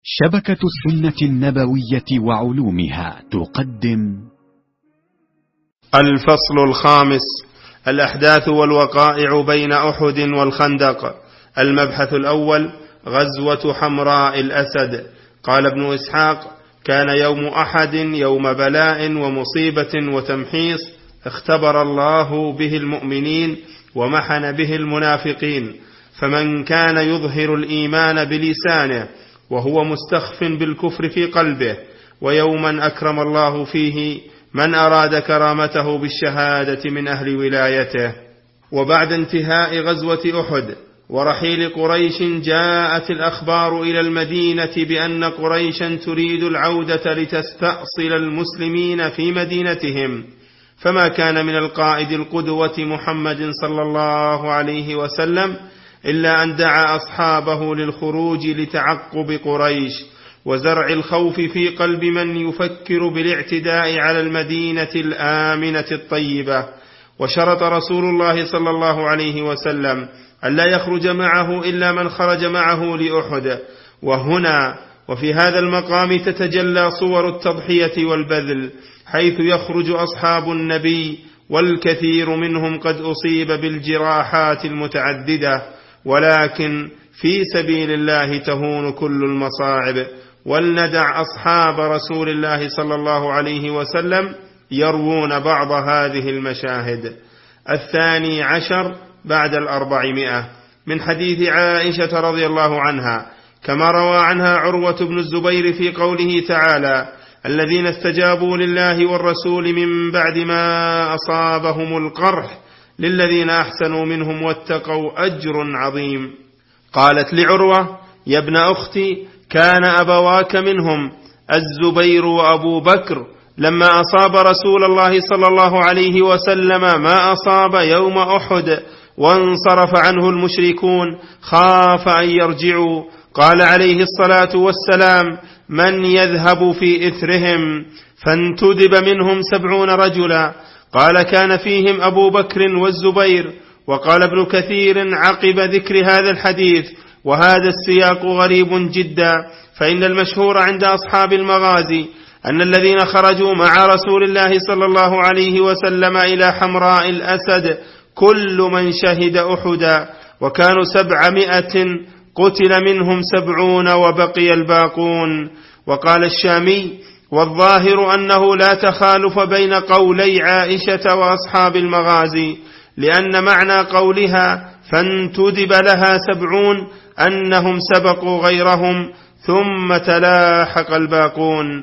شبكة السنة النبوية وعلومها تقدم الفصل الخامس: الأحداث والوقائع بين أحد والخندق. المبحث الأول: غزوة حمراء الأسد. قال ابن إسحاق: كان يوم أحد يوم بلاء ومصيبة وتمحيص، اختبر الله به المؤمنين ومحن به المنافقين، فمن كان يظهر الإيمان بلسانه وهو مستخف بالكفر في قلبه، ويوما أكرم الله فيه من أراد كرامته بالشهادة من أهل ولايته. وبعد انتهاء غزوة أحد ورحيل قريش، جاءت الأخبار إلى المدينة بأن قريشا تريد العودة لتستأصل المسلمين في مدينتهم، فما كان من القائد القدوة محمد صلى الله عليه وسلم إلا أن دعا أصحابه للخروج لتعقب قريش وزرع الخوف في قلب من يفكر بالاعتداء على المدينة الآمنة الطيبة. وشرط رسول الله صلى الله عليه وسلم ألا يخرج معه إلا من خرج معه لأحد. وهنا وفي هذا المقام تتجلى صور التضحية والبذل، حيث يخرج أصحاب النبي والكثير منهم قد أصيب بالجراحات المتعددة، ولكن في سبيل الله تهون كل المصاعب. ولندع أصحاب رسول الله صلى الله عليه وسلم يروون بعض هذه المشاهد. 12 بعد 400 من حديث عائشة رضي الله عنها، كما روى عنها عروة بن الزبير في قوله تعالى: الذين استجابوا لله والرسول من بعد ما أصابهم القرح للذين أحسنوا منهم واتقوا أجر عظيم. قالت لعروة: يا ابن أختي، كان أبواك منهم الزبير وأبو بكر لما أصاب رسول الله صلى الله عليه وسلم ما أصاب يوم أحد وانصرف عنه المشركون خاف أن يرجعوا، قال عليه الصلاة والسلام: من يذهب في إثرهم؟ فانتدب منهم 70 رجلا. قال: كان فيهم أبو بكر والزبير. وقال ابن كثير عقب ذكر هذا الحديث: وهذا السياق غريب جدا، فإن المشهور عند أصحاب المغازي أن الذين خرجوا مع رسول الله صلى الله عليه وسلم إلى حمراء الأسد كل من شهد أحدا، وكانوا 700 قتل منهم 70 وبقي الباقون. وقال الشامي: والظاهر أنه لا تخالف بين قولي عائشة وأصحاب المغازي، لأن معنى قولها فانتدب لها 70 أنهم سبقوا غيرهم ثم تلاحق الباقون.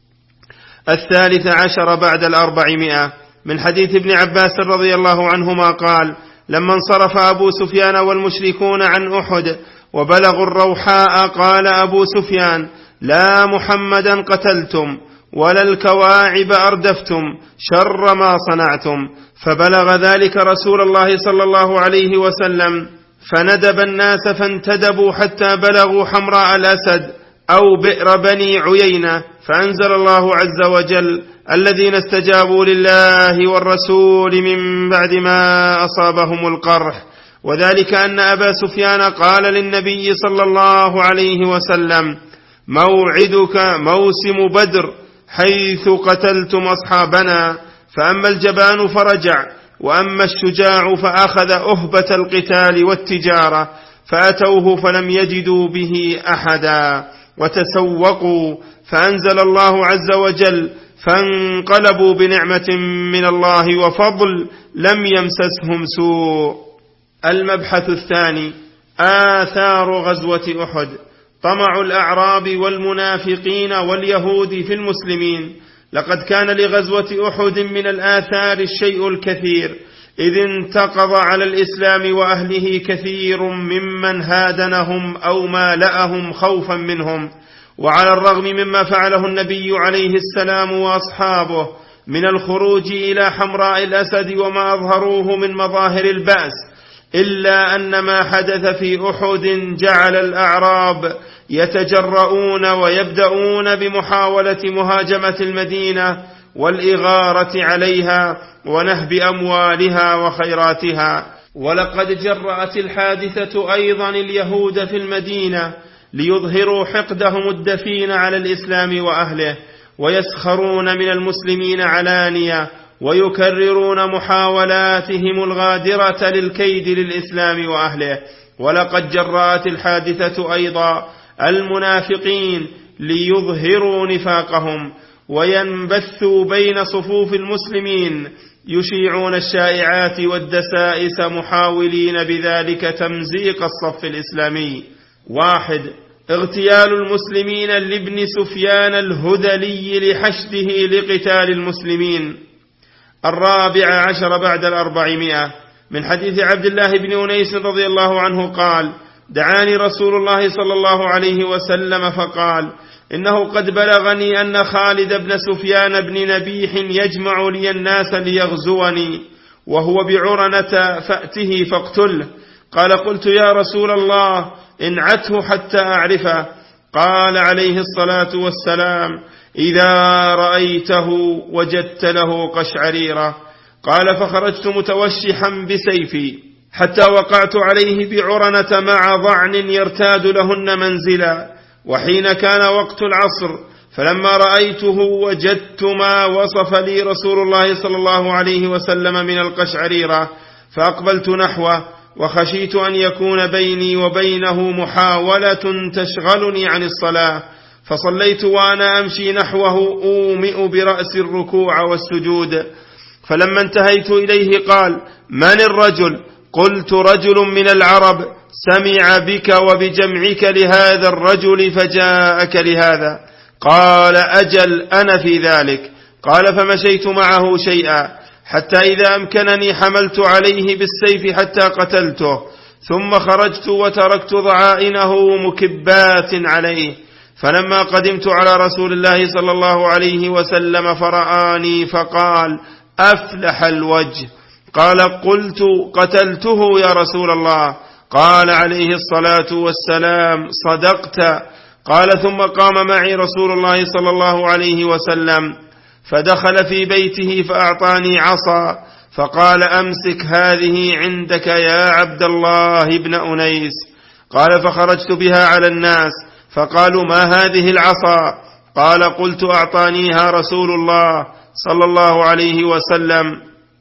13 بعد 400 من حديث ابن عباس رضي الله عنهما قال: لما انصرف أبو سفيان والمشركون عن أحد وبلغوا الروحاء، قال أبو سفيان: لا محمدا قتلتم ولا الكواعب أردفتم، شر ما صنعتم. فبلغ ذلك رسول الله صلى الله عليه وسلم، فندب الناس فانتدبوا حتى بلغوا حمراء الأسد أو بئر بني عيينة، فأنزل الله عز وجل: الذين استجابوا لله والرسول من بعد ما أصابهم القرح. وذلك أن أبا سفيان قال للنبي صلى الله عليه وسلم: موعدك موسم بدر حيث قتلتم أصحابنا. فأما الجبان فرجع، وأما الشجاع فأخذ أهبة القتال والتجارة، فأتوه فلم يجدوا به أحدا وتسوقوا، فأنزل الله عز وجل: فانقلبوا بنعمة من الله وفضل لم يمسسهم سوء. المبحث الثاني: آثار غزوة أحد. طمع الأعراب والمنافقين واليهود في المسلمين. لقد كان لغزوة أحد من الآثار الشيء الكثير، إذ انتقض على الإسلام وأهله كثير ممن هادنهم أو مالأهم خوفا منهم. وعلى الرغم مما فعله النبي عليه السلام وأصحابه من الخروج إلى حمراء الأسد وما أظهروه من مظاهر البأس، إلا أن ما حدث في أحد جعل الأعراب يتجرؤون ويبدأون بمحاولة مهاجمة المدينة والإغارة عليها ونهب أموالها وخيراتها. ولقد جرأت الحادثة أيضا اليهود في المدينة، ليظهروا حقدهم الدفين على الإسلام وأهله، ويسخرون من المسلمين علانية، ويكررون محاولاتهم الغادرة للكيد للإسلام وأهله. ولقد جرأت الحادثة أيضا المنافقين ليظهروا نفاقهم وينبثوا بين صفوف المسلمين، يشيعون الشائعات والدسائس محاولين بذلك تمزيق الصف الإسلامي. 1. اغتيال المسلمين لابن سفيان الهذلي لحشده لقتال المسلمين. 14 بعد 400 من حديث عبد الله بن أنيس رضي الله عنه قال: دعاني رسول الله صلى الله عليه وسلم فقال: إنه قد بلغني أن خالد بن سفيان بن نبيح يجمع لي الناس ليغزوني وهو بعرنة، فأته فاقتله. قال: قلت يا رسول الله انعته حتى أعرفه. قال عليه الصلاة والسلام: إذا رأيته وجدت له قشعريرة. قال: فخرجت متوشحا بسيفي حتى وقعت عليه بعرنة مع ضعن يرتاد لهن منزلا، وحين كان وقت العصر فلما رأيته وجدت ما وصف لي رسول الله صلى الله عليه وسلم من القشعريرة، فأقبلت نحوه وخشيت أن يكون بيني وبينه محاولة تشغلني عن الصلاة، فصليت وأنا أمشي نحوه أومئ برأس الركوع والسجود. فلما انتهيت إليه قال: من الرجل؟ قلت: رجل من العرب سمع بك وبجمعك لهذا الرجل فجاءك لهذا. قال: أجل أنا في ذلك. قال: فمشيت معه شيئا حتى إذا أمكنني حملت عليه بالسيف حتى قتلته، ثم خرجت وتركت ضعائنه مكبات عليه. فلما قدمت على رسول الله صلى الله عليه وسلم فرآني فقال: أفلح الوجه. قال: قلت: قتلته يا رسول الله. قال عليه الصلاة والسلام: صدقت. قال: ثم قام معي رسول الله صلى الله عليه وسلم فدخل في بيته فأعطاني عصا فقال: أمسك هذه عندك يا عبد الله بن أنيس. قال: فخرجت بها على الناس فقالوا: ما هذه العصا؟ قال: قلت: أعطانيها رسول الله صلى الله عليه وسلم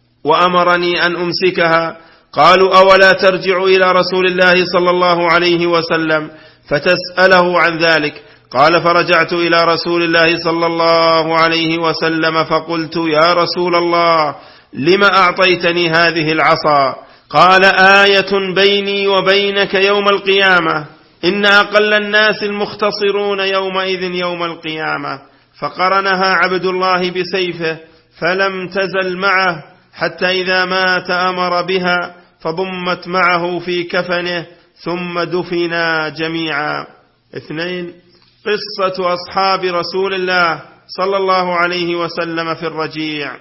وأمرني أن أمسكها. قالوا: أولا ترجع إلى رسول الله صلى الله عليه وسلم فتسأله عن ذلك؟ قال: فرجعت إلى رسول الله صلى الله عليه وسلم فقلت: يا رسول الله، لم أعطيتني هذه العصا؟ قال: آية بيني وبينك يوم القيامة، إن أقل الناس المختصرون يومئذ يوم القيامة. فقرنها عبد الله بسيفه فلم تزل معه حتى إذا مات أمر بها فضمت معه في كفنه ثم دفنا جميعا. 2. قصة أصحاب رسول الله صلى الله عليه وسلم في الرجيع.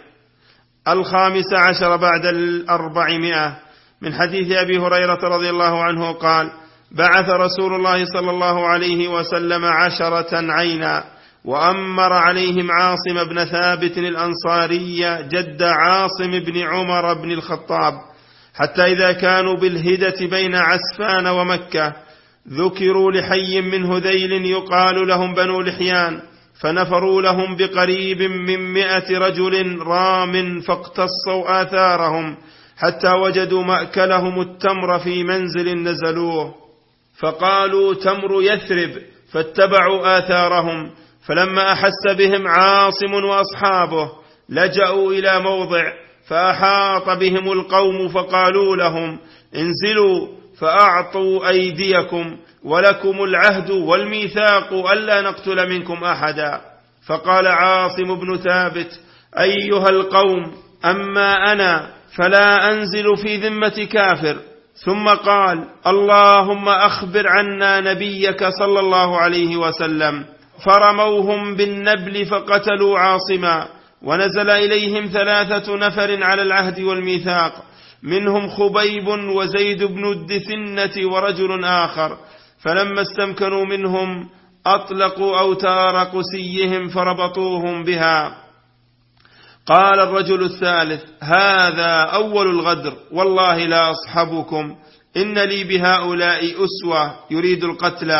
15 بعد 400 من حديث أبي هريرة رضي الله عنه قال: بعث رسول الله صلى الله عليه وسلم 10 عينا وأمر عليهم عاصم بن ثابت الأنصاري جد عاصم بن عمر بن الخطاب، حتى إذا كانوا بالهدة بين عسفان ومكة ذكروا لحي من هذيل يقال لهم بنو لحيان، فنفروا لهم بقريب من 100 رجل رام، فاقتصوا آثارهم حتى وجدوا مأكلهم التمر في منزل نزلوه، فقالوا: تمر يثرب، فاتبعوا آثارهم. فلما أحس بهم عاصم وأصحابه لجأوا إلى موضع فأحاط بهم القوم فقالوا لهم: انزلوا فأعطوا أيديكم، ولكم العهد والميثاق ألا نقتل منكم أحدا. فقال عاصم بن ثابت: أيها القوم، أما أنا فلا أنزل في ذمة كافر. ثم قال: اللهم أخبر عنا نبيك صلى الله عليه وسلم. فرموهم بالنبل فقتلوا عاصما، ونزل إليهم 3 نفر على العهد والميثاق، منهم خبيب وزيد بن الدثنة ورجل آخر، فلما استمكنوا منهم أطلقوا أوتار قسيهم فربطوهم بها. قال الرجل الثالث: هذا أول الغدر، والله لا أصحبكم، إن لي بهؤلاء أسوة، يريد القتل.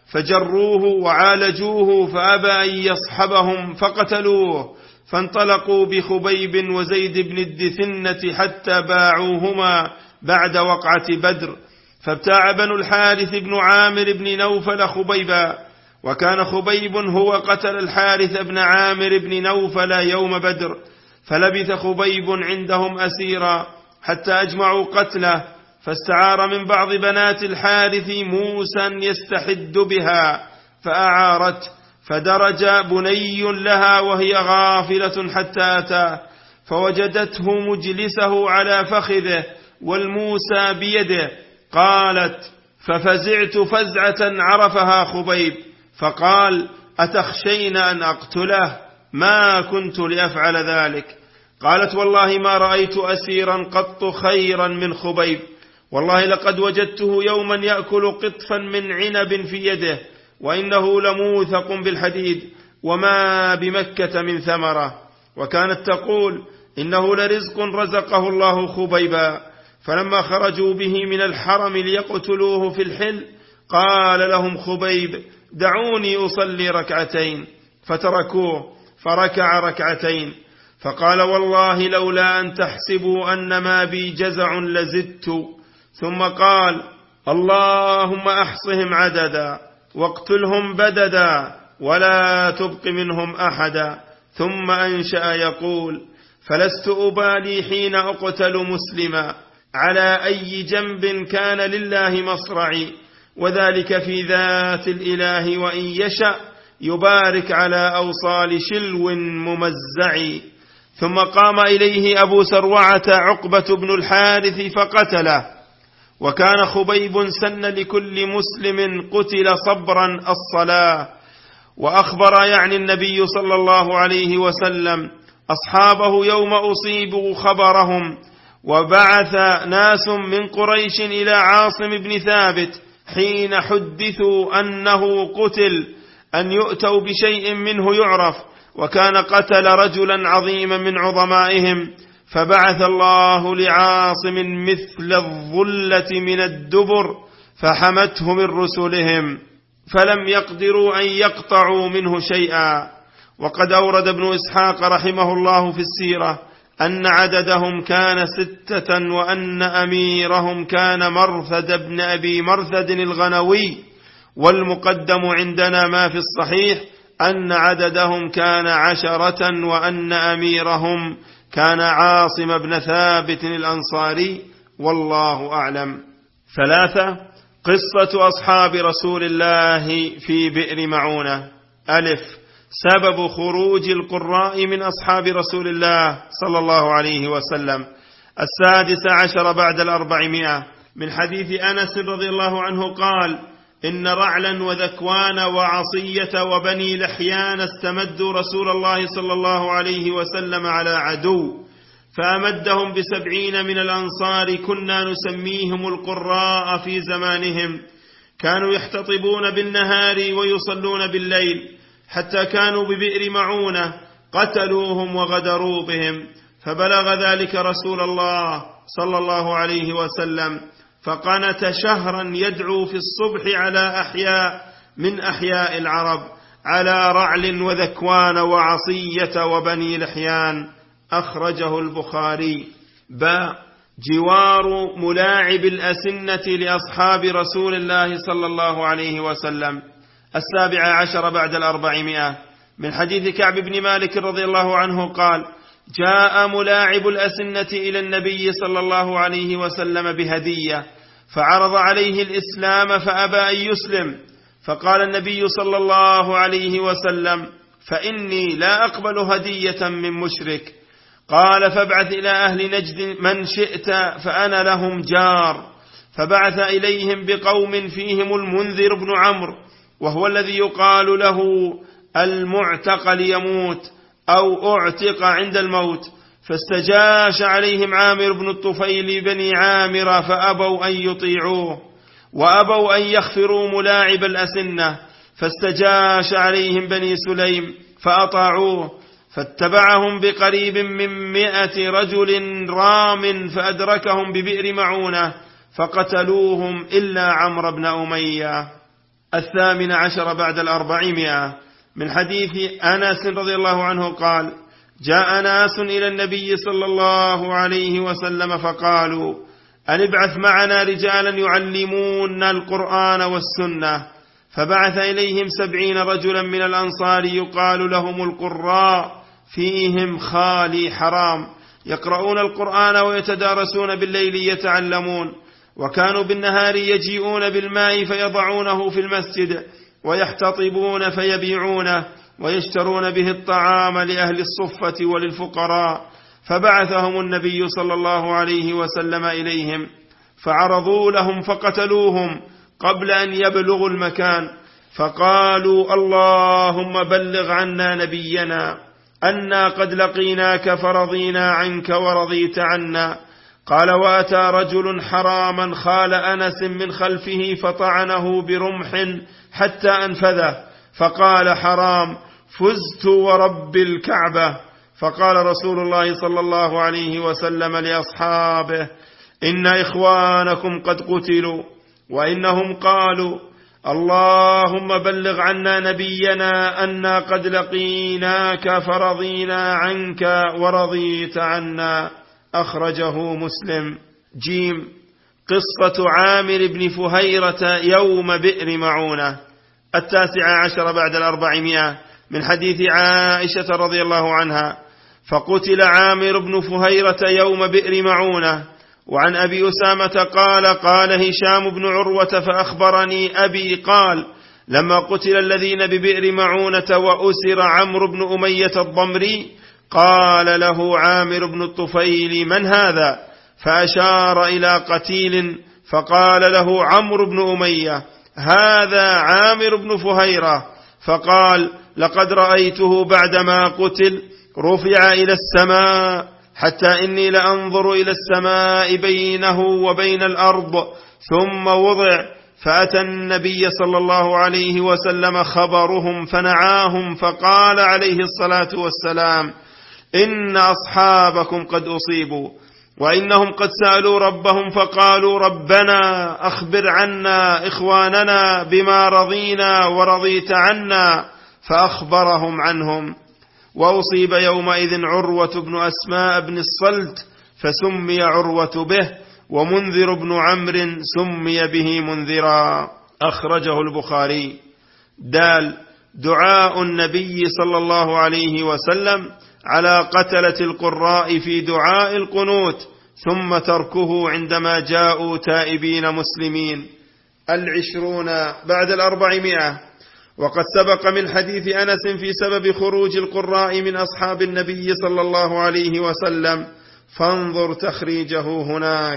فجروه وعالجوه فأبى أن يصحبهم فقتلوه، فانطلقوا بخبيب وزيد بن الدثنة حتى باعوهما بعد وقعة بدر، فابتاع بنو الحارث بن عامر بن نوفل خبيبا، وكان خبيب هو قتل الحارث بن عامر بن نوفل يوم بدر، فلبث خبيب عندهم أسيرا حتى أجمعوا قتله، فاستعار من بعض بنات الحارث موسى يستحد بها فأعارته، فدرج بني لها وهي غافلة حتى أتى، فوجدته مجلسه على فخذه والموسى بيده. قالت: ففزعت فزعة عرفها خبيب، فقال: أتخشين أن أقتله؟ ما كنت لأفعل ذلك. قالت: والله ما رأيت أسيرا قط خيرا من خبيب، والله لقد وجدته يوما يأكل قطفا من عنب في يده، وإنه لموثق بالحديد، وما بمكة من ثمرة. وكانت تقول: إنه لرزق رزقه الله خبيبا. فلما خرجوا به من الحرم ليقتلوه في الحل، قال لهم خبيب: دعوني أصلي ركعتين، فتركوه فركع ركعتين، فقال: والله لولا أن تحسبوا أن ما بي جزع لزدت. ثم قال: اللهم أحصهم عددا واقتلهم بددا ولا تبق منهم أحدا. ثم أنشأ يقول: فلست أبالي حين أقتل مسلما على أي جنب كان لله مصرعي، وذلك في ذات الإله، وإن يشأ يبارك على أوصال شلو ممزع. ثم قام إليه أبو سروعة عقبة بن الحارث فقتله. وكان خبيب سن لكل مسلم قتل صبرا الصلاة. وأخبر يعني النبي صلى الله عليه وسلم أصحابه يوم أصيبوا خبرهم، وبعث ناس من قريش إلى عاصم بن ثابت حين حدثوا أنه قتل أن يؤتوا بشيء منه يعرف، وكان قتل رجلا عظيما من عظمائهم، فبعث الله لعاصم مثل الظلة من الدبر فحمته من رسلهم، فلم يقدروا أن يقطعوا منه شيئا. وقد أورد ابن إسحاق رحمه الله في السيرة أن عددهم كان 6، وأن أميرهم كان مرثد بن أبي مرثد الغنوي، والمقدم عندنا ما في الصحيح أن عددهم كان 10، وأن أميرهم كان عاصم بن ثابت الأنصاري، والله أعلم. 3. قصة أصحاب رسول الله في بئر معونة. ألف: سبب خروج القراء من أصحاب رسول الله صلى الله عليه وسلم. 16 بعد 400 من حديث أنس رضي الله عنه قال: إن رعلا وذكوان وعصية وبني لحيان استمدوا رسول الله صلى الله عليه وسلم على عدو، فأمدهم ب70 من الأنصار كنا نسميهم القراء في زمانهم، كانوا يحتطبون بالنهار ويصلون بالليل، حتى كانوا ببئر معونة قتلوهم وغدروا بهم، فبلغ ذلك رسول الله صلى الله عليه وسلم، فقنت شهرا يدعو في الصبح على أحياء من أحياء العرب، على رعل وذكوان وعصية وبني لحيان. أخرجه البخاري. جوار ملاعب الأسنة لأصحاب رسول الله صلى الله عليه وسلم. 17 بعد 400 من حديث كعب بن مالك رضي الله عنه قال: جاء ملاعب الأسنة إلى النبي صلى الله عليه وسلم بهدية، فعرض عليه الإسلام فأبى أن يسلم، فقال النبي صلى الله عليه وسلم: فإني لا أقبل هدية من مشرك. قال: فابعث إلى أهل نجد من شئت فأنا لهم جار. فبعث إليهم بقوم فيهم المنذر بن عمرو، وهو الذي يقال له المعتق ليموت أو أعتق عند الموت، فاستجاش عليهم عامر بن الطفيل بني عامر فأبوا أن يطيعوه، وأبوا أن يخفروا ملاعب الأسنة، فاستجاش عليهم بني سليم فأطاعوه، فاتبعهم بقريب من 100 رجل رام، فأدركهم ببئر معونة فقتلوهم إلا عمرو بن أمية. 18 بعد 400 من حديث أنس رضي الله عنه قال: جاء ناس إلى النبي صلى الله عليه وسلم فقالوا: أن ابعث معنا رجالا يعلمون القرآن والسنة. فبعث إليهم 70 رجلا من الأنصار يقال لهم القراء، فيهم خالي حرام، يقرؤون القرآن ويتدارسون بالليل يتعلمون، وكانوا بالنهار يجيئون بالماء فيضعونه في المسجد ويحتطبون فيبيعونه ويشترون به الطعام لأهل الصفة وللفقراء. فبعثهم النبي صلى الله عليه وسلم إليهم فعرضوا لهم فقتلوهم قبل أن يبلغوا المكان، فقالوا: اللهم بلغ عنا نبينا أنا قد لقيناك فرضينا عنك ورضيت عنا. قال: وأتى رجل حراما خال أنس من خلفه فطعنه برمح حتى أنفذه، فقال حرام: فزت ورب الكعبة. فقال رسول الله صلى الله عليه وسلم لأصحابه: إن إخوانكم قد قتلوا، وإنهم قالوا: اللهم بلغ عنا نبينا أنا قد لقيناك فرضينا عنك ورضيت عنا. أخرجه مسلم. جيم. قصة عامر بن فهيرة يوم بئر معونة. 19 بعد 400 من حديث عائشة رضي الله عنها: فقتل عامر بن فهيرة يوم بئر معونة. وعن أبي أسامة قال: قال هشام بن عروة فأخبرني أبي قال: لما قتل الذين ببئر معونة وأسر عمرو بن أمية الضمري، قال له عامر بن الطفيل: من هذا؟ فأشار إلى قتيل، فقال له عمرو بن أمية: هذا عامر بن فهيرة. فقال: لقد رأيته بعدما قتل رفع إلى السماء، حتى إني لأنظر إلى السماء بينه وبين الأرض، ثم وضع. فأتى النبي صلى الله عليه وسلم خبرهم فنعاهم، فقال عليه الصلاة والسلام: إن أصحابكم قد أصيبوا، وإنهم قد سألوا ربهم فقالوا: ربنا أخبر عنا إخواننا بما رضينا ورضيت عنا، فأخبرهم عنهم. وأصيب يومئذ عروة بن أسماء بن الصلت فسمي عروة به، ومنذر بن عمرو سمي به منذرا. أخرجه البخاري. دال. دعاء النبي صلى الله عليه وسلم على قتلة القراء في دعاء القنوت، ثم تركه عندما جاءوا تائبين مسلمين. 20 بعد 400. وقد سبق من حديث أنس في سبب خروج القراء من أصحاب النبي صلى الله عليه وسلم، فانظر تخريجه هناك.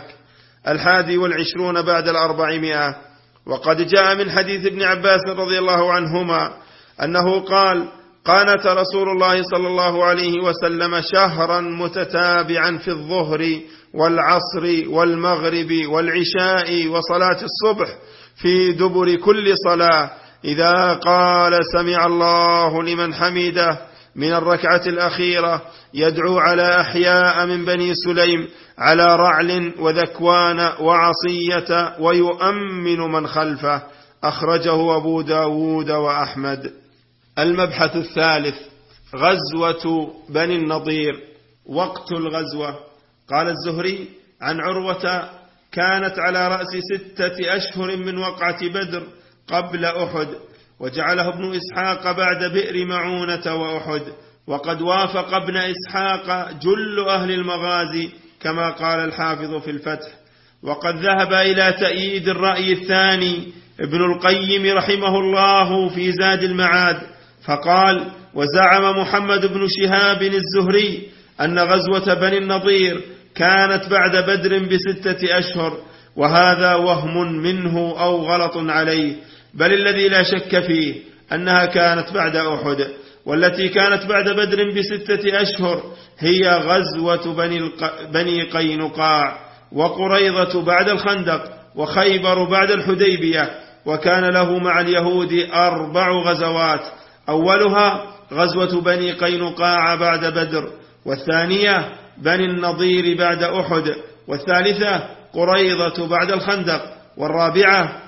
21 بعد 400. وقد جاء من حديث ابن عباس رضي الله عنهما أنه قال: قانت رسول الله صلى الله عليه وسلم شهرا متتابعا في الظهر والعصر والمغرب والعشاء وصلاة الصبح في دبر كل صلاة، إذا قال سمع الله لمن حمده من الركعة الأخيرة يدعو على أحياء من بني سليم على رعل وذكوان وعصية ويؤمن من خلفه. أخرجه أبو داود وأحمد. المبحث الثالث: غزوة بني النضير. وقت الغزوة. قال الزهري عن عروة: كانت على رأس 6 أشهر من وقعة بدر قبل أحد، وجعله ابن إسحاق بعد بئر معونة وأحد. وقد وافق ابن إسحاق جل أهل المغازي كما قال الحافظ في الفتح. وقد ذهب إلى تأييد الرأي الثاني ابن القيم رحمه الله في زاد المعاد، فقال: وزعم محمد بن شهاب الزهري أن غزوة بني النضير كانت بعد بدر ب6 أشهر، وهذا وهم منه أو غلط عليه، بل الذي لا شك فيه أنها كانت بعد أحد، والتي كانت بعد بدر ب6 أشهر هي غزوة بني قينقاع، وقريظة بعد الخندق، وخيبر بعد الحديبية. وكان له مع اليهود 4 غزوات: أولها غزوة بني قينقاع بعد بدر، والثانية بني النضير بعد أحد، والثالثة قريظة بعد الخندق، والرابعة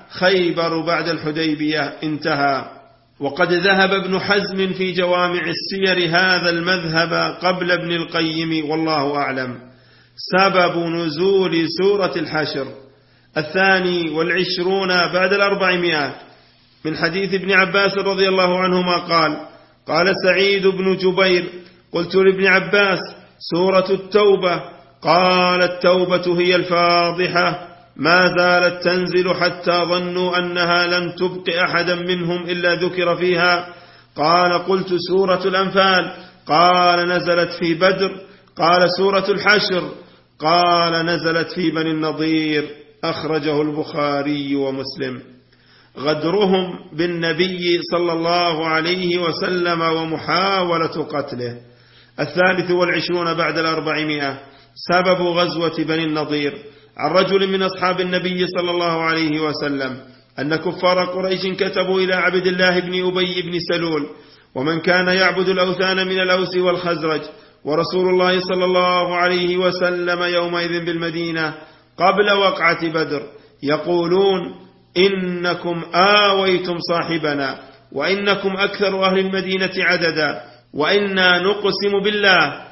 خيبر بعد الحديبية. انتهى. وقد ذهب ابن حزم في جوامع السير هذا المذهب قبل ابن القيم، والله أعلم. سبب نزول سورة الحشر 22 بعد 400 من حديث ابن عباس رضي الله عنهما قال سعيد بن جبير: قلت لابن عباس: سورة التوبة؟ قال: التوبة هي الفاضحة، ما زالت تنزل حتى ظنوا أنها لن تبق أحدا منهم إلا ذكر فيها. قال: قلت: سورة الأنفال؟ قال: نزلت في بدر. قال: سورة الحشر؟ قال: نزلت في بني النضير. أخرجه البخاري ومسلم. غدرهم بالنبي صلى الله عليه وسلم ومحاولة قتله. 23 بعد 400 سبب غزوة بني النضير. عن رجل من أصحاب النبي صلى الله عليه وسلم أن كفار قريش كتبوا إلى عبد الله بن أبي بن سلول ومن كان يعبد الأوثان من الأوس والخزرج، ورسول الله صلى الله عليه وسلم يومئذ بالمدينة قبل وقعة بدر، يقولون: إنكم آويتم صاحبنا، وإنكم أكثر أهل المدينة عددا، وإنا نقسم بالله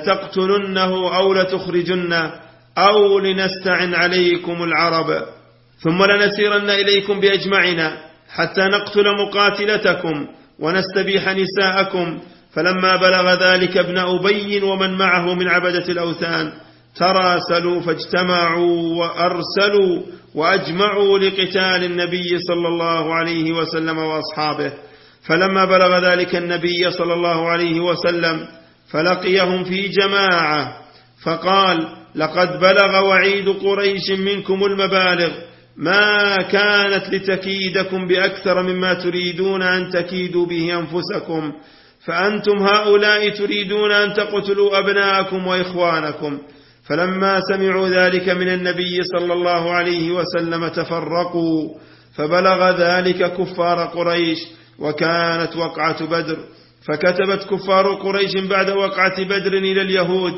لتقتلنه أو لتخرجنه أو لنستعن عليكم العرب، ثم لنسيرن إليكم بأجمعنا حتى نقتل مقاتلتكم ونستبيح نساءكم. فلما بلغ ذلك ابن أبي ومن معه من عبدة الأوثان تراسلوا فاجتمعوا وأرسلوا وأجمعوا لقتال النبي صلى الله عليه وسلم وأصحابه. فلما بلغ ذلك النبي صلى الله عليه وسلم فلقيهم في جماعة فقال: لقد بلغ وعيد قريش منكم المبالغ، ما كانت لتكيدكم بأكثر مما تريدون أن تكيدوا به أنفسكم، فأنتم هؤلاء تريدون أن تقتلوا أبناءكم وإخوانكم. فلما سمعوا ذلك من النبي صلى الله عليه وسلم تفرقوا، فبلغ ذلك كفار قريش، وكانت وقعة بدر. فكتبت كفار قريش بعد وقعة بدر إلى اليهود: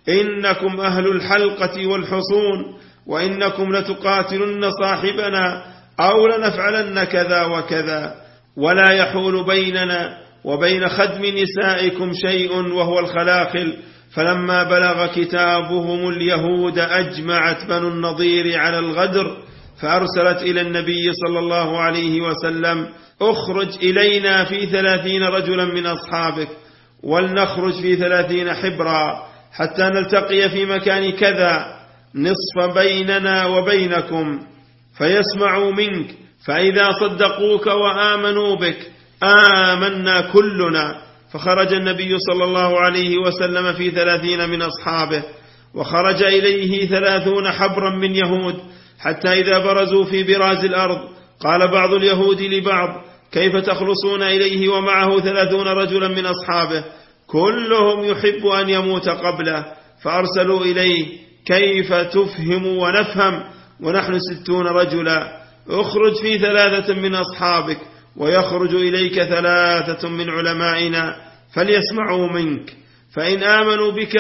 إنكم أهل الحلقة والحصون، وإنكم لتقاتلن صاحبنا أو لنفعلن كذا وكذا، ولا يحول بيننا وبين خدم نسائكم شيء وهو الخلاخل. فلما بلغ كتابهم اليهود أجمعت بنو النضير على الغدر، فأرسلت إلى النبي صلى الله عليه وسلم: اخرج إلينا في 30 رجلا من أصحابك، ولنخرج في 30 حبرا حتى نلتقي في مكان كذا، نصف بيننا وبينكم، فيسمعوا منك، فإذا صدقوك وآمنوا بك آمنا كلنا. فخرج النبي صلى الله عليه وسلم في 30 من أصحابه، وخرج إليه 30 حبرا من يهود، حتى إذا برزوا في براز الأرض قال بعض اليهود لبعض: كيف تخلصون إليه ومعه 30 رجلا من أصحابه كلهم يحب أن يموت قبله؟ فأرسلوا إليه: كيف تفهم ونفهم ونحن 60 رجلا؟ اخرج في 3 من أصحابك، ويخرج إليك 3 من علمائنا فليسمعوا منك، فإن آمنوا بك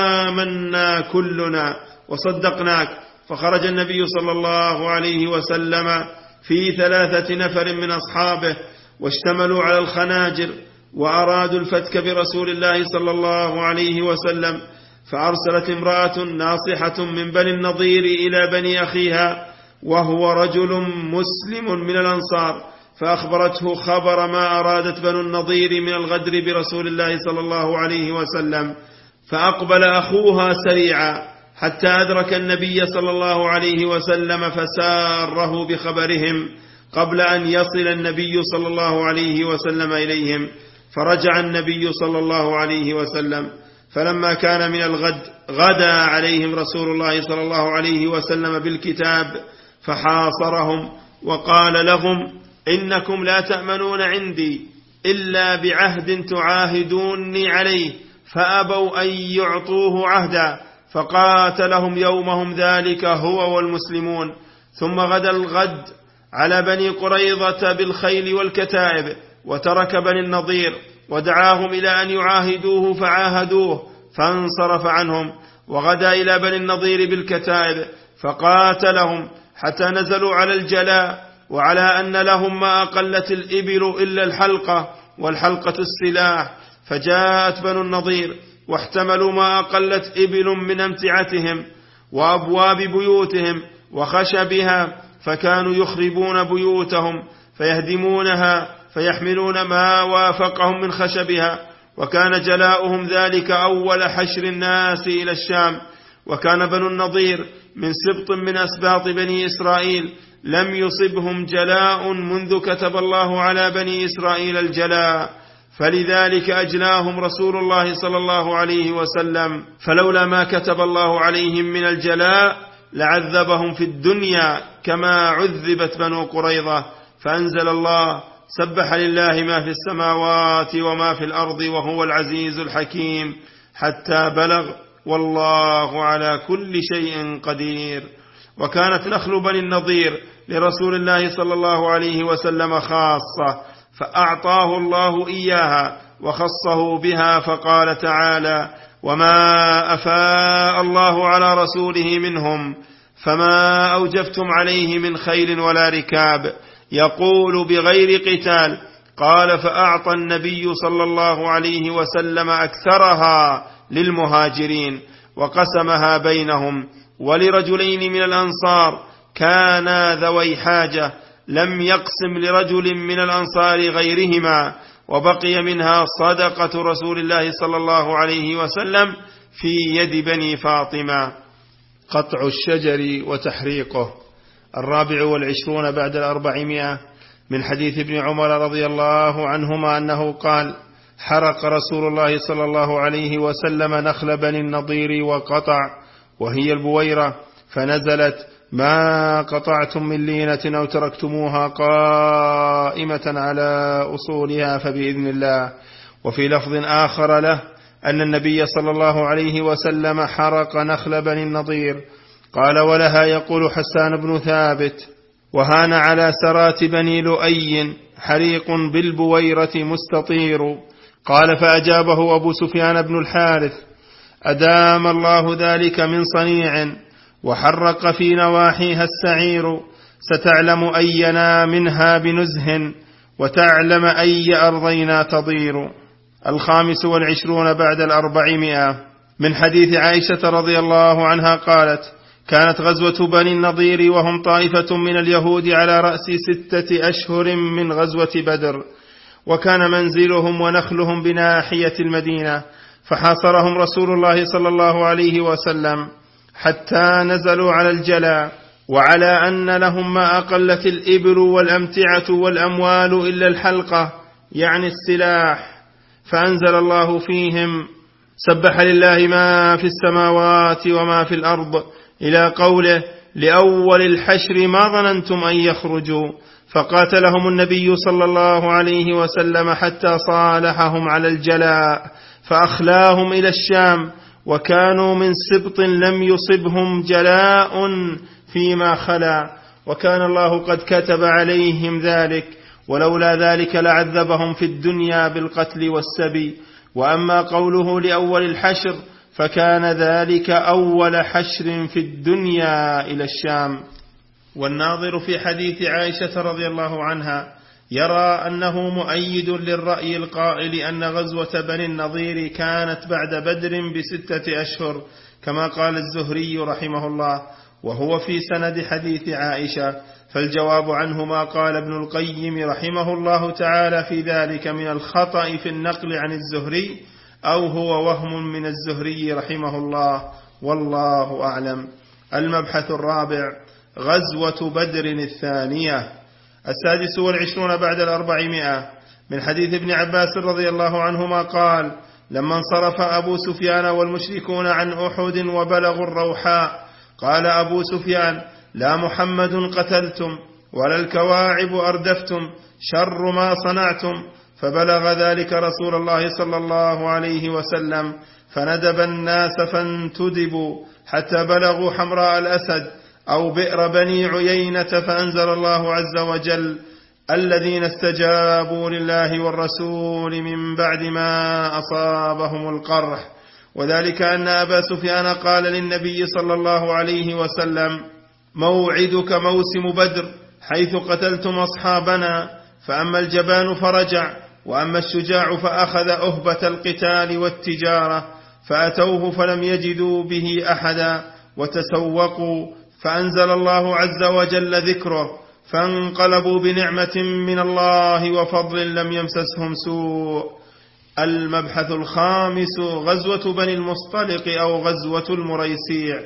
آمنا كلنا وصدقناك. فخرج النبي صلى الله عليه وسلم في 3 نفر من أصحابه، واشتملوا على الخناجر وأرادوا الفتك برسول الله صلى الله عليه وسلم. فأرسلت امرأة ناصحة من بني النضير إلى بني أخيها، وهو رجل مسلم من الأنصار، فأخبرته خبر ما أرادت بنو النضير من الغدر برسول الله صلى الله عليه وسلم. فأقبل أخوها سريعا حتى أدرك النبي صلى الله عليه وسلم، فساره بخبرهم قبل أن يصل النبي صلى الله عليه وسلم إليهم. فرجع النبي صلى الله عليه وسلم، فلما كان من الغد غدا عليهم رسول الله صلى الله عليه وسلم بالكتاب، فحاصرهم وقال لهم: إنكم لا تأمنون عندي إلا بعهد تعاهدوني عليه، فأبوا أن يعطوه عهدا، فقاتلهم يومهم ذلك هو والمسلمون. ثم غدا الغد على بني قريظة بالخيل والكتائب، وترك بني النضير ودعاهم إلى أن يعاهدوه فعاهدوه، فانصرف عنهم. وغدا إلى بني النضير بالكتائب فقاتلهم حتى نزلوا على الجلاء، وعلى أن لهم ما أقلت الإبل إلا الحلقة، والحلقة السلاح. فجاءت بنو النضير واحتملوا ما أقلت إبل من أمتعتهم وأبواب بيوتهم وخشبها، فكانوا يخربون بيوتهم فيهدمونها فيحملون ما وافقهم من خشبها. وكان جلاؤهم ذلك أول حشر الناس إلى الشام. وكان بنو النضير من سبط من أسباط بني إسرائيل لم يصبهم جلاء منذ كتب الله على بني إسرائيل الجلاء، فلذلك أجلاهم رسول الله صلى الله عليه وسلم. فلولا ما كتب الله عليهم من الجلاء لعذبهم في الدنيا كما عذبت بنو قريظة. فأنزل الله: سبح لله ما في السماوات وما في الأرض وهو العزيز الحكيم، حتى بلغ والله على كل شيء قدير. وكانت نخل بني النضير لرسول الله صلى الله عليه وسلم خاصة، فأعطاه الله إياها وخصه بها، فقال تعالى: وما أفاء الله على رسوله منهم فما أوجفتم عليه من خيل ولا ركاب، يقول بغير قتال. قال: فأعطى النبي صلى الله عليه وسلم أكثرها للمهاجرين وقسمها بينهم، ولرجلين من الأنصار كانا ذوي حاجة لم يقسم لرجل من الأنصار غيرهما، وبقي منها صدقة رسول الله صلى الله عليه وسلم في يد بني فاطمة. قطع الشجر وتحريقه. 24 بعد 400 من حديث ابن عمر رضي الله عنهما أنه قال: حرق رسول الله صلى الله عليه وسلم نخل بني النضير وقطع، وهي البويرة، فنزلت: ما قطعتم من لينة أو تركتموها قائمة على أصولها فبإذن الله. وفي لفظ آخر له أن النبي صلى الله عليه وسلم حرق نخل بني النضير. قال: ولها يقول حسان بن ثابت: وهان على سرات بني لؤي حريق بالبويرة مستطير. قال: فأجابه أبو سفيان بن الحارث: أدام الله ذلك من صنيع، وحرق في نواحيها السعير، ستعلم أينا منها بنزه، وتعلم أي أرضينا تضير. 25 بعد 400 من حديث عائشة رضي الله عنها قالت: كانت غزوة بني النضير وهم طائفة من اليهود على رأس 6 أشهر من غزوة بدر، وكان منزلهم ونخلهم بناحية المدينة، فحاصرهم رسول الله صلى الله عليه وسلم حتى نزلوا على الجلا، وعلى أن لهم ما أقلت الإبل والأمتعة والأموال إلا الحلقة، يعني السلاح. فأنزل الله فيهم: سبح لله ما في السماوات وما في الأرض، إلى قوله: لأول الحشر ما ظننتم أن يخرجوا، فقاتلهم النبي صلى الله عليه وسلم حتى صالحهم على الجلاء، فأخلاهم إلى الشام، وكانوا من سبط لم يصبهم جلاء فيما خلا، وكان الله قد كتب عليهم ذلك، ولولا ذلك لعذبهم في الدنيا بالقتل والسبي. وأما قوله لأول الحشر فكان ذلك أول حشر في الدنيا إلى الشام. والناظر في حديث عائشة رضي الله عنها يرى أنه مؤيد للرأي القائل أن غزوة بني النضير كانت بعد بدر ب6 أشهر، كما قال الزهري رحمه الله، وهو في سند حديث عائشة. فالجواب عنه ما قال ابن القيم رحمه الله تعالى في ذلك من الخطأ في النقل عن الزهري، أو هو وهم من الزهري رحمه الله، والله أعلم. المبحث الرابع: غزوة بدر الثانية. 26 بعد 400 من حديث ابن عباس رضي الله عنهما قال: لما انصرف أبو سفيان والمشركون عن أحد وبلغوا الروحاء، قال أبو سفيان: لا محمد قتلتم ولا الكواعب أردفتم، شر ما صنعتم. فبلغ ذلك رسول الله صلى الله عليه وسلم، فندب الناس فانتدبوا حتى بلغوا حمراء الأسد أو بئر بني عيينة، فأنزل الله عز وجل: الذين استجابوا لله والرسول من بعد ما أصابهم القرح. وذلك أن أبا سفيان قال للنبي صلى الله عليه وسلم: موعدك موسم بدر، حيث قتلتم أصحابنا، فأما الجبان فرجع، وأما الشجاع فأخذ أهبة القتال والتجارة، فأتوه فلم يجدوا به أحدا وتسوقوا، فأنزل الله عز وجل ذكره، فانقلبوا بنعمة من الله وفضل لم يمسسهم سوء. المبحث الخامس: غزوة بني المصطلق أو غزوة المريسيع.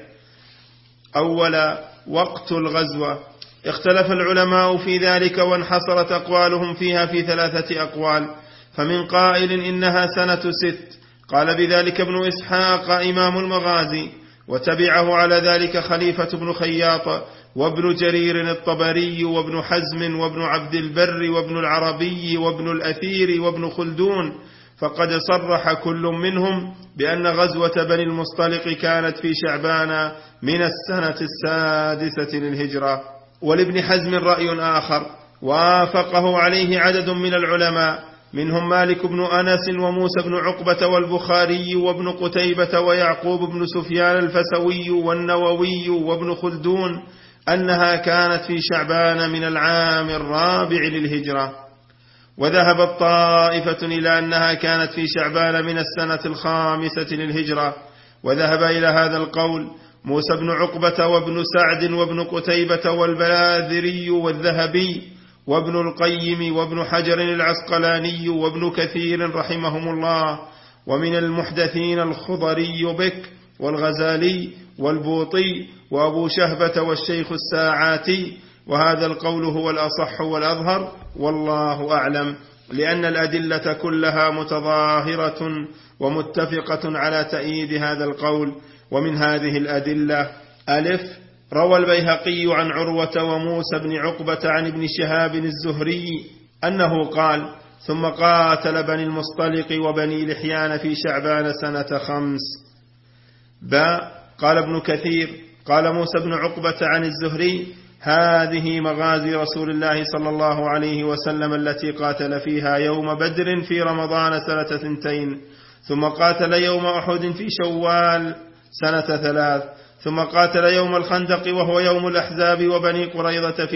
أولا، وقت الغزوة. اختلف العلماء في ذلك، وانحصرت أقوالهم فيها في 3 أقوال، فمن قائل إنها سنة 6، قال بذلك ابن إسحاق إمام المغازي، وتبعه على ذلك خليفة بن خياط وابن جرير الطبري وابن حزم وابن عبد البر وابن العربي وابن الأثير وابن خلدون، فقد صرح كل منهم بأن غزوة بني المصطلق كانت في شعبان من السنة 6 للهجرة. ولابن حزم رأي آخر وافقه عليه عدد من العلماء، منهم مالك بن أنس وموسى بن عقبة والبخاري وابن قتيبة ويعقوب بن سفيان الفسوي والنووي وابن خلدون، أنها كانت في شعبان من العام 4 للهجرة. وذهبت طائفة إلى أنها كانت في شعبان من السنة 5 للهجرة، وذهب إلى هذا القول موسى بن عقبة وابن سعد وابن قتيبة والبلاذري والذهبي وابن القيم وابن حجر العسقلاني وابن كثير رحمهم الله. ومن المحدثين الخضري بك والغزالي والبوطي وأبو شهبة والشيخ الساعاتي، وهذا القول هو الأصح والأظهر والله أعلم، لأن الأدلة كلها متظاهرة ومتفقة على تأييد هذا القول. ومن هذه الأدلة: ألف، روى البيهقي عن عروة وموسى بن عقبة عن ابن شهاب الزهري أنه قال: ثم قاتل بني المصطلق وبني لحيان في شعبان سنة 5. باء، قال ابن كثير قال موسى بن عقبة عن الزهري: هذه مغازي رسول الله صلى الله عليه وسلم التي قاتل فيها يوم بدر في رمضان سنة 2، ثم قاتل يوم أحد في شوال سنة 3، ثم قاتل يوم الخندق وهو يوم الأحزاب وبني قريظة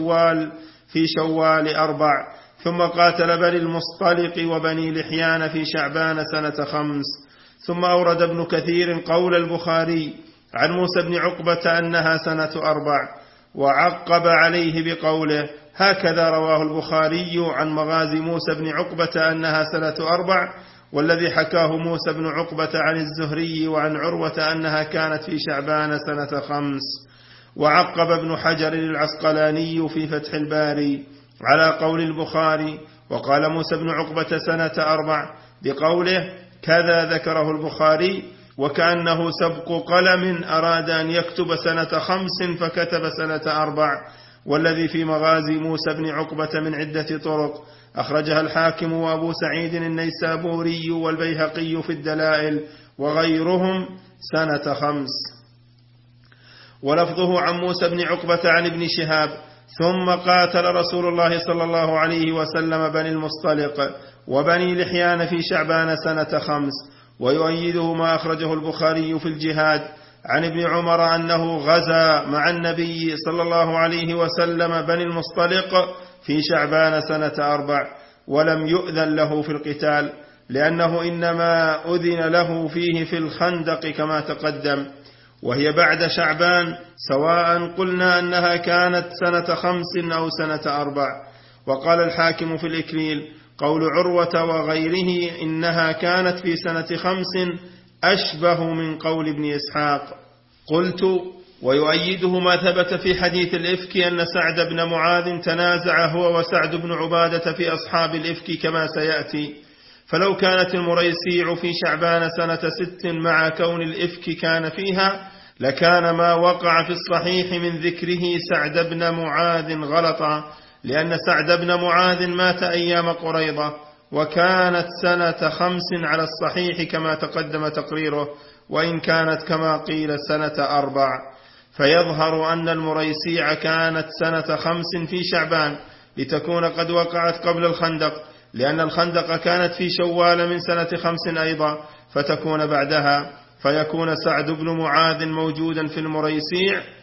في شوال 4، ثم قاتل بني المصطلق وبني لحيان في شعبان سنة 5. ثم أورد ابن كثير قول البخاري عن موسى بن عقبة أنها سنة 4، وعقب عليه بقوله: هكذا رواه البخاري عن مغازي موسى بن عقبة أنها سنة 4، والذي حكاه موسى بن عقبة عن الزهري وعن عروة أنها كانت في شعبان سنة 5. وعقب ابن حجر العسقلاني في فتح الباري على قول البخاري، وقال موسى بن عقبة سنة 4 بقوله: كذا ذكره البخاري، وكأنه سبق قلم أراد أن يكتب سنة 5 فكتب سنة 4. والذي في مغازي موسى بن عقبة من عدة طرق، أخرجها الحاكم وأبو سعيد النيسابوري والبيهقي في الدلائل وغيرهم سنة 5. ولفظه عن موسى بن عقبة عن ابن شهاب: ثم قاتل رسول الله صلى الله عليه وسلم بني المصطلق وبني لحيان في شعبان سنة 5. ويؤيده ما أخرجه البخاري في الجهاد عن ابن عمر أنه غزا مع النبي صلى الله عليه وسلم بني المصطلق في شعبان سنة 4، ولم يؤذن له في القتال، لأنه إنما أذن له فيه في الخندق كما تقدم، وهي بعد شعبان، سواء قلنا أنها كانت سنة 5 أو سنة 4. وقال الحاكم في الإكليل: قول عروة وغيره إنها كانت في سنة 5 أشبه من قول ابن إسحاق. قلت: ويؤيده ما ثبت في حديث الإفك أن سعد بن معاذ تنازع هو وسعد بن عبادة في أصحاب الإفك كما سيأتي، فلو كانت المريسيع في شعبان سنة 6 مع كون الإفك كان فيها، لكان ما وقع في الصحيح من ذكره سعد بن معاذ غلطا، لأن سعد بن معاذ مات أيام قريضة، وكانت سنة 5 على الصحيح كما تقدم تقريره، وإن كانت كما قيل سنة 4. فيظهر أن المريسيع كانت سنة 5 في شعبان، لتكون قد وقعت قبل الخندق، لأن الخندق كانت في شوال من سنة 5 أيضا، فتكون بعدها، فيكون سعد بن معاذ موجودا في المريسيع،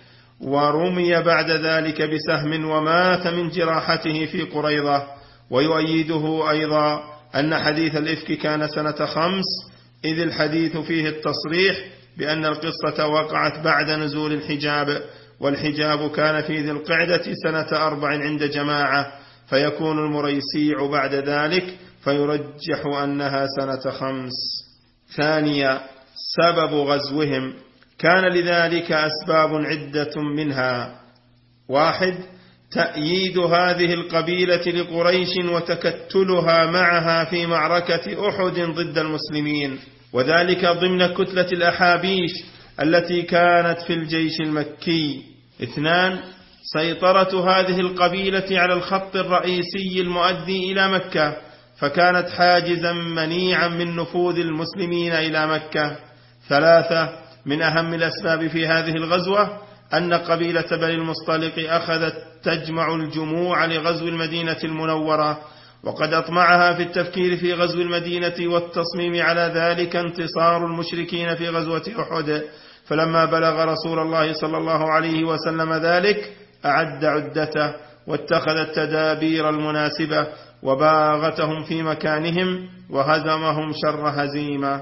ورمي بعد ذلك بسهم ومات من جراحته في قريظة. ويؤيده أيضا أن حديث الإفك كان سنة 5، إذ الحديث فيه التصريح بأن القصة وقعت بعد نزول الحجاب، والحجاب كان في ذي القعدة سنة 4 عند جماعة، فيكون المريسيع بعد ذلك، فيرجح أنها سنة 5. ثانيا، سبب غزوهم. كان لذلك أسباب عدة، منها: 1. تأييد هذه القبيلة لقريش وتكتلها معها في معركة أحد ضد المسلمين، وذلك ضمن كتلة الأحابيش التي كانت في الجيش المكي. 2. سيطرة هذه القبيلة على الخط الرئيسي المؤدي إلى مكة، فكانت حاجزا منيعا من نفوذ المسلمين إلى مكة. 3. من أهم الأسباب في هذه الغزوة أن قبيلة بني المصطلق أخذت تجمع الجموع لغزو المدينة المنورة، وقد أطمعها في التفكير في غزو المدينة والتصميم على ذلك انتصار المشركين في غزوة أحد. فلما بلغ رسول الله صلى الله عليه وسلم ذلك أعد عدته واتخذ التدابير المناسبة، وباغتهم في مكانهم وهزمهم شر هزيمة.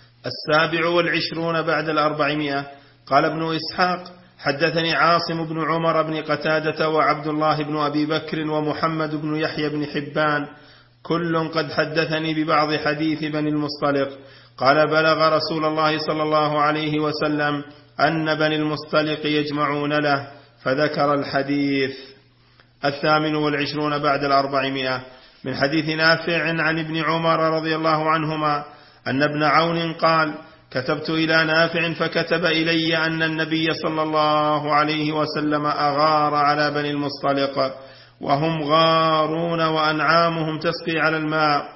27 بعد 400. قال ابن إسحاق: حدثني عاصم بن عمر بن قتادة وعبد الله بن أبي بكر ومحمد بن يحيى بن حبان، كل قد حدثني ببعض حديث بني المصطلق. قال: بلغ رسول الله صلى الله عليه وسلم أن بني المصطلق يجمعون له، فذكر الحديث. 28 بعد 400. من حديث نافع عن ابن عمر رضي الله عنهما أن ابن عون قال: كتبت إلى نافع فكتب إلي أن النبي صلى الله عليه وسلم أغار على بني المصطلق وهم غارون وأنعامهم تسقي على الماء،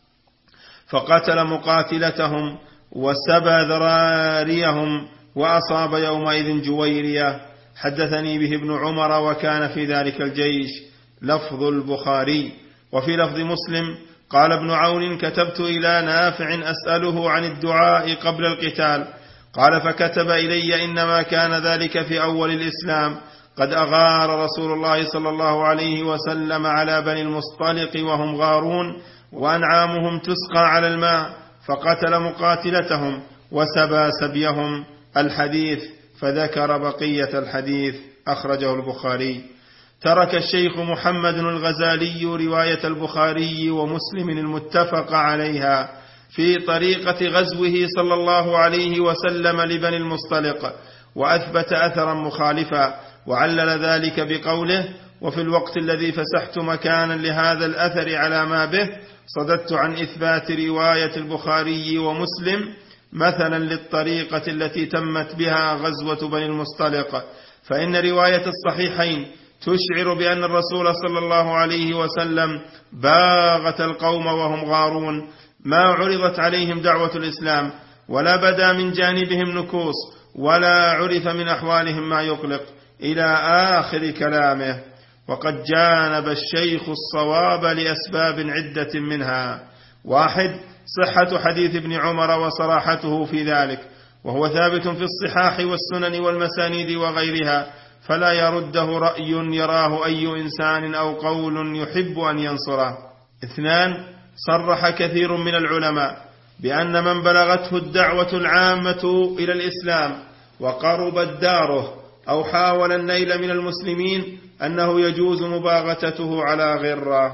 فقتل مقاتلتهم وسبى ذراريهم وأصاب يومئذ جويرية. حدثني به ابن عمر وكان في ذلك الجيش. لفظ البخاري. وفي لفظ مسلم قال ابن عون: كتبت إلى نافع أسأله عن الدعاء قبل القتال. قال: فكتب إلي: إنما كان ذلك في أول الإسلام، قد أغار رسول الله صلى الله عليه وسلم على بني المصطلق وهم غارون وأنعامهم تسقى على الماء، فقتل مقاتلتهم وسبى سبيهم. الحديث، فذكر بقية الحديث. أخرجه البخاري. ترك الشيخ محمد الغزالي رواية البخاري ومسلم المتفق عليها في طريقة غزوه صلى الله عليه وسلم لبني المصطلق، وأثبت أثرا مخالفا، وعلل ذلك بقوله: وفي الوقت الذي فسحت مكانا لهذا الأثر على ما به، صددت عن إثبات رواية البخاري ومسلم مثلا للطريقة التي تمت بها غزوة بني المصطلق، فإن رواية الصحيحين تشعر بأن الرسول صلى الله عليه وسلم باغت القوم وهم غارون، ما عرضت عليهم دعوة الإسلام، ولا بدا من جانبهم نكوص، ولا عرف من أحوالهم ما يقلق، إلى آخر كلامه. وقد جانب الشيخ الصواب لأسباب عدة، منها: 1. صحة حديث ابن عمر وصراحته في ذلك، وهو ثابت في الصحاح والسنن والمسانيد وغيرها، فلا يرده رأي يراه أي إنسان أو قول يحب أن ينصره. 2. صرح كثير من العلماء بأن من بلغته الدعوة العامة إلى الإسلام وقربت داره أو حاول النيل من المسلمين أنه يجوز مباغتته على غرة.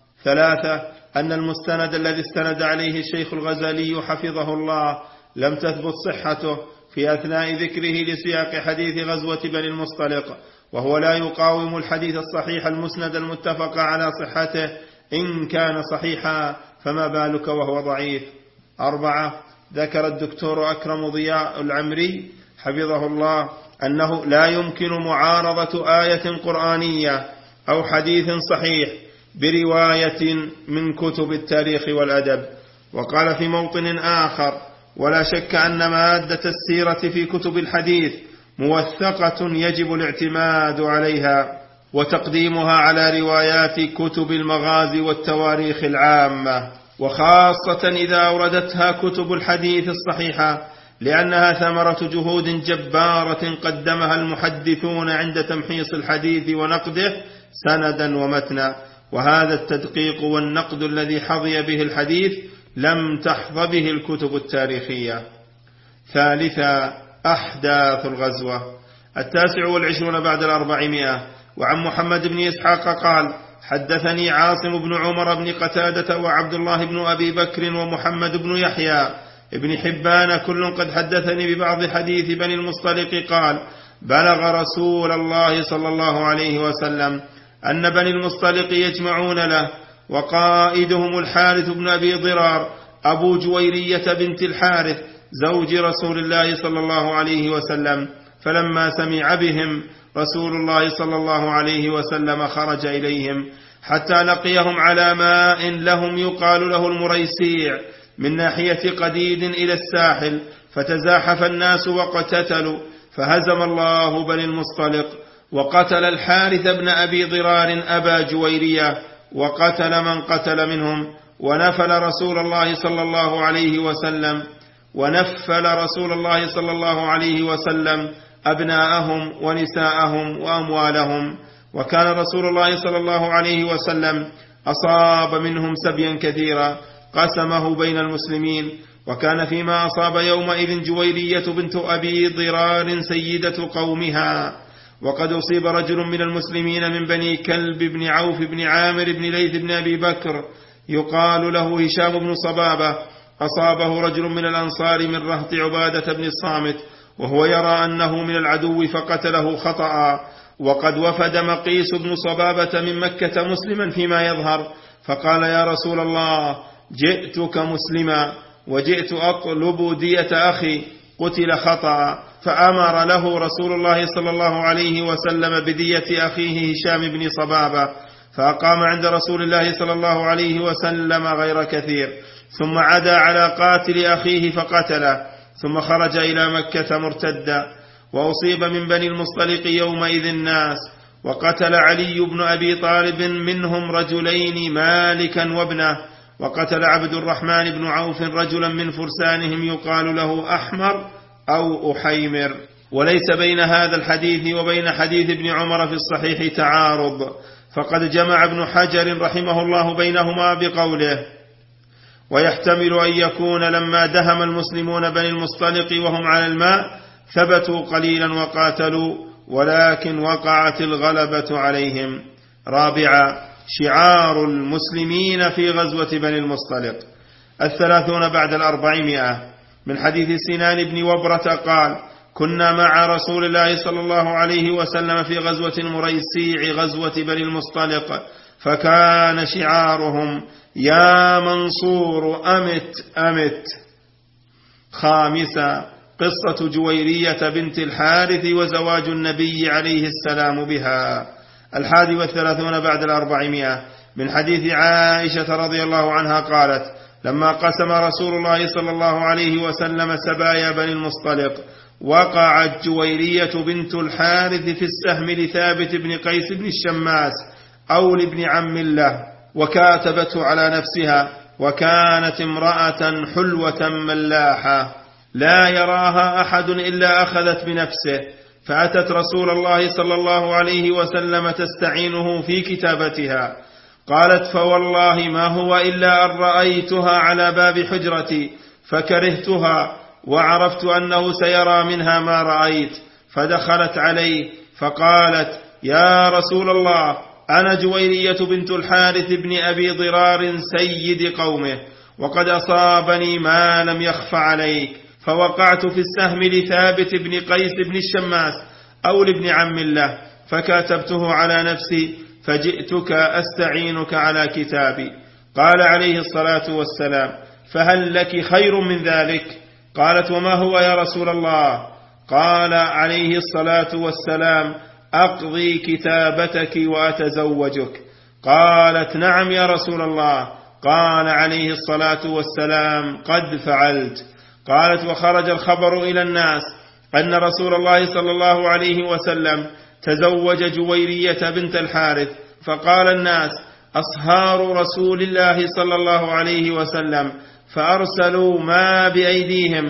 3. أن المستند الذي استند عليه الشيخ الغزالي حفظه الله لم تثبت صحته في أثناء ذكره لسياق حديث غزوة بني المصطلق، وهو لا يقاوم الحديث الصحيح المسند المتفق على صحته إن كان صحيحا، فما بالك وهو ضعيف. 4. ذكر الدكتور أكرم ضياء العمري حفظه الله أنه لا يمكن معارضة آية قرآنية أو حديث صحيح برواية من كتب التاريخ والأدب. وقال في موطن آخر: ولا شك أن مادة السيرة في كتب الحديث موثقة يجب الاعتماد عليها وتقديمها على روايات كتب المغازي والتواريخ العامة، وخاصة إذا أوردتها كتب الحديث الصحيحة، لأنها ثمرة جهود جبارة قدمها المحدثون عند تمحيص الحديث ونقده سندا ومتنا، وهذا التدقيق والنقد الذي حظي به الحديث لم تحظ به الكتب التاريخية. ثالثا، أحداث الغزوة. 29 بعد 400. وعن محمد بن إسحاق قال: حدثني عاصم بن عمر بن قتادة وعبد الله بن أبي بكر ومحمد بن يحيى ابن حبان كل قد حدثني ببعض حديث بني المصطلق قال: بلغ رسول الله صلى الله عليه وسلم أن بني المصطلق يجمعون له، وقائدهم الحارث بن أبي ضرار أبو جويرية بنت الحارث زوج رسول الله صلى الله عليه وسلم. فلما سمع بهم رسول الله صلى الله عليه وسلم خرج إليهم حتى لقيهم على ماء لهم يقال له المريسيع من ناحية قديد إلى الساحل، فتزاحف الناس وقتتلوا، فهزم الله بني المصطلق، وقتل الحارث بن أبي ضرار أبا جويرية، وقتل من قتل منهم، ونفل رسول الله صلى الله عليه وسلم أبناءهم ونساءهم وأموالهم. وكان رسول الله صلى الله عليه وسلم أصاب منهم سبيا كثيرا قسمه بين المسلمين. وكان فيما أصاب يومئذ جويرية بنت أبي ضرار سيدة قومها. وقد أصيب رجل من المسلمين من بني كلب بن عوف بن عامر بن ليث بن أبي بكر يقال له هشام بن صبابة، أصابه رجل من الأنصار من رهط عبادة بن الصامت وهو يرى أنه من العدو فقتله خطأ. وقد وفد مقيس بن صبابة من مكة مسلما فيما يظهر، فقال: يا رسول الله، جئتك مسلما وجئت أطلب دية أخي قتل خطأ. فأمر له رسول الله صلى الله عليه وسلم بدية أخيه هشام بن صبابة، فأقام عند رسول الله صلى الله عليه وسلم غير كثير، ثم عدا على قاتل أخيه فقتله، ثم خرج إلى مكة مرتدا. وأصيب من بني المصطلق يومئذ الناس، وقتل علي بن أبي طالب منهم رجلين مالكا وابنه، وقتل عبد الرحمن بن عوف رجلا من فرسانهم يقال له أحمر أو أحيمر. وليس بين هذا الحديث وبين حديث ابن عمر في الصحيح تعارض، فقد جمع ابن حجر رحمه الله بينهما بقوله: ويحتمل أن يكون لما دهم المسلمون بني المصطلق وهم على الماء ثبتوا قليلا وقاتلوا، ولكن وقعت الغلبة عليهم. رابعا، شعار المسلمين في غزوة بني المصطلق. 30 بعد 400. من حديث سنان بن وبرة قال: كنا مع رسول الله صلى الله عليه وسلم في غزوة المريسيع غزوة بني المصطلق، فكان شعارهم: يا منصور أمت أمت. خامسا، قصة جويرية بنت الحارث وزواج النبي عليه السلام بها. 31 بعد 400. من حديث عائشة رضي الله عنها قالت: لما قسم رسول الله صلى الله عليه وسلم سبايا بني المصطلق، وقعت جويرية بنت الحارث في السهم لثابت بن قيس بن الشماس أو لابن عم له، وكاتبته على نفسها، وكانت امرأة حلوة ملاحة لا يراها أحد إلا أخذت بنفسه، فأتت رسول الله صلى الله عليه وسلم تستعينه في كتابتها. قالت: فوالله ما هو إلا أن رأيتها على باب حجرتي فكرهتها، وعرفت أنه سيرى منها ما رأيت، فدخلت عليه فقالت: يا رسول الله، أنا جويرية بنت الحارث بن أبي ضرار سيد قومه، وقد أصابني ما لم يخف عليك، فوقعت في السهم لثابت بن قيس بن الشماس أو لابن عم الله، فكاتبته على نفسي، فجئتك أستعينك على كتابي. قال عليه الصلاة والسلام: فهل لك خير من ذلك؟ قالت: وما هو يا رسول الله؟ قال عليه الصلاة والسلام: أقضي كتابتك وأتزوجك. قالت: نعم يا رسول الله. قال عليه الصلاة والسلام: قد فعلت. قالت: وخرج الخبر إلى الناس أن رسول الله صلى الله عليه وسلم تزوج جويرية بنت الحارث، فقال الناس: أصهار رسول الله صلى الله عليه وسلم، فأرسلوا ما بأيديهم.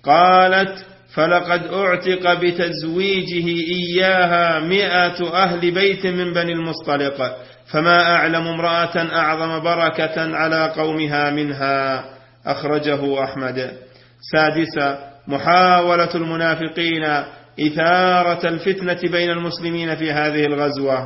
قالت: فلقد أعتق بتزويجه إياها 100 أهل بيت من بني المصطلق، فما أعلم امرأة أعظم بركة على قومها منها. أخرجه أحمد. 6. محاولة المنافقين إثارة الفتنة بين المسلمين في هذه الغزوة.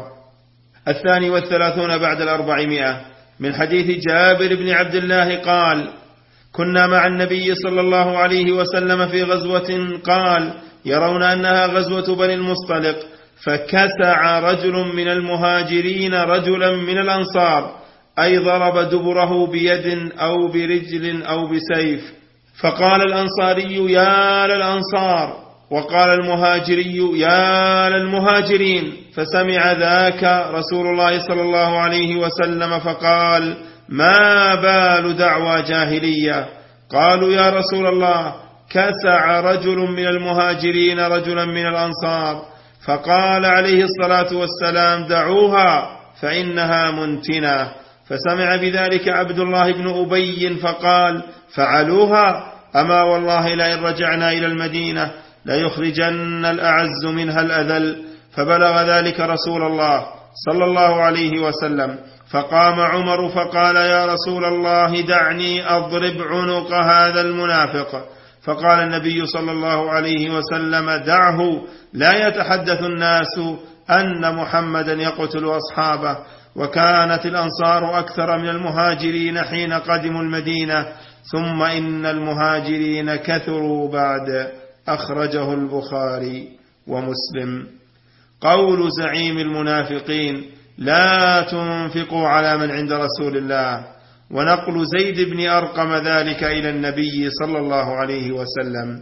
32 بعد 400 من حديث جابر بن عبد الله قال: كنا مع النبي صلى الله عليه وسلم في غزوة، قال: يرون أنها غزوة بني المصطلق، فكسع رجل من المهاجرين رجلا من الأنصار، أي ضرب دبره بيد أو برجل أو بسيف، فقال الأنصاري: يا للأنصار، وقال المهاجري: يا للمهاجرين. فسمع ذاك رسول الله صلى الله عليه وسلم فقال: ما بال دعوى جاهلية؟ قالوا: يا رسول الله، كسع رجل من المهاجرين رجلا من الأنصار. فقال عليه الصلاة والسلام: دعوها فإنها منتنة. فسمع بذلك عبد الله بن أبي فقال: فعلوها؟ أما والله لئن رجعنا إلى المدينة ليخرجن الأعز منها الأذل. فبلغ ذلك رسول الله صلى الله عليه وسلم، فقام عمر فقال: يا رسول الله، دعني أضرب عنق هذا المنافق. فقال النبي صلى الله عليه وسلم: دعه، لا يتحدث الناس أن محمدا يقتل أصحابه. وكانت الأنصار أكثر من المهاجرين حين قدموا المدينة، ثم إن المهاجرين كثروا بعد. أخرجه البخاري ومسلم. قول زعيم المنافقين: لا تنفقوا على من عند رسول الله، ونقل زيد بن أرقم ذلك إلى النبي صلى الله عليه وسلم.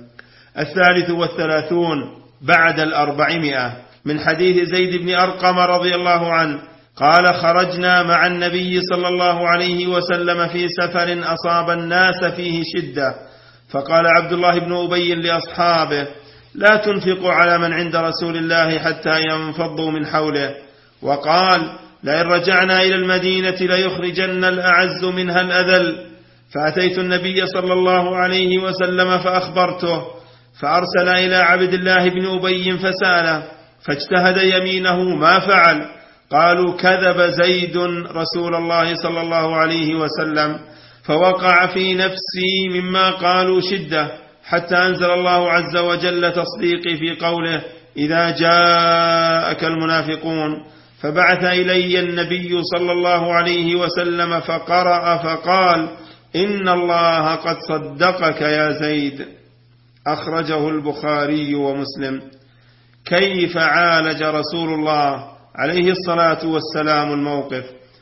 33 بعد 400 من حديث زيد بن أرقم رضي الله عنه قال: خرجنا مع النبي صلى الله عليه وسلم في سفر أصاب الناس فيه شدة، فقال عبد الله بن أبي لأصحابه: لا تنفقوا على من عند رسول الله حتى ينفضوا من حوله. وقال: لئن رجعنا إلى المدينة ليخرجن الأعز منها الأذل. فأتيت النبي صلى الله عليه وسلم فأخبرته، فأرسل إلى عبد الله بن أبي فسأله، فاجتهد يمينه ما فعل. قالوا: كذب زيد رسول الله صلى الله عليه وسلم. فوقع في نفسي مما قالوا شدة، حتى أنزل الله عز وجل تصديقي في قوله: إذا جاءك المنافقون. فبعث إلي النبي صلى الله عليه وسلم فقرأ فقال: إن الله قد صدقك يا زيد. أخرجه البخاري ومسلم. كيف عالج رسول الله عليه الصلاة والسلام الموقف؟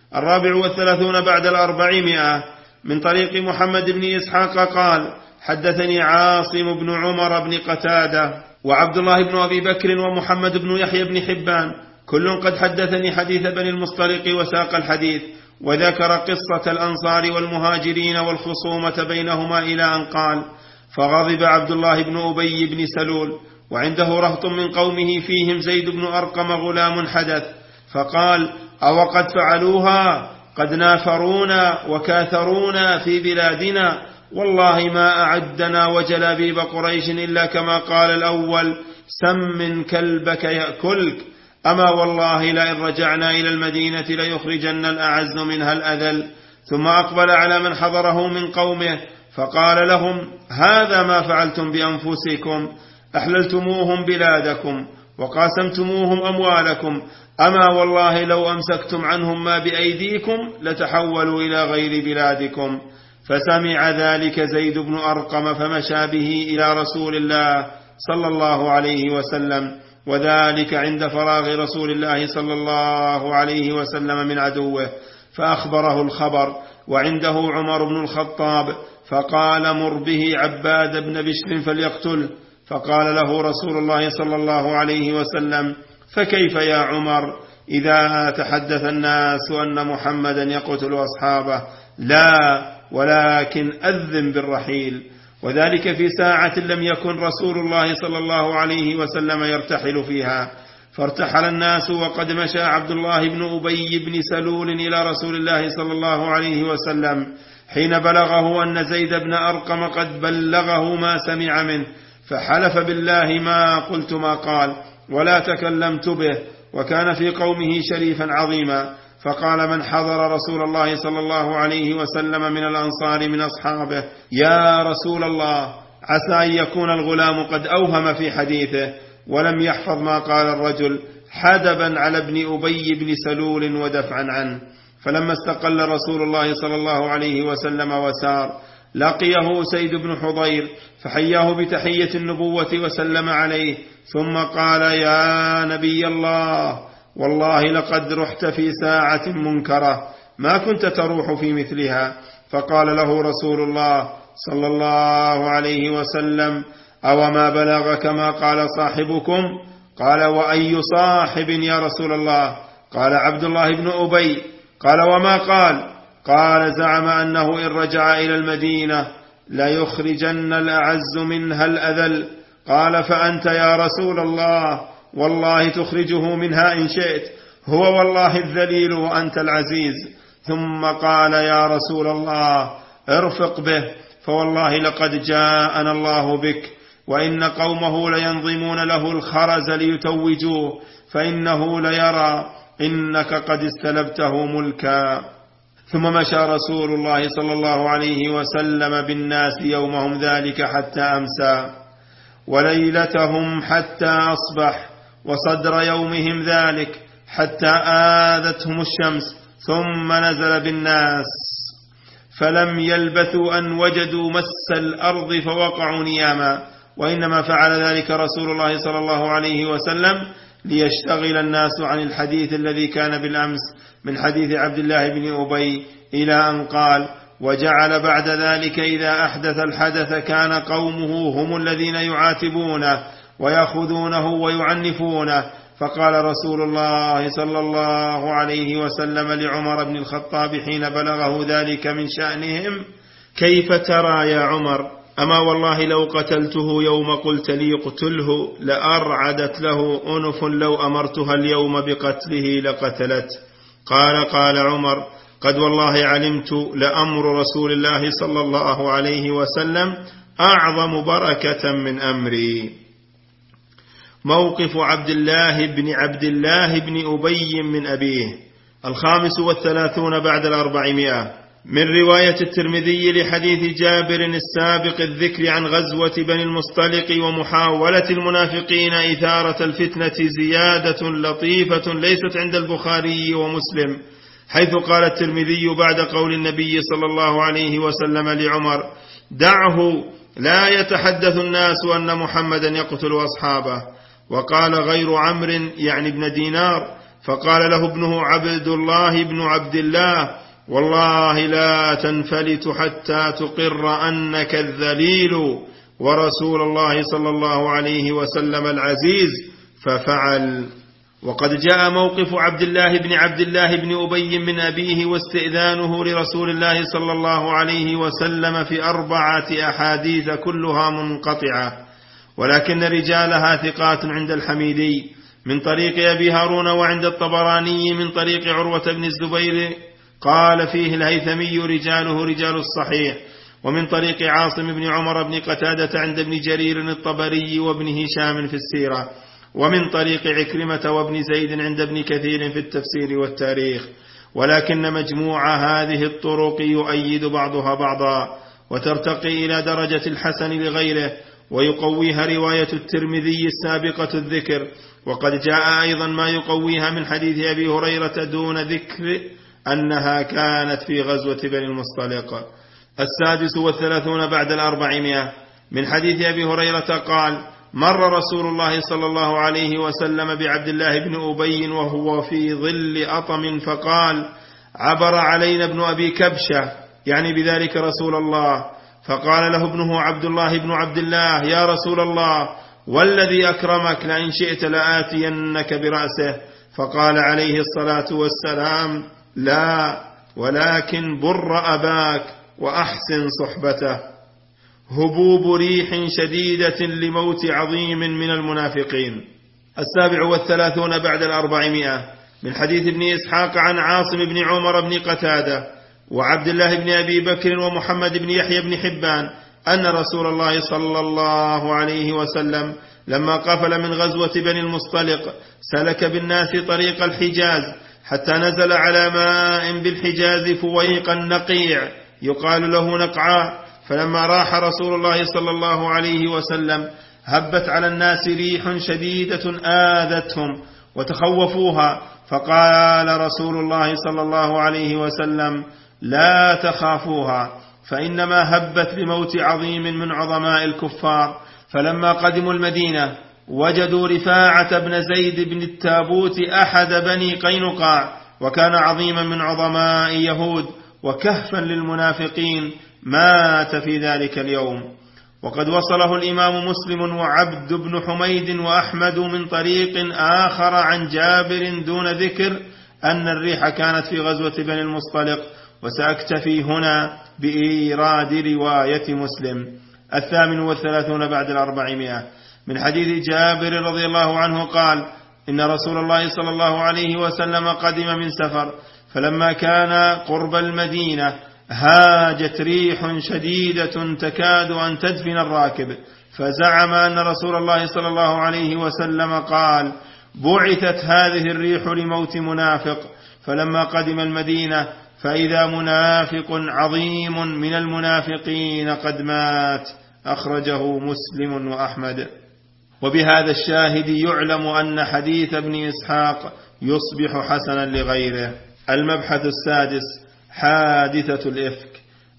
34 بعد 400 من طريق محمد بن إسحاق قال: حدثني عاصم بن عمر بن قتادة وعبد الله بن أبي بكر ومحمد بن يحيى بن حبان، كل قد حدثني حديث بني المصطلق وساق الحديث، وذكر قصة الأنصار والمهاجرين والخصومة بينهما إلى أن قال: فغضب عبد الله بن أبي بن سلول، وعنده رهط من قومه فيهم زيد بن أرقم غلام حدث، فقال: أو قد فعلوها؟ قد نافرونا وكاثرونا في بلادنا، والله ما أعدنا وجلابيب قريش إلا كما قال الأول: سمن كلبك يأكلك. أما والله لئن رجعنا إلى المدينة ليخرجن الأعز منها الأذل. ثم أقبل على من حضره من قومه فقال لهم: هذا ما فعلتم بأنفسكم، أحللتموهم بلادكم وقاسمتموهم أموالكم، أما والله لو أمسكتم عنهم ما بأيديكم لتحولوا إلى غير بلادكم. فسمع ذلك زيد بن أرقم فمشى به إلى رسول الله صلى الله عليه وسلم، وذلك عند فراغ رسول الله صلى الله عليه وسلم من عدوه، فأخبره الخبر، وعنده عمر بن الخطاب، فقال: مر به عباد بن بشر فليقتله. فقال له رسول الله صلى الله عليه وسلم: فكيف يا عمر إذا تحدث الناس أن محمدا يقتل أصحابه؟ لا، ولكن أذن بالرحيل. وذلك في ساعة لم يكن رسول الله صلى الله عليه وسلم يرتحل فيها، فارتحل الناس، وقد مشى عبد الله بن أبي بن سلول إلى رسول الله صلى الله عليه وسلم حين بلغه أن زيد بن أرقم قد بلغه ما سمع منه، فحلف بالله ما قلت ما قال ولا تكلمت به، وكان في قومه شريفا عظيما. فقال من حضر رسول الله صلى الله عليه وسلم من الأنصار من أصحابه: يا رسول الله، عسى أن يكون الغلام قد أوهم في حديثه ولم يحفظ ما قال الرجل، حدبا على ابن أبي بن سلول ودفعا عنه. فلما استقل رسول الله صلى الله عليه وسلم وسار، لقيه سيد بن حضير فحياه بتحية النبوة وسلم عليه، ثم قال: يا نبي الله، والله لقد رحت في ساعة منكرة ما كنت تروح في مثلها. فقال له رسول الله صلى الله عليه وسلم: أو ما بلغك ما قال صاحبكم؟ قال: وأي صاحب يا رسول الله؟ قال: عبد الله بن أبي. قال: وما قال؟ قال: زعم أنه إن رجع إلى المدينة ليخرجن الأعز منها الأذل. قال: فأنت يا رسول الله والله تخرجه منها إن شئت، هو والله الذليل وأنت العزيز. ثم قال: يا رسول الله ارفق به، فوالله لقد جاءنا الله بك، وإن قومه لينظمون له الخرز ليتوجوه، فإنه ليرى إنك قد استلبته ملكا. ثم مشى رسول الله صلى الله عليه وسلم بالناس يومهم ذلك حتى أمسى، وليلتهم حتى أصبح، وصدر يومهم ذلك حتى آذتهم الشمس، ثم نزل بالناس فلم يلبثوا أن وجدوا مس الأرض فوقعوا نياما. وإنما فعل ذلك رسول الله صلى الله عليه وسلم ليشتغل الناس عن الحديث الذي كان بالأمس من حديث عبد الله بن أبي، إلى أن قال: وجعل بعد ذلك إذا أحدث الحدث كان قومه هم الذين يعاتبونه ويأخذونه ويعنفونه. فقال رسول الله صلى الله عليه وسلم لعمر بن الخطاب حين بلغه ذلك من شأنهم: كيف ترى يا عمر؟ أما والله لو قتلته يوم قلت لي اقتله لأرعدت له أنف، لو أمرتها اليوم بقتله لقتلت. قال عمر: قد والله علمت لأمر رسول الله صلى الله عليه وسلم أعظم بركة من أمري. موقف عبد الله بن أبي من أبيه. 35 بعد 400 من رواية الترمذي لحديث جابر السابق الذكر عن غزوة بني المصطلق ومحاولة المنافقين إثارة الفتنة زيادة لطيفة ليست عند البخاري ومسلم، حيث قال الترمذي بعد قول النبي صلى الله عليه وسلم لعمر: دعه لا يتحدث الناس أن محمدا يقتل أصحابه. وقال غير عمرو يعني ابن دينار، فقال له ابنه عبد الله بن عبد الله: والله لا تنفلت حتى تقر أنك الذليل ورسول الله صلى الله عليه وسلم العزيز، ففعل. وقد جاء موقف عبد الله بن أبي من أبيه واستئذانه لرسول الله صلى الله عليه وسلم في 4 أحاديث كلها منقطعة، ولكن رجالها ثقات عند الحميدي من طريق أبي هارون، وعند الطبراني من طريق عروة بن الزبير قال فيه الهيثمي: رجاله رجال الصحيح. ومن طريق عاصم بن عمر بن قتادة عند ابن جرير الطبري وابن هشام في السيرة، ومن طريق عكرمة وابن زيد عند ابن كثير في التفسير والتاريخ. ولكن مجموع هذه الطرق يؤيد بعضها بعضا، وترتقي إلى درجة الحسن لغيره، ويقويها رواية الترمذي السابقة الذكر. وقد جاء أيضا ما يقويها من حديث أبي هريرة دون ذكر أنها كانت في غزوة بني المصطلق. 36 بعد 400 من حديث أبي هريرة قال: مر رسول الله صلى الله عليه وسلم بعبد الله بن أبي وهو في ظل أطم، فقال: عبر علينا ابن أبي كبشة، يعني بذلك رسول الله. فقال له ابنه عبد الله بن عبد الله: يا رسول الله، والذي أكرمك لئن شئت لآتينك برأسه. فقال عليه الصلاة والسلام: لا، ولكن بر أباك وأحسن صحبته. هبوب ريح شديدة لموت عظيم من المنافقين. 37 بعد 400 من حديث ابن إسحاق عن عاصم بن عمر بن قتادة: وعبد الله بن أبي بكر ومحمد بن يحيى بن حبان أن رسول الله صلى الله عليه وسلم لما قفل من غزوة بني المصطلق سلك بالناس طريق الحجاز حتى نزل على ماء بالحجاز فويق النقيع يقال له نقعاء. فلما راح رسول الله صلى الله عليه وسلم هبت على الناس ريح شديدة آذتهم وتخوفوها، فقال رسول الله صلى الله عليه وسلم: لا تخافوها، فإنما هبت لموت عظيم من عظماء الكفار. فلما قدموا المدينة وجدوا رفاعة بن زيد بن التابوت أحد بني قينقاع، وكان عظيما من عظماء يهود وكهفا للمنافقين، مات في ذلك اليوم. وقد وصله الإمام مسلم وعبد بن حميد وأحمد من طريق آخر عن جابر دون ذكر أن الريح كانت في غزوة بني المصطلق، وسأكتفي هنا بإيراد رواية مسلم. 38 بعد 400 من حديث جابر رضي الله عنه قال: إن رسول الله صلى الله عليه وسلم قدم من سفر، فلما كان قرب المدينة هاجت ريح شديدة تكاد أن تدفن الراكب، فزعم أن رسول الله صلى الله عليه وسلم قال: بعثت هذه الريح لموت منافق. فلما قدم المدينة فإذا منافق عظيم من المنافقين قد مات. أخرجه مسلم وأحمد. وبهذا الشاهد يعلم أن حديث ابن إسحاق يصبح حسنا لغيره. المبحث السادس: حادثة الإفك.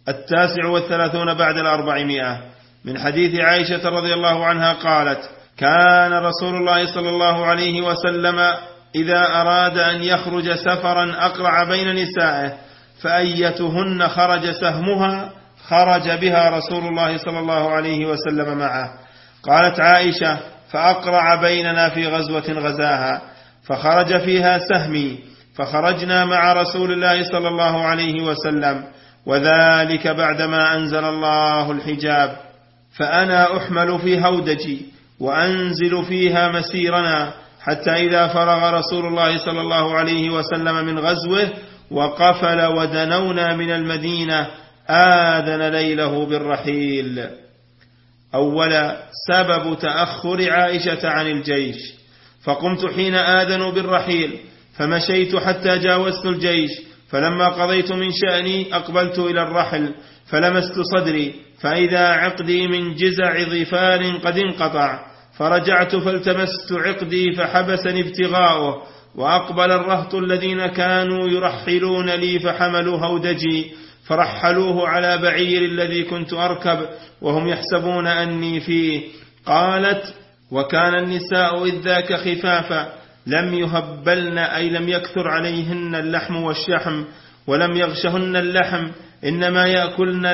39 بعد 400 من حديث عائشة رضي الله عنها قالت: كان رسول الله صلى الله عليه وسلم إذا أراد أن يخرج سفرا أقرع بين نسائه، فأيتهن خرج سهمها خرج بها رسول الله صلى الله عليه وسلم معه. قالت عائشة: فأقرع بيننا في غزوة غزاها، فخرج فيها سهمي، فخرجنا مع رسول الله صلى الله عليه وسلم، وذلك بعدما أنزل الله الحجاب، فأنا أحمل في هودجي وأنزل فيها مسيرنا، حتى إذا فرغ رسول الله صلى الله عليه وسلم من غزوه وقفل ودنونا من المدينة آذن ليله بالرحيل. أولا، سبب تأخر عائشة عن الجيش. فقمت حين آذنوا بالرحيل، فمشيت حتى جاوزت الجيش، فلما قضيت من شأني أقبلت إلى الرحل، فلمست صدري فإذا عقدي من جزع ظفار قد انقطع، فرجعت فالتمست عقدي فحبسني ابتغاؤه، وأقبل الرهط الذين كانوا يرحلون لي فحملوا هودجي فرحلوه على بعير الذي كنت أركب وهم يحسبون أني فيه. قالت: وكان النساء إذ ذاك خفافا، لم يهبلن أي لم يكثر عليهن اللحم والشحم، ولم يغشهن اللحم، إنما يأكلن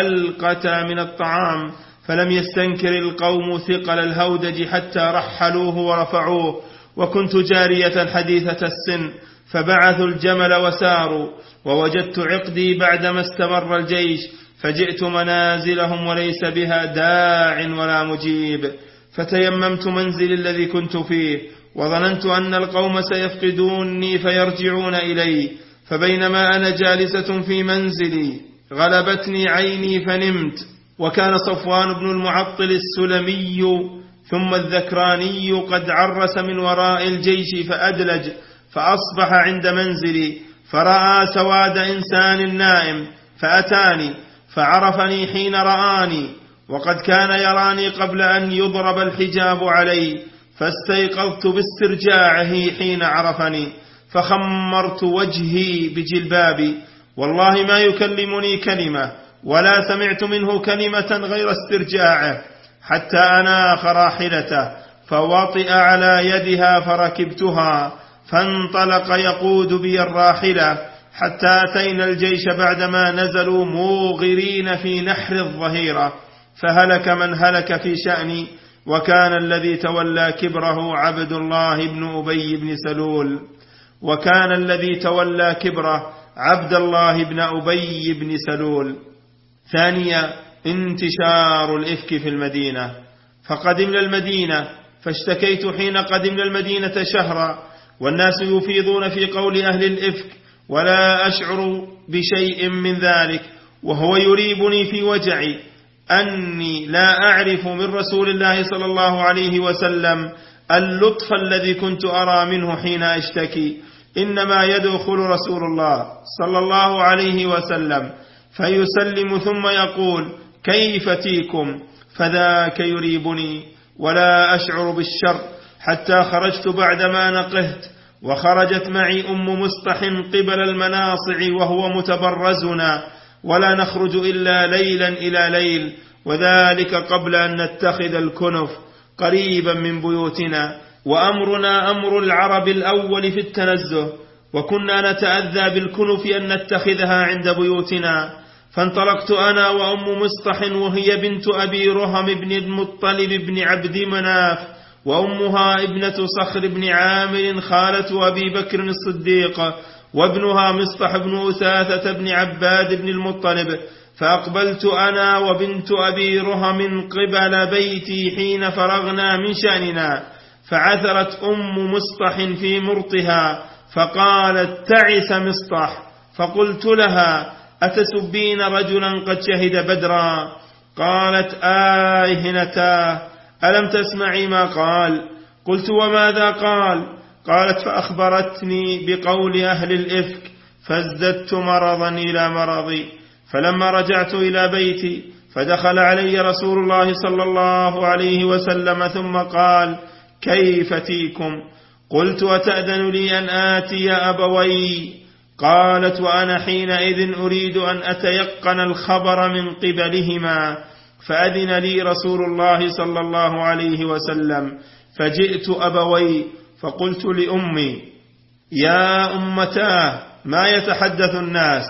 العلقة من الطعام، فلم يستنكر القوم ثقل الهودج حتى رحلوه ورفعوه. وكنت جارية حديثة السن، فبعثوا الجمل وساروا، ووجدت عقدي بعدما استمر الجيش، فجئت منازلهم وليس بها داع ولا مجيب، فتيممت منزلي الذي كنت فيه، وظننت أن القوم سيفقدوني فيرجعون إلي، فبينما أنا جالسة في منزلي غلبتني عيني فنمت. وكان صفوان بن المعطل السلمي ثم الذكراني قد عرس من وراء الجيش فأدلج، فأصبح عند منزلي، فرأى سواد إنسان نائم، فأتاني فعرفني حين رآني، وقد كان يراني قبل أن يضرب الحجاب علي، فاستيقظت باسترجاعه حين عرفني، فخمرت وجهي بجلبابي، والله ما يكلمني كلمة ولا سمعت منه كلمة غير استرجاعه، حتى أناخ راحلته فوطئ على يدها فركبتها، فانطلق يقود بي الراحلة حتى أتينا الجيش بعدما نزلوا موغرين في نحر الظهيرة، فهلك من هلك في شأني، وكان الذي تولى كبره عبد الله بن أبي بن سلول، وكان الذي تولى كبره عبد الله بن أبي بن سلول. ثانيا، انتشار الإفك في المدينة. فقدمنا المدينة، فاشتكيت حين قدمنا المدينة شهرا، والناس يفيضون في قول أهل الإفك، ولا أشعر بشيء من ذلك، وهو يريبني في وجعي أني لا أعرف من رسول الله صلى الله عليه وسلم اللطف الذي كنت أرى منه حين أشتكي، إنما يدخل رسول الله صلى الله عليه وسلم فيسلم ثم يقول كيف تيكم، فذاك يريبني ولا أشعر بالشر، حتى خرجت بعدما نقهت، وخرجت معي أم مصطح قبل المناصع وهو متبرزنا، ولا نخرج إلا ليلا إلى ليل، وذلك قبل أن نتخذ الكنف قريبا من بيوتنا، وأمرنا أمر العرب الأول في التنزه، وكنا نتأذى بالكنف أن نتخذها عند بيوتنا. فانطلقت أنا وأم مصطح وهي بنت أبي رهم بن المطلب بن عبد مناف، وأمها ابنة صخر بن عامر خالة أبي بكر الصديق، وابنها مصطح بن أثاثة بن عباد بن المطلب. فأقبلت أنا وبنت أبي رهم قبل بيتي حين فرغنا من شأننا، فعثرت أم مصطح في مرطها فقالت تعس مصطح، فقلت لها أتسبين رجلا قد شهد بدرا؟ قالت آهنتاه ألم تسمعي ما قال؟ قلت وماذا قال؟ قالت فأخبرتني بقول أهل الإفك، فازددت مرضا إلى مرضي. فلما رجعت إلى بيتي فدخل علي رسول الله صلى الله عليه وسلم ثم قال كيف تيكم؟ قلت أتأذن لي أن آتي أبوي؟ قالت وأنا حينئذ أريد أن أتيقن الخبر من قبلهما، فأذن لي رسول الله صلى الله عليه وسلم، فجئت أبوي فقلت لأمي يا أمتاه ما يتحدث الناس؟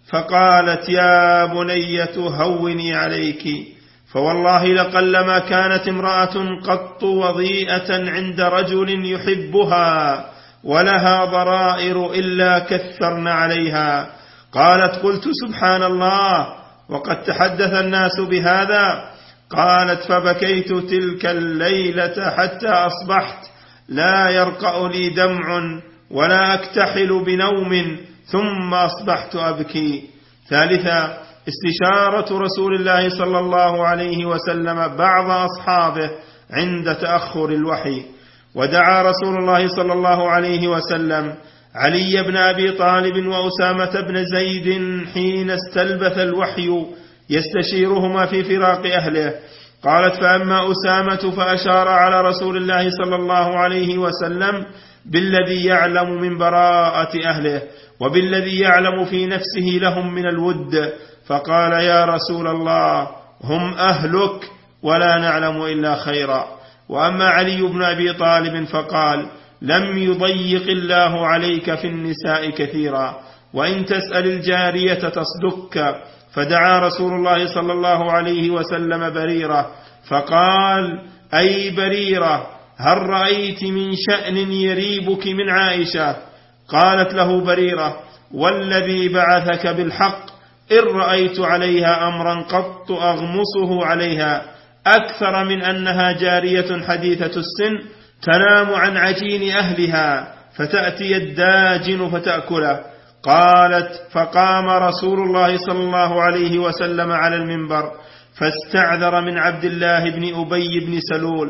فقالت يا بنية هوني عليك، فوالله لقلما كانت امرأة قط وضيئة عند رجل يحبها ولها ضرائر إلا كثرن عليها. قالت قلت سبحان الله وقد تحدث الناس بهذا. قالت فبكيت تلك الليلة حتى أصبحت لا يرقأ لي دمع ولا أكتحل بنوم، ثم أصبحت أبكي. ثالثا استشارة رسول الله صلى الله عليه وسلم بعض أصحابه عند تأخر الوحي، ودعا رسول الله صلى الله عليه وسلم علي بن أبي طالب وأسامة بن زيد حين استلبث الوحي يستشيرهما في فراق أهله. قالت فأما أسامة فأشار على رسول الله صلى الله عليه وسلم بالذي يعلم من براءة أهله وبالذي يعلم في نفسه لهم من الود، فقال يا رسول الله هم أهلك ولا نعلم إلا خيرا. وأما علي بن أبي طالب فقال لم يضيق الله عليك في النساء كثيرا، وإن تسأل الجارية تصدك. فدعا رسول الله صلى الله عليه وسلم بريرة فقال أي بريرة هل رأيت من شأن يريبك من عائشة؟ قالت له بريرة والذي بعثك بالحق إن رأيت عليها أمرا قط أغمصه عليها أكثر من أنها جارية حديثة السن تنام عن عجين أهلها فتأتي الداجن فتأكله. قالت فقام رسول الله صلى الله عليه وسلم على المنبر فاستعذر من عبد الله بن أبي بن سلول.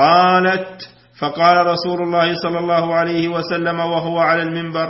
قالت فقال رسول الله صلى الله عليه وسلم وهو على المنبر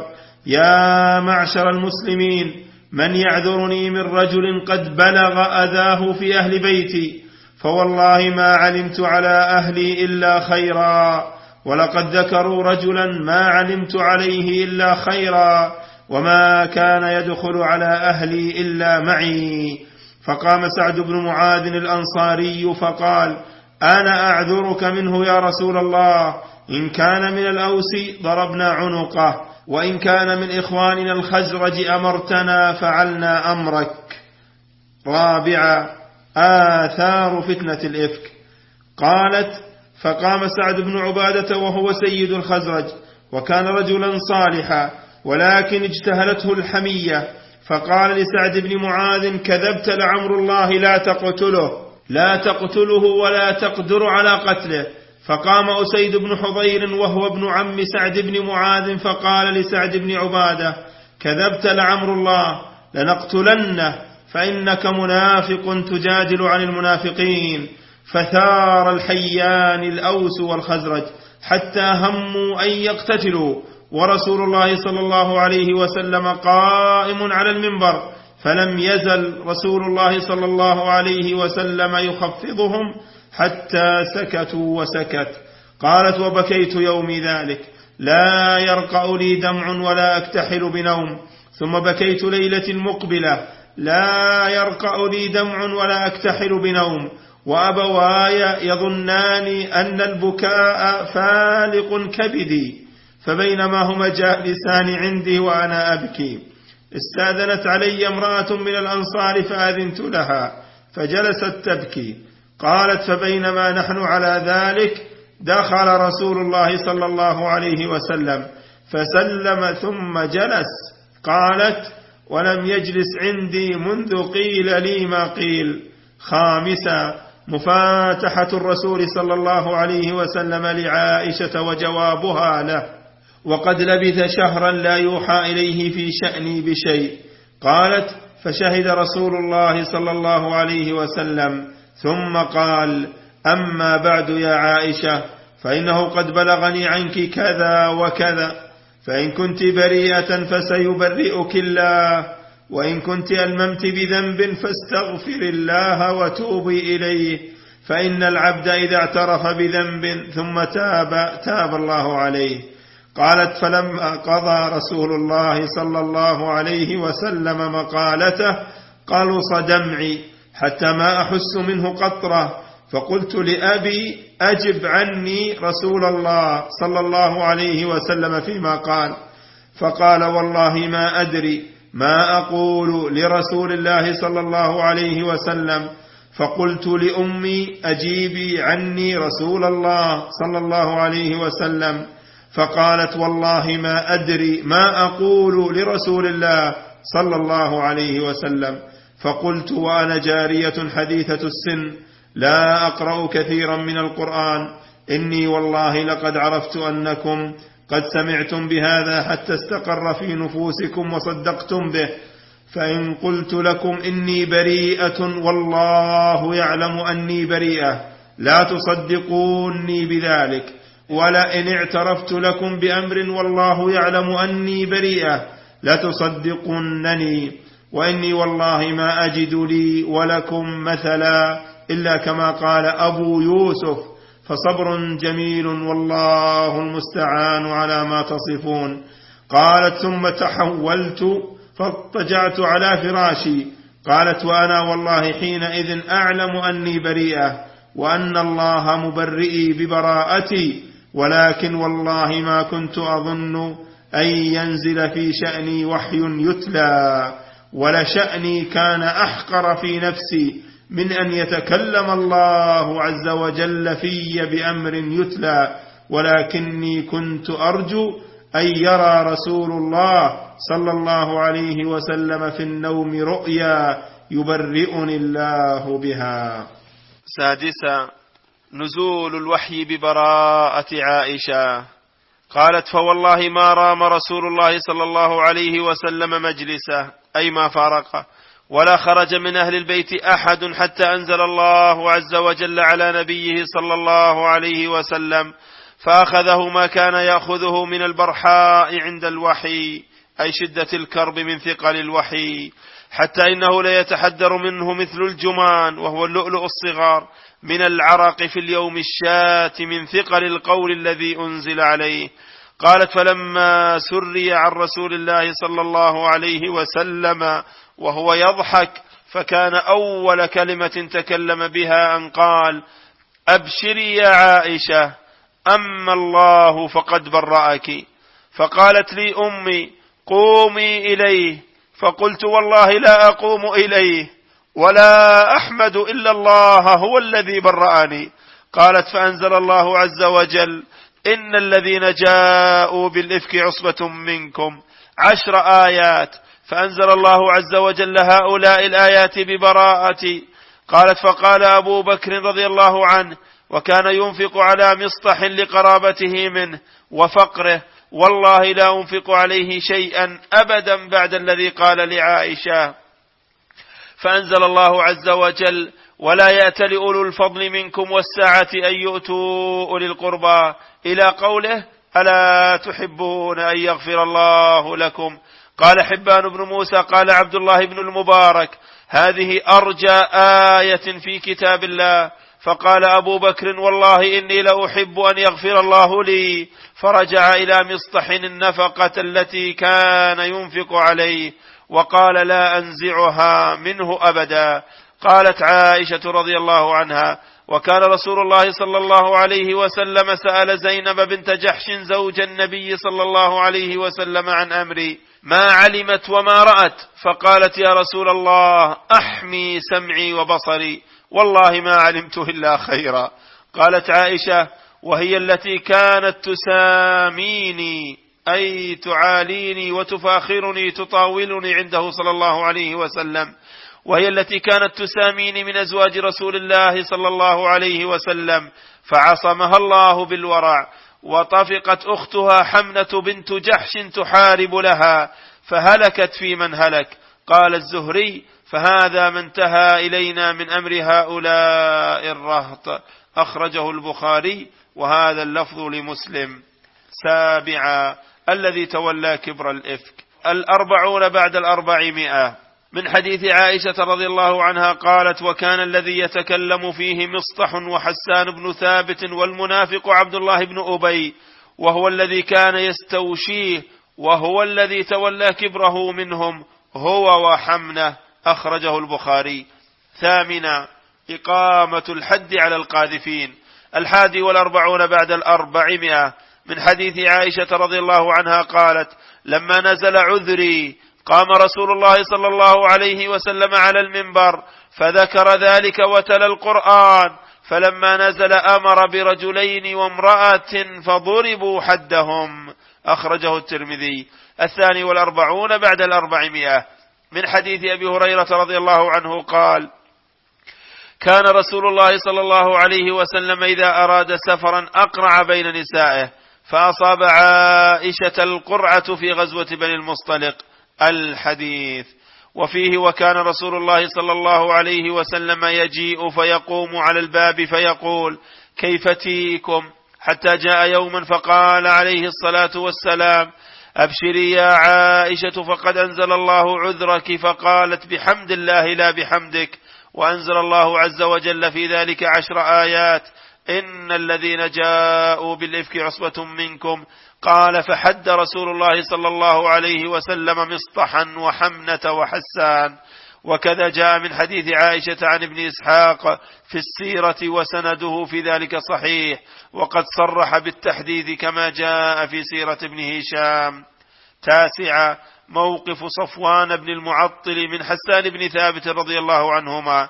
يا معشر المسلمين من يعذرني من رجل قد بلغ أذاه في أهل بيتي؟ فوالله ما علمت على أهلي إلا خيرا، ولقد ذكروا رجلا ما علمت عليه إلا خيرا، وما كان يدخل على أهلي إلا معي. فقام سعد بن معاذ الأنصاري فقال أنا أعذرك منه يا رسول الله، إن كان من الأوس ضربنا عنقه، وإن كان من إخواننا الخزرج أمرتنا فعلنا أمرك. رابعا آثار فتنة الإفك. قالت فقام سعد بن عبادة وهو سيد الخزرج، وكان رجلا صالحا ولكن اجتهلته الحمية، فقال لسعد بن معاذ كذبت لعمر الله لا تقتله ولا تقدر على قتله. فقام أسيد بن حضير وهو ابن عم سعد بن معاذ فقال لسعد بن عبادة كذبت لعمر الله لنقتلنه فإنك منافق تجادل عن المنافقين. فثار الحيان الأوس والخزرج حتى هموا أن يقتتلوا، ورسول الله صلى الله عليه وسلم قائم على المنبر، فلم يزل رسول الله صلى الله عليه وسلم يخفضهم حتى سكتوا وسكت. قالت: وبكيت يومي ذلك لا يرقأ لي دمع ولا أكتحل بنوم، ثم بكيت ليلة المقبلة لا يرقأ لي دمع ولا أكتحل بنوم، وأبواي يظنان أن البكاء فالق كبدي، فبينما هما جالسان عندي وأنا أبكي استأذنت علي امرأة من الأنصار فأذنت لها فجلست تبكي. قالت: فبينما نحن على ذلك دخل رسول الله صلى الله عليه وسلم فسلم ثم جلس. قالت: ولم يجلس عندي منذ قيل لي ما قيل. خامسا: مفاتحة الرسول صلى الله عليه وسلم لعائشة وجوابها له، وقد لبث شهرا لا يوحى إليه في شأني بشيء. قالت: فشهد رسول الله صلى الله عليه وسلم ثم قال: أما بعد يا عائشة فإنه قد بلغني عنك كذا وكذا، فإن كنت بريئة فسيبرئك الله، وإن كنت ألممت بذنب فاستغفر الله وتوبي إليه، فإن العبد إذا اعترف بذنب ثم تاب الله عليه. قالت: فلما قضى رسول الله صلى الله عليه وسلم مقالته قلص دمعي حتى ما أحس منه قطرة، فقلت لأبي: أجب عني رسول الله صلى الله عليه وسلم فيما قال. فقال: والله ما أدري ما أقول لرسول الله صلى الله عليه وسلم. فقلت لأمي: أجيبي عني رسول الله صلى الله عليه وسلم. فقالت: والله ما أدري ما أقول لرسول الله صلى الله عليه وسلم. فقلت وأنا جارية حديثة السن لا أقرأ كثيرا من القرآن: إني والله لقد عرفت أنكم قد سمعتم بهذا حتى استقر في نفوسكم وصدقتم به، فإن قلت لكم إني بريئة والله يعلم أني بريئة لا تصدقوني بذلك، ولئن اعترفت لكم بأمر والله يعلم أني بريئة لا تصدقونني، وإني والله ما أجد لي ولكم مثلا إلا كما قال أبو يوسف، فصبر جميل والله المستعان على ما تصفون. قالت: ثم تحولت فاضطجعت على فراشي. قالت: وأنا والله حينئذ أعلم أني بريئة وأن الله مبرئي ببراءتي، ولكن والله ما كنت أظن أن ينزل في شأني وحي يتلى، ولشأني كان أحقر في نفسي من أن يتكلم الله عز وجل في بأمر يتلى، ولكني كنت أرجو أن يرى رسول الله صلى الله عليه وسلم في النوم رؤيا يبرئني الله بها. سادسا: نزول الوحي ببراءة عائشة. قالت: فوالله ما رام رسول الله صلى الله عليه وسلم مجلسه، أي ما فارقه، ولا خرج من أهل البيت أحد حتى أنزل الله عز وجل على نبيه صلى الله عليه وسلم فأخذه ما كان يأخذه من البرحاء عند الوحي، أي شدة الكرب من ثقل الوحي، حتى إنه ليتحدر منه مثل الجمان وهو اللؤلؤ الصغار من العرق في اليوم الشات من ثقل القول الذي أنزل عليه. قالت: فلما سري عن رسول الله صلى الله عليه وسلم وهو يضحك، فكان أول كلمة تكلم بها أن قال: أبشري يا عائشة، أما الله فقد برأك. فقالت لي أمي: قومي إليه. فقلت: والله لا أقوم إليه ولا أحمد إلا الله هو الذي برأني. قالت: فأنزل الله عز وجل: إن الذين جاءوا بالإفك عصبة منكم 10 آيات، فأنزل الله عز وجل هؤلاء الآيات ببراءتي. قالت: فقال أبو بكر رضي الله عنه، وكان ينفق على مصطح لقرابته منه وفقره، والله لا أنفق عليه شيئا أبدا بعد الذي قال لعائشة. فأنزل الله عز وجل: ولا يأتل أولو الفضل منكم والسعة أن يؤتوا أولي القربى، إلى قوله: ألا تحبون أن يغفر الله لكم. قال حبان بن موسى قال عبد الله بن المبارك: هذه أرجى آية في كتاب الله. فقال أبو بكر: والله إني لأحب أن يغفر الله لي. فرجع إلى مصطح النفقة التي كان ينفق عليه وقال: لا أنزعها منه أبدا. قالت عائشة رضي الله عنها: وكان رسول الله صلى الله عليه وسلم سأل زينب بنت جحش زوج النبي صلى الله عليه وسلم عن أمري ما علمت وما رأت، فقالت: يا رسول الله، أحمي سمعي وبصري، والله ما علمت إلا خيرا. قالت عائشة: وهي التي كانت تساميني، أي تعاليني وتفاخرني تطاولني عنده صلى الله عليه وسلم، وهي التي كانت تساميني من أزواج رسول الله صلى الله عليه وسلم، فعصمها الله بالورع. وطفقت أختها حمنة بنت جحش تحارب لها فهلكت في من هلك. قال الزهري: فهذا ما انتهى إلينا من أمر هؤلاء الرهط. أخرجه البخاري، وهذا اللفظ لمسلم. 7. الذي تولى كبر الإفك. 40 بعد 400. من حديث عائشة رضي الله عنها قالت: وكان الذي يتكلم فيه مصطح وحسان بن ثابت والمنافق عبد الله بن أبي، وهو الذي كان يستوشيه، وهو الذي تولى كبره منهم هو وحمنه. أخرجه البخاري. 8. إقامة الحد على القاذفين. 41 بعد 400. من حديث عائشة رضي الله عنها قالت: لما نزل عذري قام رسول الله صلى الله عليه وسلم على المنبر فذكر ذلك وتلا القرآن، فلما نزل أمر برجلين وامرأة فضربوا حدهم. أخرجه الترمذي. 42 بعد 400. من حديث أبي هريرة رضي الله عنه قال: كان رسول الله صلى الله عليه وسلم إذا أراد سفرا أقرع بين نسائه، فأصاب عائشة القرعة في غزوة بني المصطلق. الحديث. وفيه: وكان رسول الله صلى الله عليه وسلم يجيء فيقوم على الباب فيقول: كيف تيكم؟ حتى جاء يوما فقال عليه الصلاة والسلام: أبشري يا عائشة فقد أنزل الله عذرك. فقالت: بحمد الله لا بحمدك. وأنزل الله عز وجل في ذلك 10 آيات: إن الذين جاءوا بالإفك عصبة منكم. قال: فحد رسول الله صلى الله عليه وسلم مصطحا وحمنة وحسان. وكذا جاء من حديث عائشة عن ابن إسحاق في السيرة وسنده في ذلك صحيح، وقد صرح بالتحديد كما جاء في سيرة ابن هشام. 9. موقف صفوان بن المعطل من حسان بن ثابت رضي الله عنهما.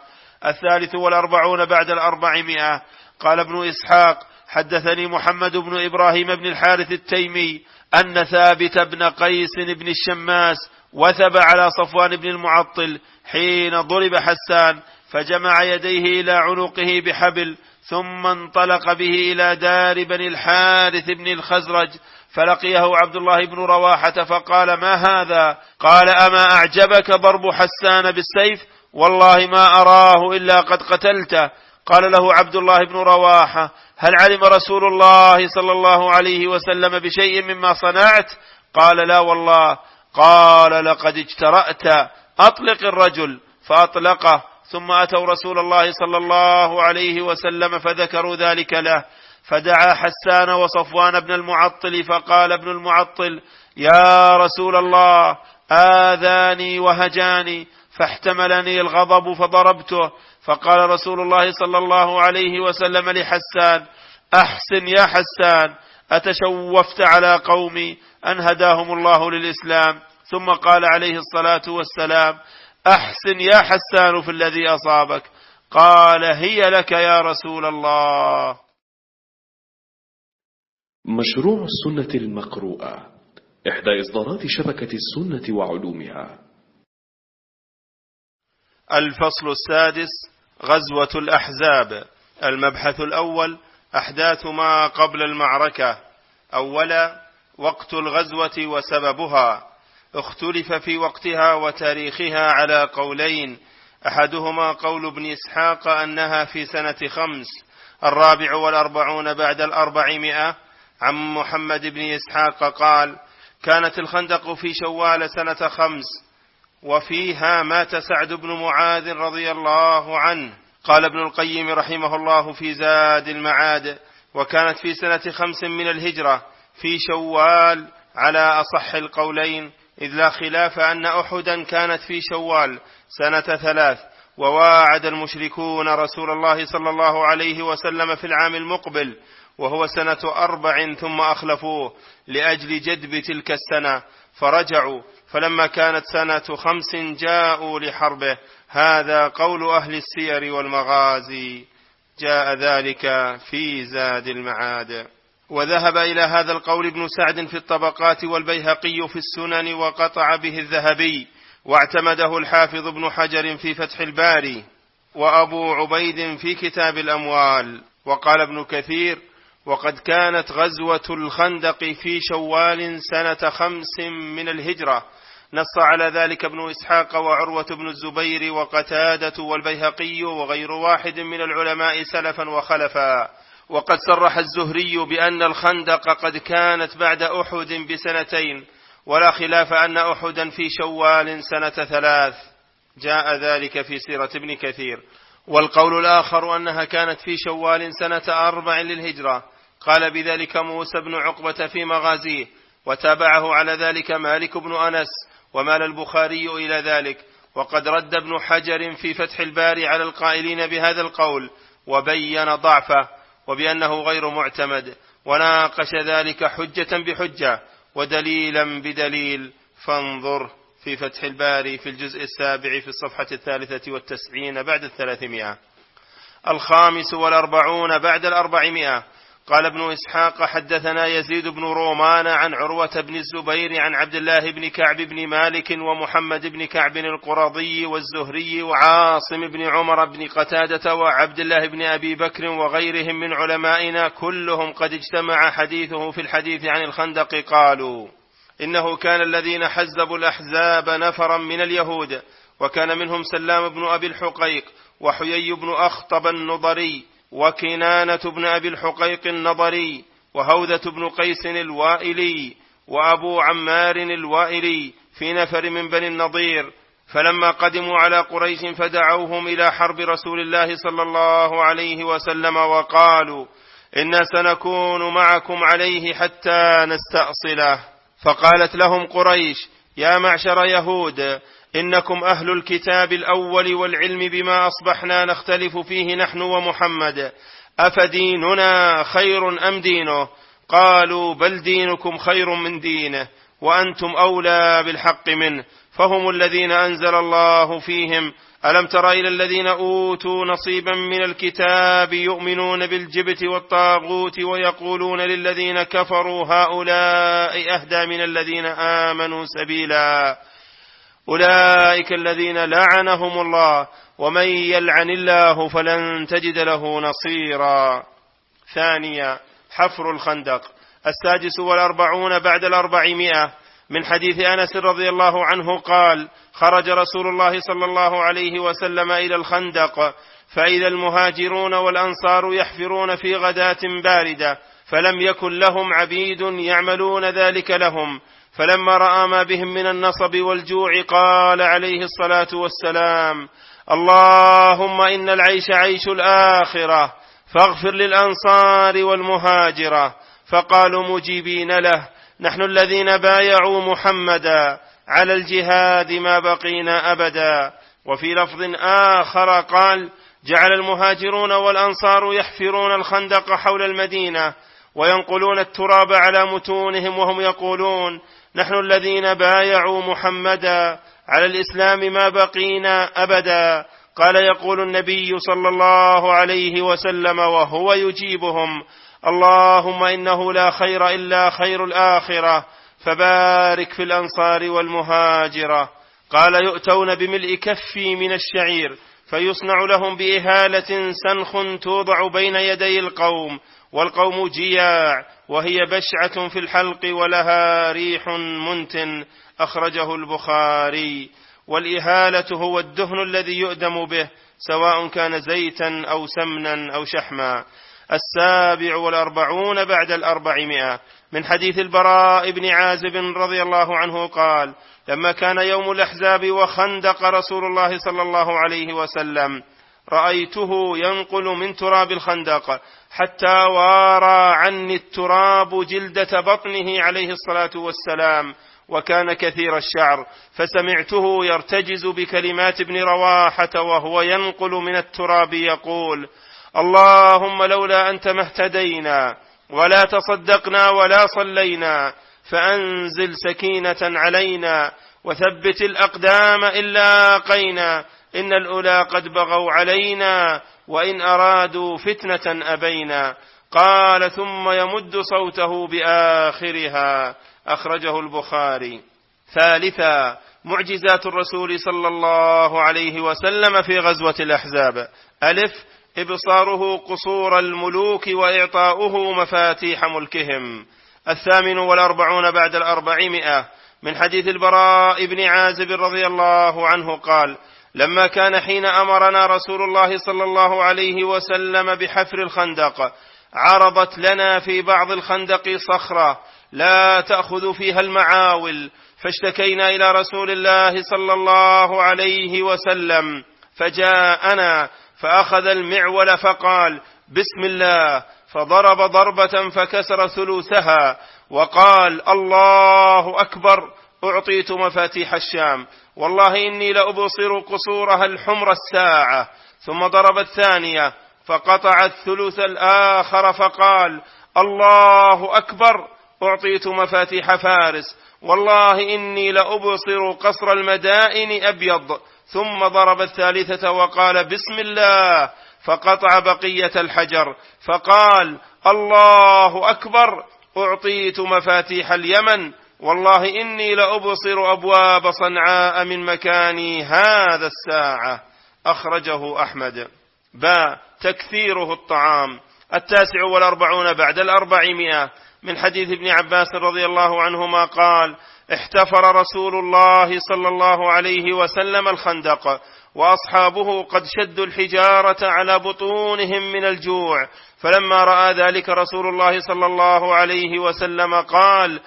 43 بعد 400. قال ابن إسحاق: حدثني محمد بن إبراهيم بن الحارث التيمي أن ثابت بن قيس بن الشماس وثب على صفوان بن المعطل حين ضرب حسان، فجمع يديه إلى عنقه بحبل، ثم انطلق به إلى دار بني الحارث بن الخزرج، فلقيه عبد الله بن رواحة فقال: ما هذا؟ قال: أما أعجبك ضرب حسان بالسيف؟ والله ما أراه إلا قد قتلته. قال له عبد الله بن رواحة: هل علم رسول الله صلى الله عليه وسلم بشيء مما صنعت؟ قال: لا والله. قال: لقد اجترأت، أطلق الرجل. فأطلقه. ثم أتوا رسول الله صلى الله عليه وسلم فذكروا ذلك له، فدعا حسان وصفوان بن المعطل، فقال ابن المعطل: يا رسول الله، آذاني وهجاني، فاحتملني الغضب فضربته. فقال رسول الله صلى الله عليه وسلم لحسان: أحسن يا حسان، أتشوفت على قومي أن هداهم الله للإسلام؟ ثم قال عليه الصلاة والسلام: أحسن يا حسان في الذي أصابك. قال: هي لك يا رسول الله. مشروع السنة المقروءة، إحدى إصدارات شبكة السنة وعلومها. الفصل السادس: غزوة الأحزاب. المبحث الأول: أحداث ما قبل المعركة. أولا: وقت الغزوة وسببها. اختلف في وقتها وتاريخها على قولين، أحدهما قول ابن إسحاق أنها في سنة 5 44 بعد 400. عن محمد بن إسحاق قال: كانت الخندق في شوال سنة 5 وفيها مات سعد بن معاذ رضي الله عنه. قال ابن القيم رحمه الله في زاد المعاد: وكانت في سنة 5 من الهجرة في شوال على أصح القولين، إذ لا خلاف أن أحدا كانت في شوال سنة 3. وواعد المشركون رسول الله صلى الله عليه وسلم في العام المقبل وهو سنة 4 ثم أخلفوه لأجل جدب تلك السنة فرجعوا، فلما كانت سنة 5 جاءوا لحربه. هذا قول أهل السير والمغازي، جاء ذلك في زاد المعاد. وذهب إلى هذا القول ابن سعد في الطبقات والبيهقي في السنن وقطع به الذهبي، واعتمده الحافظ ابن حجر في فتح الباري، وأبو عبيد في كتاب الأموال. وقال ابن كثير: وقد كانت غزوة الخندق في شوال سنة 5 من الهجرة. نص على ذلك ابن إسحاق وعروة بن الزبير وقتادة والبيهقي وغير واحد من العلماء سلفا وخلفا. وقد صرح الزهري بأن الخندق قد كانت بعد أحد ب2 ولا خلاف أن أحدا في شوال سنة 3. جاء ذلك في سيرة ابن كثير. والقول الآخر أنها كانت في شوال سنة 4 للهجرة، قال بذلك موسى بن عقبة في مغازيه، وتابعه على ذلك مالك بن أنس، ومال البخاري إلى ذلك. وقد رد ابن حجر في فتح الباري على القائلين بهذا القول وبين ضعفه وبأنه غير معتمد، وناقش ذلك حجة بحجة ودليلا بدليل، فانظر في فتح الباري في الجزء 7 في الصفحة 93 بعد 300. 45 بعد 400. قال ابن إسحاق: حدثنا يزيد بن رومان عن عروة بن الزبير عن عبد الله بن كعب بن مالك ومحمد بن كعب القرظي والزهري وعاصم بن عمر بن قتادة وعبد الله بن أبي بكر وغيرهم من علمائنا، كلهم قد اجتمع حديثه في الحديث عن الخندق. قالوا: إنه كان الذين حزبوا الأحزاب نفرا من اليهود، وكان منهم سلام بن أبي الحقيق وحيي بن أخطب النضري وكنانة بن أبي الحقيق النضري وهوذة بن قيس الوائلي وأبو عمار الوائلي في نفر من بني النضير. فلما قدموا على قريش فدعوهم إلى حرب رسول الله صلى الله عليه وسلم وقالوا: إنا سنكون معكم عليه حتى نستأصله. فقالت لهم قريش: يا معشر يهود، إنكم أهل الكتاب الأول والعلم بما أصبحنا نختلف فيه نحن ومحمد، أفديننا خير أم دينه؟ قالوا: بل دينكم خير من دينه، وأنتم أولى بالحق منه، فهم الذين أنزل الله فيهم. ألم تر إلى الذين أوتوا نصيبا من الكتاب يؤمنون بالجبت والطاغوت ويقولون للذين كفروا هؤلاء أهدى من الذين آمنوا سبيلا، أولئك الذين لعنهم الله، ومن يلعن الله فلن تجد له نصيرا. 2. حفر الخندق. 46 بعد 400. من حديث أنس رضي الله عنه قال: خرج رسول الله صلى الله عليه وسلم إلى الخندق، فإذا المهاجرون والأنصار يحفرون في غداة باردة، فلم يكن لهم عبيد يعملون ذلك لهم، فلما رأى ما بهم من النصب والجوع قال عليه الصلاة والسلام: اللهم إن العيش عيش الآخرة، فاغفر للأنصار والمهاجرة. فقالوا مجيبين له: نحن الذين بايعوا محمدا على الجهاد ما بقينا أبدا. وفي لفظ آخر قال: جعل المهاجرون والأنصار يحفرون الخندق حول المدينة وينقلون التراب على متونهم وهم يقولون: نحن الذين بايعوا محمدا على الإسلام ما بقينا أبدا. قال: يقول النبي صلى الله عليه وسلم وهو يجيبهم: اللهم إنه لا خير إلا خير الآخرة، فبارك في الأنصار والمهاجرة. قال: يؤتون بملء كفي من الشعير فيصنع لهم بإهالة سنخ توضع بين يدي القوم، والقوم جياع، وهي بشعة في الحلق ولها ريح منتن. أخرجه البخاري. والإهالة هو الدهن الذي يؤدم به، سواء كان زيتا أو سمنا أو شحما. 47 بعد 400 من حديث البراء بن عازب رضي الله عنه قال: لما كان يوم الأحزاب وخندق رسول الله صلى الله عليه وسلم رأيته ينقل من تراب الخندق حتى وارى عني التراب جلدة بطنه عليه الصلاة والسلام، وكان كثير الشعر، فسمعته يرتجز بكلمات ابن رواحة وهو ينقل من التراب يقول: اللهم لولا أنت ما اهتدينا ولا تصدقنا ولا صلينا، فأنزل سكينة علينا وثبت الأقدام إن لاقينا، إن الأولى قد بغوا علينا وإن أرادوا فتنة أبينا. قال ثم يمد صوته بآخرها. أخرجه البخاري. 3. معجزات الرسول صلى الله عليه وسلم في غزوة الأحزاب: إبصاره قصور الملوك وإعطاؤه مفاتيح ملكهم. 48 بعد 400 من حديث البراء بن عازب رضي الله عنه قال: لما كان حين أمرنا رسول الله صلى الله عليه وسلم بحفر الخندق، عرضت لنا في بعض الخندق صخرة لا تأخذ فيها المعاول، فاشتكينا إلى رسول الله صلى الله عليه وسلم، فجاءنا فأخذ المعول فقال: بسم الله، فضرب ضربة فكسر ثلثها، وقال: الله أكبر، أعطيت مفاتيح الشام، والله إني لأبصر قصورها الحمر الساعة. ثم ضرب الثانية فقطع الثلث الآخر، فقال: الله أكبر، أعطيت مفاتيح فارس، والله إني لأبصر قصر المدائن أبيض. ثم ضرب الثالثة وقال: بسم الله، فقطع بقية الحجر، فقال: الله أكبر، أعطيت مفاتيح اليمن، والله إني لأبصر أبواب صنعاء من مكاني هذا الساعة. أخرجه أحمد. تكثيره الطعام. 49 بعد 400 من حديث ابن عباس رضي الله عنهما قال: احتفر رسول الله صلى الله عليه وسلم الخندق، وأصحابه قد شدوا الحجارة على بطونهم من الجوع، فلما رأى ذلك رسول الله صلى الله عليه وسلم قال: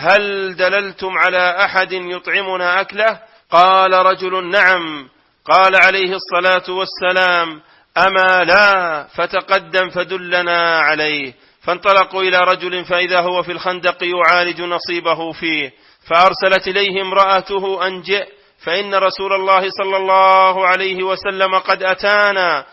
هل دللتم على أحد يطعمنا أكله؟ قال رجل: نعم. قال عليه الصلاة والسلام: أما لا، فتقدم فدلنا عليه. فانطلقوا إلى رجل فإذا هو في الخندق يعالج نصيبه فيه، فأرسلت إليه امرأته أن جئ، فإن رسول الله صلى الله عليه وسلم قد أتانا.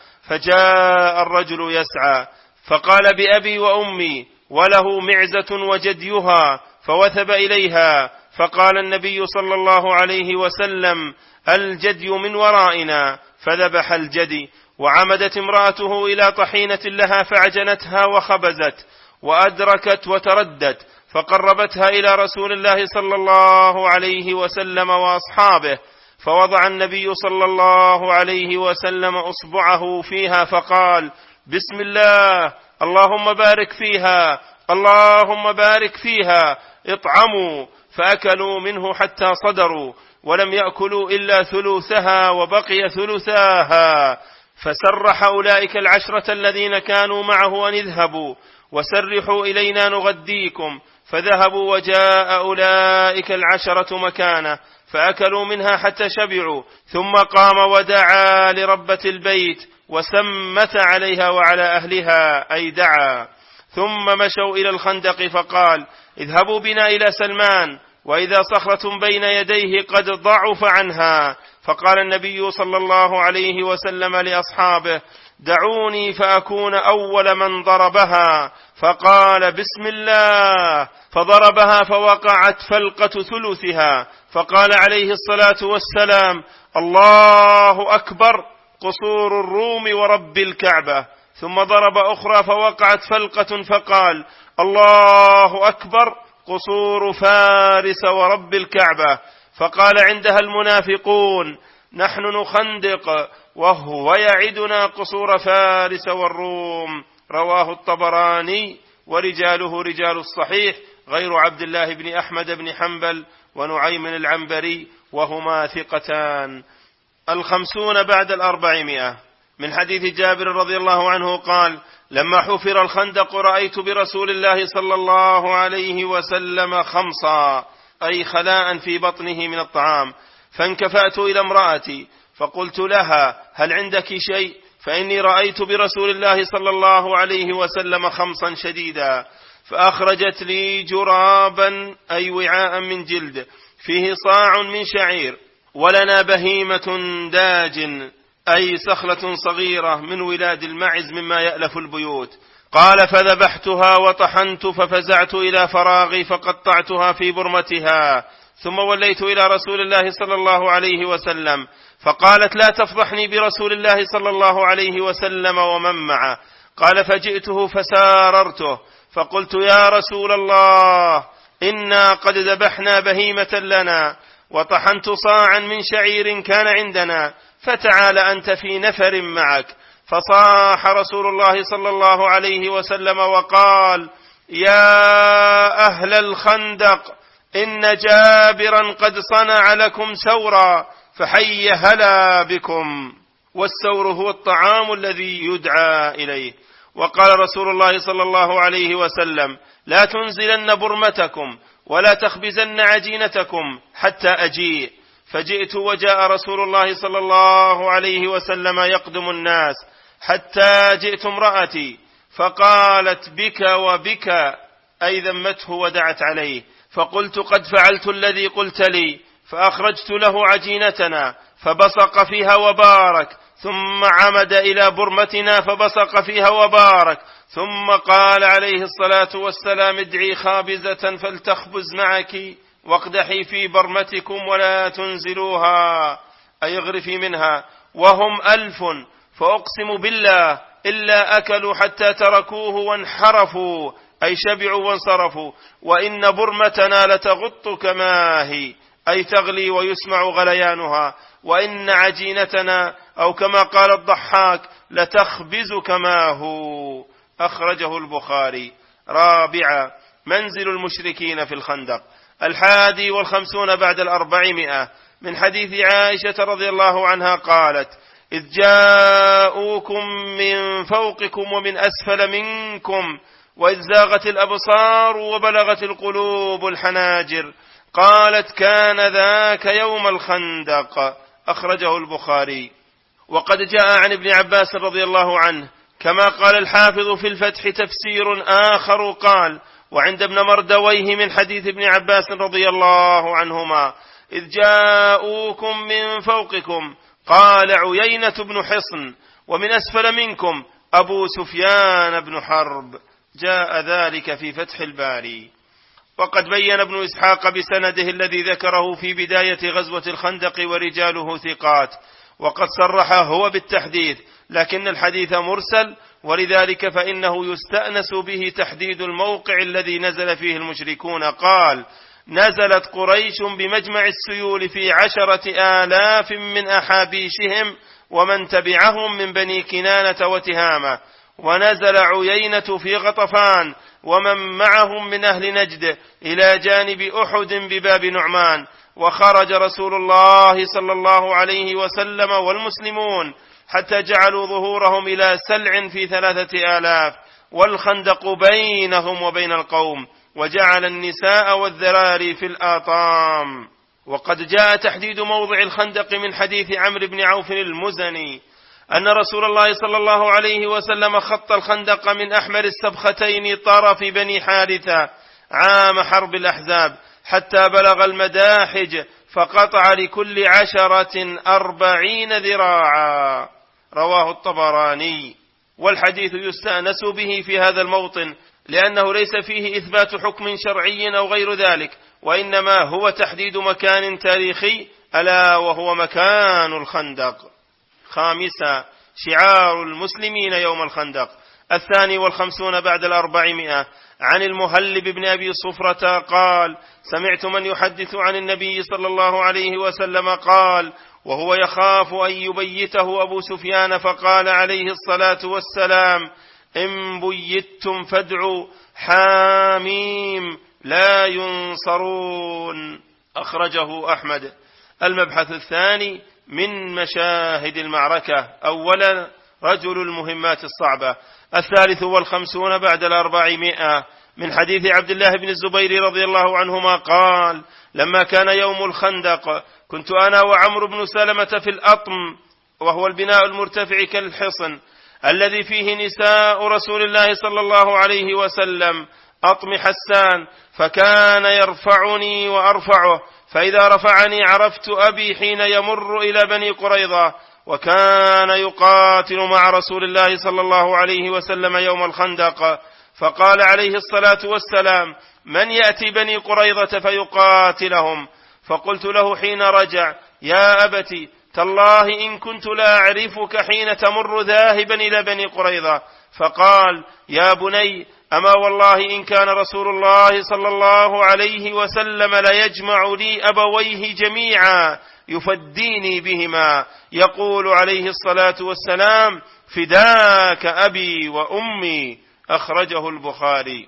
فجاء الرجل يسعى، فقال: بأبي وأمي، وله معزة وجديها، فوثب إليها، فقال النبي صلى الله عليه وسلم: الجدي من ورائنا، فذبح الجدي. وعمدت امرأته إلى طحينة لها فعجنتها وخبزت وأدركت وتردت، فقربتها إلى رسول الله صلى الله عليه وسلم وأصحابه، فوضع النبي صلى الله عليه وسلم أصبعه فيها فقال: بسم الله، اللهم بارك فيها، اللهم بارك فيها، اطعموا. فأكلوا منه حتى صدروا، ولم يأكلوا إلا ثلثها وبقي ثلثاها. فسرح أولئك 10 الذين كانوا معه أن اذهبوا وسرحوا إلينا نغديكم، فذهبوا وجاء أولئك 10 مكانه، فأكلوا منها حتى شبعوا، ثم قام ودعا لربة البيت وسمت عليها وعلى أهلها، أي دعا. ثم مشوا إلى الخندق فقال: اذهبوا بنا إلى سلمان، وإذا صخرة بين يديه قد ضعف عنها. فقال النبي صلى الله عليه وسلم لأصحابه: دعوني فأكون أول من ضربها. فقال: بسم الله، فضربها فوقعت فلقة ثلثها، فقال عليه الصلاة والسلام: الله أكبر، قصور الروم ورب الكعبة. ثم ضرب أخرى فوقعت فلقة، فقال: الله أكبر، قصور فارس ورب الكعبة. فقال عندها المنافقون: نحن نخندق وهو يعدنا قصور فارس والروم. رواه الطبراني ورجاله رجال الصحيح غير عبد الله بن أحمد بن حنبل ونعيم العنبري وهما ثقتان. 50 بعد 400 من حديث جابر رضي الله عنه قال: لما حفر الخندق رأيت برسول الله صلى الله عليه وسلم خمصا، أي خلاء في بطنه من الطعام، فانكفأت إلى امرأتي فقلت لها: هل عندك شيء؟ فإني رأيت برسول الله صلى الله عليه وسلم خمصا شديدا. فأخرجت لي جرابا، أي وعاء من جلد، فيه صاع من شعير، ولنا بهيمة داج، أي سخلة صغيرة من ولاد المعز مما يألف البيوت. قال: فذبحتها وطحنت، ففزعت إلى فراغي فقطعتها في برمتها، ثم وليت إلى رسول الله صلى الله عليه وسلم، فقالت: لا تفضحني برسول الله صلى الله عليه وسلم ومن معه. قال: فجئته فساررته فقلت: يا رسول الله، إنا قد ذبحنا بهيمة لنا وطحنت صاعا من شعير كان عندنا، فتعال أنت في نفر معك. فصاح رسول الله صلى الله عليه وسلم وقال: يا أهل الخندق، إن جابرا قد صنع لكم سورا، فحي هلا بكم. والسور هو الطعام الذي يدعى إليه. وقال رسول الله صلى الله عليه وسلم: لا تنزلن برمتكم ولا تخبزن عجينتكم حتى أجيء. فجئت وجاء رسول الله صلى الله عليه وسلم يقدم الناس، حتى جئت امرأتي فقالت: بك وبك، أي ذمته ودعت عليه. فقلت: قد فعلت الذي قلت لي. فأخرجت له عجينتنا فبصق فيها وبارك، ثم عمد إلى برمتنا فبصق فيها وبارك، ثم قال عليه الصلاة والسلام: ادعي خابزة فلتخبز معك، واقدحي في برمتكم ولا تنزلوها، أي اغرفي منها، وهم 1000، فأقسم بالله إلا أكلوا حتى تركوه وانحرفوا، أي شبعوا وانصرفوا. وإن برمتنا لتغط كما هي، أي تغلي ويسمع غليانها. وإن عجينتنا، أو كما قال الضحاك، لتخبز كما هو. أخرجه البخاري. 4 منزل المشركين في الخندق. 51 بعد 400 من حديث عائشة رضي الله عنها قالت: إذ جاءوكم من فوقكم ومن أسفل منكم، وإذ زاغت الأبصار وبلغت القلوب الحناجر. قالت: كان ذاك يوم الخندق. أخرجه البخاري. وقد جاء عن ابن عباس رضي الله عنه كما قال الحافظ في الفتح تفسير آخر قال: وعند ابن مردويه من حديث ابن عباس رضي الله عنهما: إذ جاءوكم من فوقكم، قال عيينة بن حصن، ومن أسفل منكم أبو سفيان بن حرب. جاء ذلك في فتح الباري. وقد بين ابن إسحاق بسنده الذي ذكره في بداية غزوة الخندق ورجاله ثقات، وقد صرح هو بالتحديث، لكن الحديث مرسل، ولذلك فإنه يستأنس به تحديد الموقع الذي نزل فيه المشركون. قال: نزلت قريش بمجمع السيول في 10,000 من أحابيشهم ومن تبعهم من بني كنانة وتهامة، ونزل عيينة في غطفان ومن معهم من أهل نجد إلى جانب أحد بباب نعمان. وخرج رسول الله صلى الله عليه وسلم والمسلمون حتى جعلوا ظهورهم إلى سلع في 3,000، والخندق بينهم وبين القوم، وجعل النساء والذراري في الآطام. وقد جاء تحديد موضع الخندق من حديث عمرو بن عوف المزني أن رسول الله صلى الله عليه وسلم خط الخندق من أحمر السبختين طرف بني حارثة عام حرب الأحزاب حتى بلغ المداحج، فقطع لكل 10 40 ذراعا. رواه الطبراني. والحديث يستأنس به في هذا الموطن لأنه ليس فيه إثبات حكم شرعي أو غير ذلك، وإنما هو تحديد مكان تاريخي، ألا وهو مكان الخندق. 5 شعار المسلمين يوم الخندق. 52 بعد 400 عن المهلب بن أبي صفرة قال: سمعت من يحدث عن النبي صلى الله عليه وسلم قال: وهو يخاف أن يبيته أبو سفيان، فقال عليه الصلاة والسلام: إن بيتم فادعوا حاميم لا ينصرون. أخرجه أحمد. المبحث الثاني من مشاهد المعركة: أولا رجل المهمات الصعبة. 53 بعد 400 من حديث عبد الله بن الزبير رضي الله عنهما قال: لما كان يوم الخندق كنت أنا وعمرو بن سلمة في الأطم، وهو البناء المرتفع كالحصن الذي فيه نساء رسول الله صلى الله عليه وسلم، أطم حسان، فكان يرفعني وأرفعه، فإذا رفعني عرفت أبي حين يمر إلى بني قريظة، وكان يقاتل مع رسول الله صلى الله عليه وسلم يوم الخندق، فقال عليه الصلاة والسلام: من يأتي بني قريظة فيقاتلهم؟ فقلت له حين رجع: يا أبتي، تالله إن كنت لا أعرفك حين تمر ذاهبا إلى بني قريظة. فقال: يا بني، أما والله إن كان رسول الله صلى الله عليه وسلم ليجمع لي أبويه جميعا يفديني بهما، يقول عليه الصلاة والسلام: فداك أبي وأمي. أخرجه البخاري.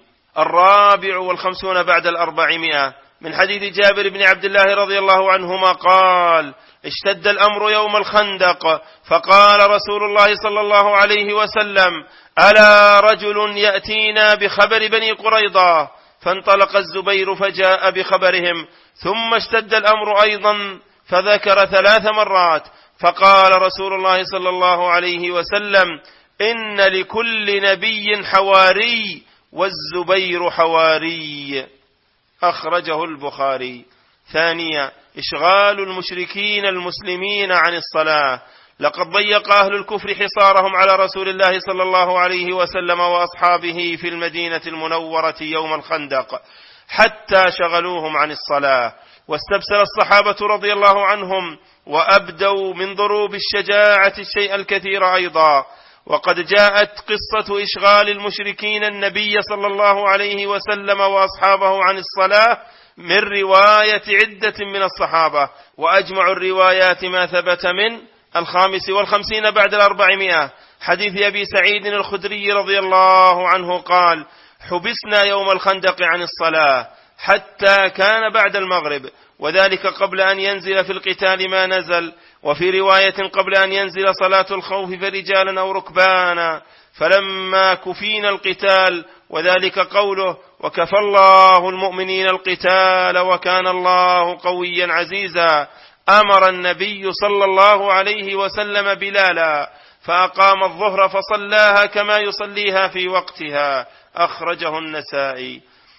54 بعد 400 من حديث جابر بن عبد الله رضي الله عنهما قال: اشتد الأمر يوم الخندق، فقال رسول الله صلى الله عليه وسلم: ألا رجل يأتينا بخبر بني قريظة؟ فانطلق الزبير فجاء بخبرهم، ثم اشتد الأمر أيضا فذكر 3 مرات، فقال رسول الله صلى الله عليه وسلم: إن لكل نبي حواري، والزبير حواري. أخرجه البخاري. ثانيا إشغال المشركين المسلمين عن الصلاة. لقد ضيق أهل الكفر حصارهم على رسول الله صلى الله عليه وسلم وأصحابه في المدينة المنورة يوم الخندق حتى شغلوهم عن الصلاة، واستبسل الصحابة رضي الله عنهم وأبدوا من ضروب الشجاعة الشيء الكثير أيضا. وقد جاءت قصة إشغال المشركين النبي صلى الله عليه وسلم وأصحابه عن الصلاة من رواية عدة من الصحابة، وأجمع الروايات ما ثبت من 55 بعد 400 حديث أبي سعيد الخدري رضي الله عنه قال: حبسنا يوم الخندق عن الصلاة حتى كان بعد المغرب، وذلك قبل أن ينزل في القتال ما نزل، وفي رواية قبل أن ينزل صلاة الخوف فرجالا أو ركبانا، فلما كفينا القتال، وذلك قوله: وكفى الله المؤمنين القتال وكان الله قويا عزيزا، أمر النبي صلى الله عليه وسلم بلالا فأقام الظهر فصلاها كما يصليها في وقتها. أخرجه النسائي.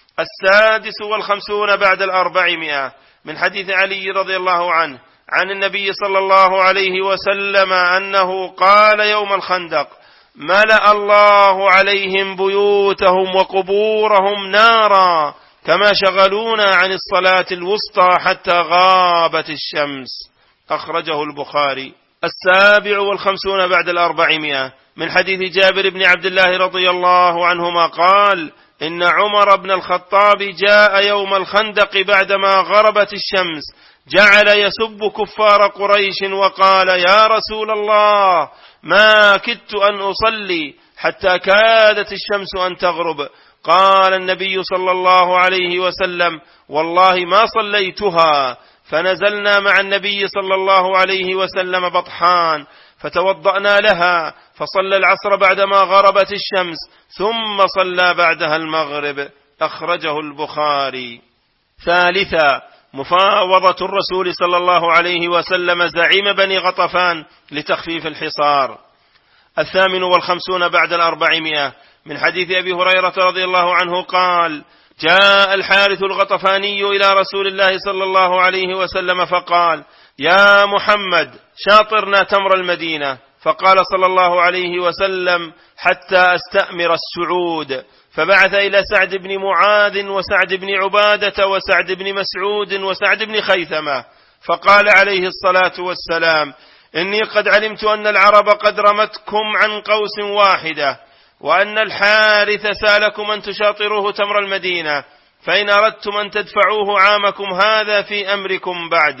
56 بعد 400 من حديث علي رضي الله عنه عن النبي صلى الله عليه وسلم أنه قال يوم الخندق: ملأ الله عليهم بيوتهم وقبورهم نارا كما شغلونا عن الصلاة الوسطى حتى غابت الشمس. أخرجه البخاري. 57 بعد 400 من حديث جابر بن عبد الله رضي الله عنهما قال: إن عمر بن الخطاب جاء يوم الخندق بعدما غربت الشمس، جعل يسب كفار قريش وقال: يا رسول الله، ما كدت أن أصلي حتى كادت الشمس أن تغرب. قال النبي صلى الله عليه وسلم: والله ما صليتها. فنزلنا مع النبي صلى الله عليه وسلم بطحان، فتوضأنا لها، فصلى العصر بعدما غربت الشمس، ثم صلى بعدها المغرب. أخرجه البخاري. ثالثا مفاوضة الرسول صلى الله عليه وسلم زعيم بني غطفان لتخفيف الحصار. 58 بعد 400 من حديث أبي هريرة رضي الله عنه قال: جاء الحارث الغطفاني إلى رسول الله صلى الله عليه وسلم فقال: يا محمد، شاطرنا تمر المدينة. فقال صلى الله عليه وسلم: حتى أستأمر السعود. فبعث إلى سعد بن معاذ وسعد بن عبادة وسعد بن مسعود وسعد بن خيثمة، فقال عليه الصلاة والسلام: إني قد علمت أن العرب قد رمتكم عن قوس واحدة، وأن الحارث سالكم أن تشاطروه تمر المدينة، فإن أردتم أن تدفعوه عامكم هذا في أمركم بعد،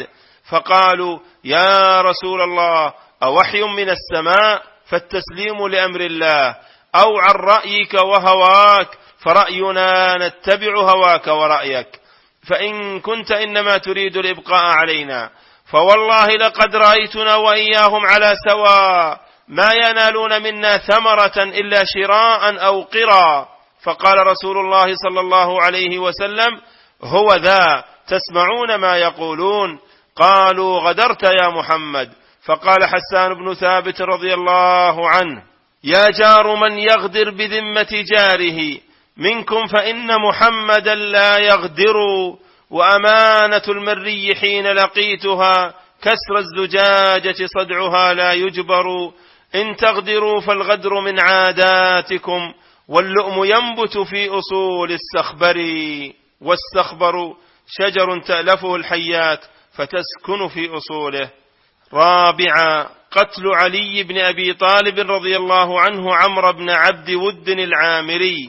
فقالوا: يا رسول الله، أوحي من السماء؟ فالتسليم لأمر الله، أو عن رأيك وهواك؟ فرأينا نتبع هواك ورأيك، فإن كنت إنما تريد الإبقاء علينا فوالله لقد رأيتنا وإياهم على سواء، ما ينالون منا ثمرة إلا شراء أو قرا. فقال رسول الله صلى الله عليه وسلم: هو ذا، تسمعون ما يقولون؟ قالوا: غدرت يا محمد. فقال حسان بن ثابت رضي الله عنه: يا جار من يغدر بذمة جاره منكم فإن محمدا لا يغدر، وأمانة المري حين لقيتها كسر الزجاجة صدعها لا يجبر، إن تغدروا فالغدر من عاداتكم، واللؤم ينبت في أصول السخبر، والسخبر شجر تألفه الحيات فتسكن في أصوله. رابعا، قتل علي بن أبي طالب رضي الله عنه عمرو بن عبد ود العامري.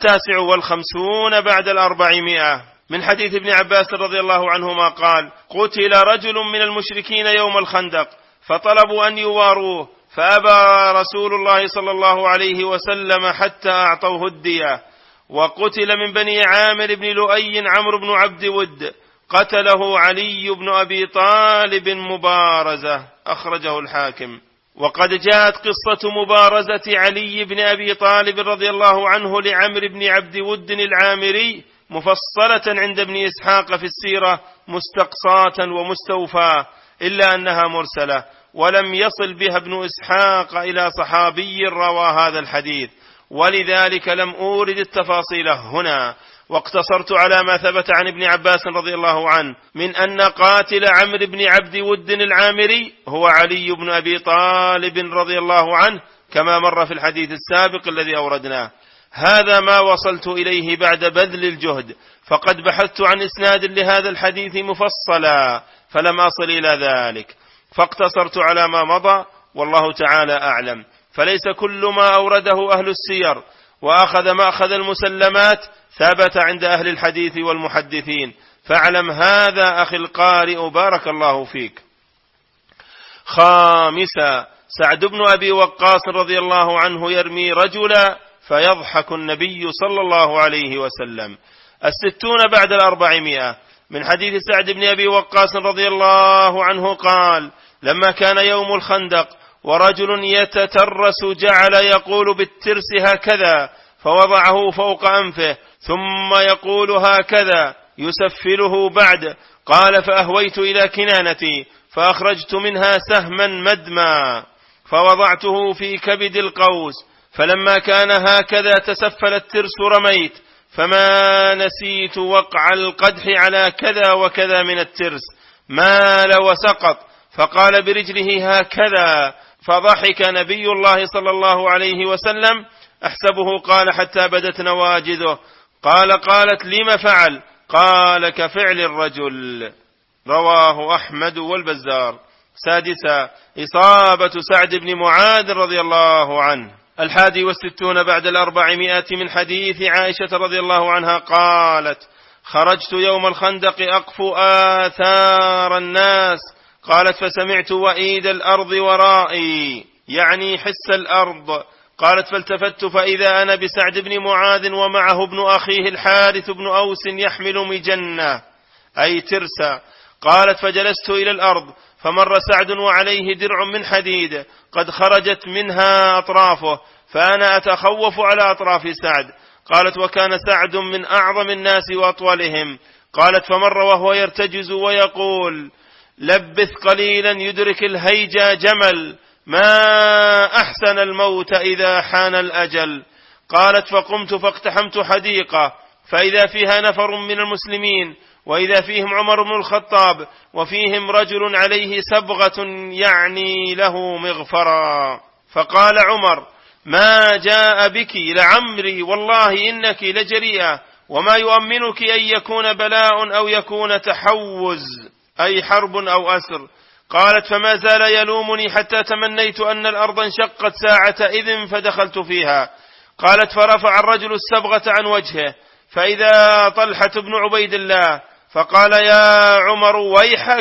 59 بعد 400 من حديث ابن عباس رضي الله عنهما قال: قتل رجل من المشركين يوم الخندق فطلبوا أن يواروه، فأبى رسول الله صلى الله عليه وسلم حتى أعطوه الدية. وقتل من بني عامر بن لؤي عمرو بن عبد ود، قتله علي بن أبي طالب مبارزة، أخرجه الحاكم. وقد جاءت قصة مبارزة علي بن أبي طالب رضي الله عنه لعمرو بن عبد ود العامري مفصلة عند ابن إسحاق في السيرة مستقصاة ومستوفاة، إلا أنها مرسلة، ولم يصل بها ابن إسحاق إلى صحابي روى هذا الحديث، ولذلك لم أورد التفاصيل هنا، واقتصرت على ما ثبت عن ابن عباس رضي الله عنه من أن قاتل عمرو بن عبد ود العامري هو علي بن أبي طالب رضي الله عنه، كما مر في الحديث السابق الذي أوردناه. هذا ما وصلت إليه بعد بذل الجهد، فقد بحثت عن إسناد لهذا الحديث مفصلا فلم أصل إلى ذلك، فاقتصرت على ما مضى، والله تعالى أعلم. فليس كل ما أورده أهل السير وأخذ مأخذ المسلمات ثبت عند أهل الحديث والمحدثين، فاعلم هذا أخي القارئ بارك الله فيك. خامسا، سعد بن أبي وقاص رضي الله عنه يرمي رجلا فيضحك النبي صلى الله عليه وسلم. 60 بعد 400 من حديث سعد بن أبي وقاص رضي الله عنه قال: لما كان يوم الخندق ورجل يتترس جعل يقول بالترس هكذا، فوضعه فوق أنفه ثم يقول هكذا يسفله بعد. قال: فأهويت إلى كنانتي فأخرجت منها سهما مدما فوضعته في كبد القوس، فلما كان هكذا تسفل الترس رميت، فما نسيت وقع القدح على كذا وكذا من الترس، مال وسقط، فقال برجله هكذا، فضحك نبي الله صلى الله عليه وسلم، أحسبه قال حتى بدت نواجذه. قالت: لما فعل؟ قال: كفعل الرجل. رواه أحمد والبزار. 6 إصابة سعد بن معاذ رضي الله عنه. 61 بعد 400 من حديث عائشة رضي الله عنها قالت: خرجت يوم الخندق أقفو آثار الناس، قالت: فسمعت وئيد الأرض ورائي، يعني حس الأرض. قالت: فالتفت فإذا أنا بسعد بن معاذ ومعه ابن أخيه الحارث بن أوس يحمل مجنة أي ترسا. قالت: فجلست إلى الأرض فمر سعد وعليه درع من حديد قد خرجت منها أطرافه، فأنا أتخوف على أطراف سعد. قالت: وكان سعد من أعظم الناس وأطولهم. قالت: فمر وهو يرتجز ويقول: لبث قليلا يدرك الهيجا جمل، ما أحسن الموت إذا حان الأجل. قالت: فقمت فاقتحمت حديقة فإذا فيها نفر من المسلمين، وإذا فيهم عمر بن الخطاب، وفيهم رجل عليه صبغة يعني له مغفرا. فقال عمر: ما جاء بك لعمري، والله إنك لجريئة، وما يؤمنك أن يكون بلاء أو يكون تحوز أي حرب أو أسر. قالت: فما زال يلومني حتى تمنيت أن الأرض انشقت ساعة إذن فدخلت فيها. قالت: فرفع الرجل الصبغة عن وجهه فإذا طلحة بن عبيد الله، فقال: يا عمر ويحك،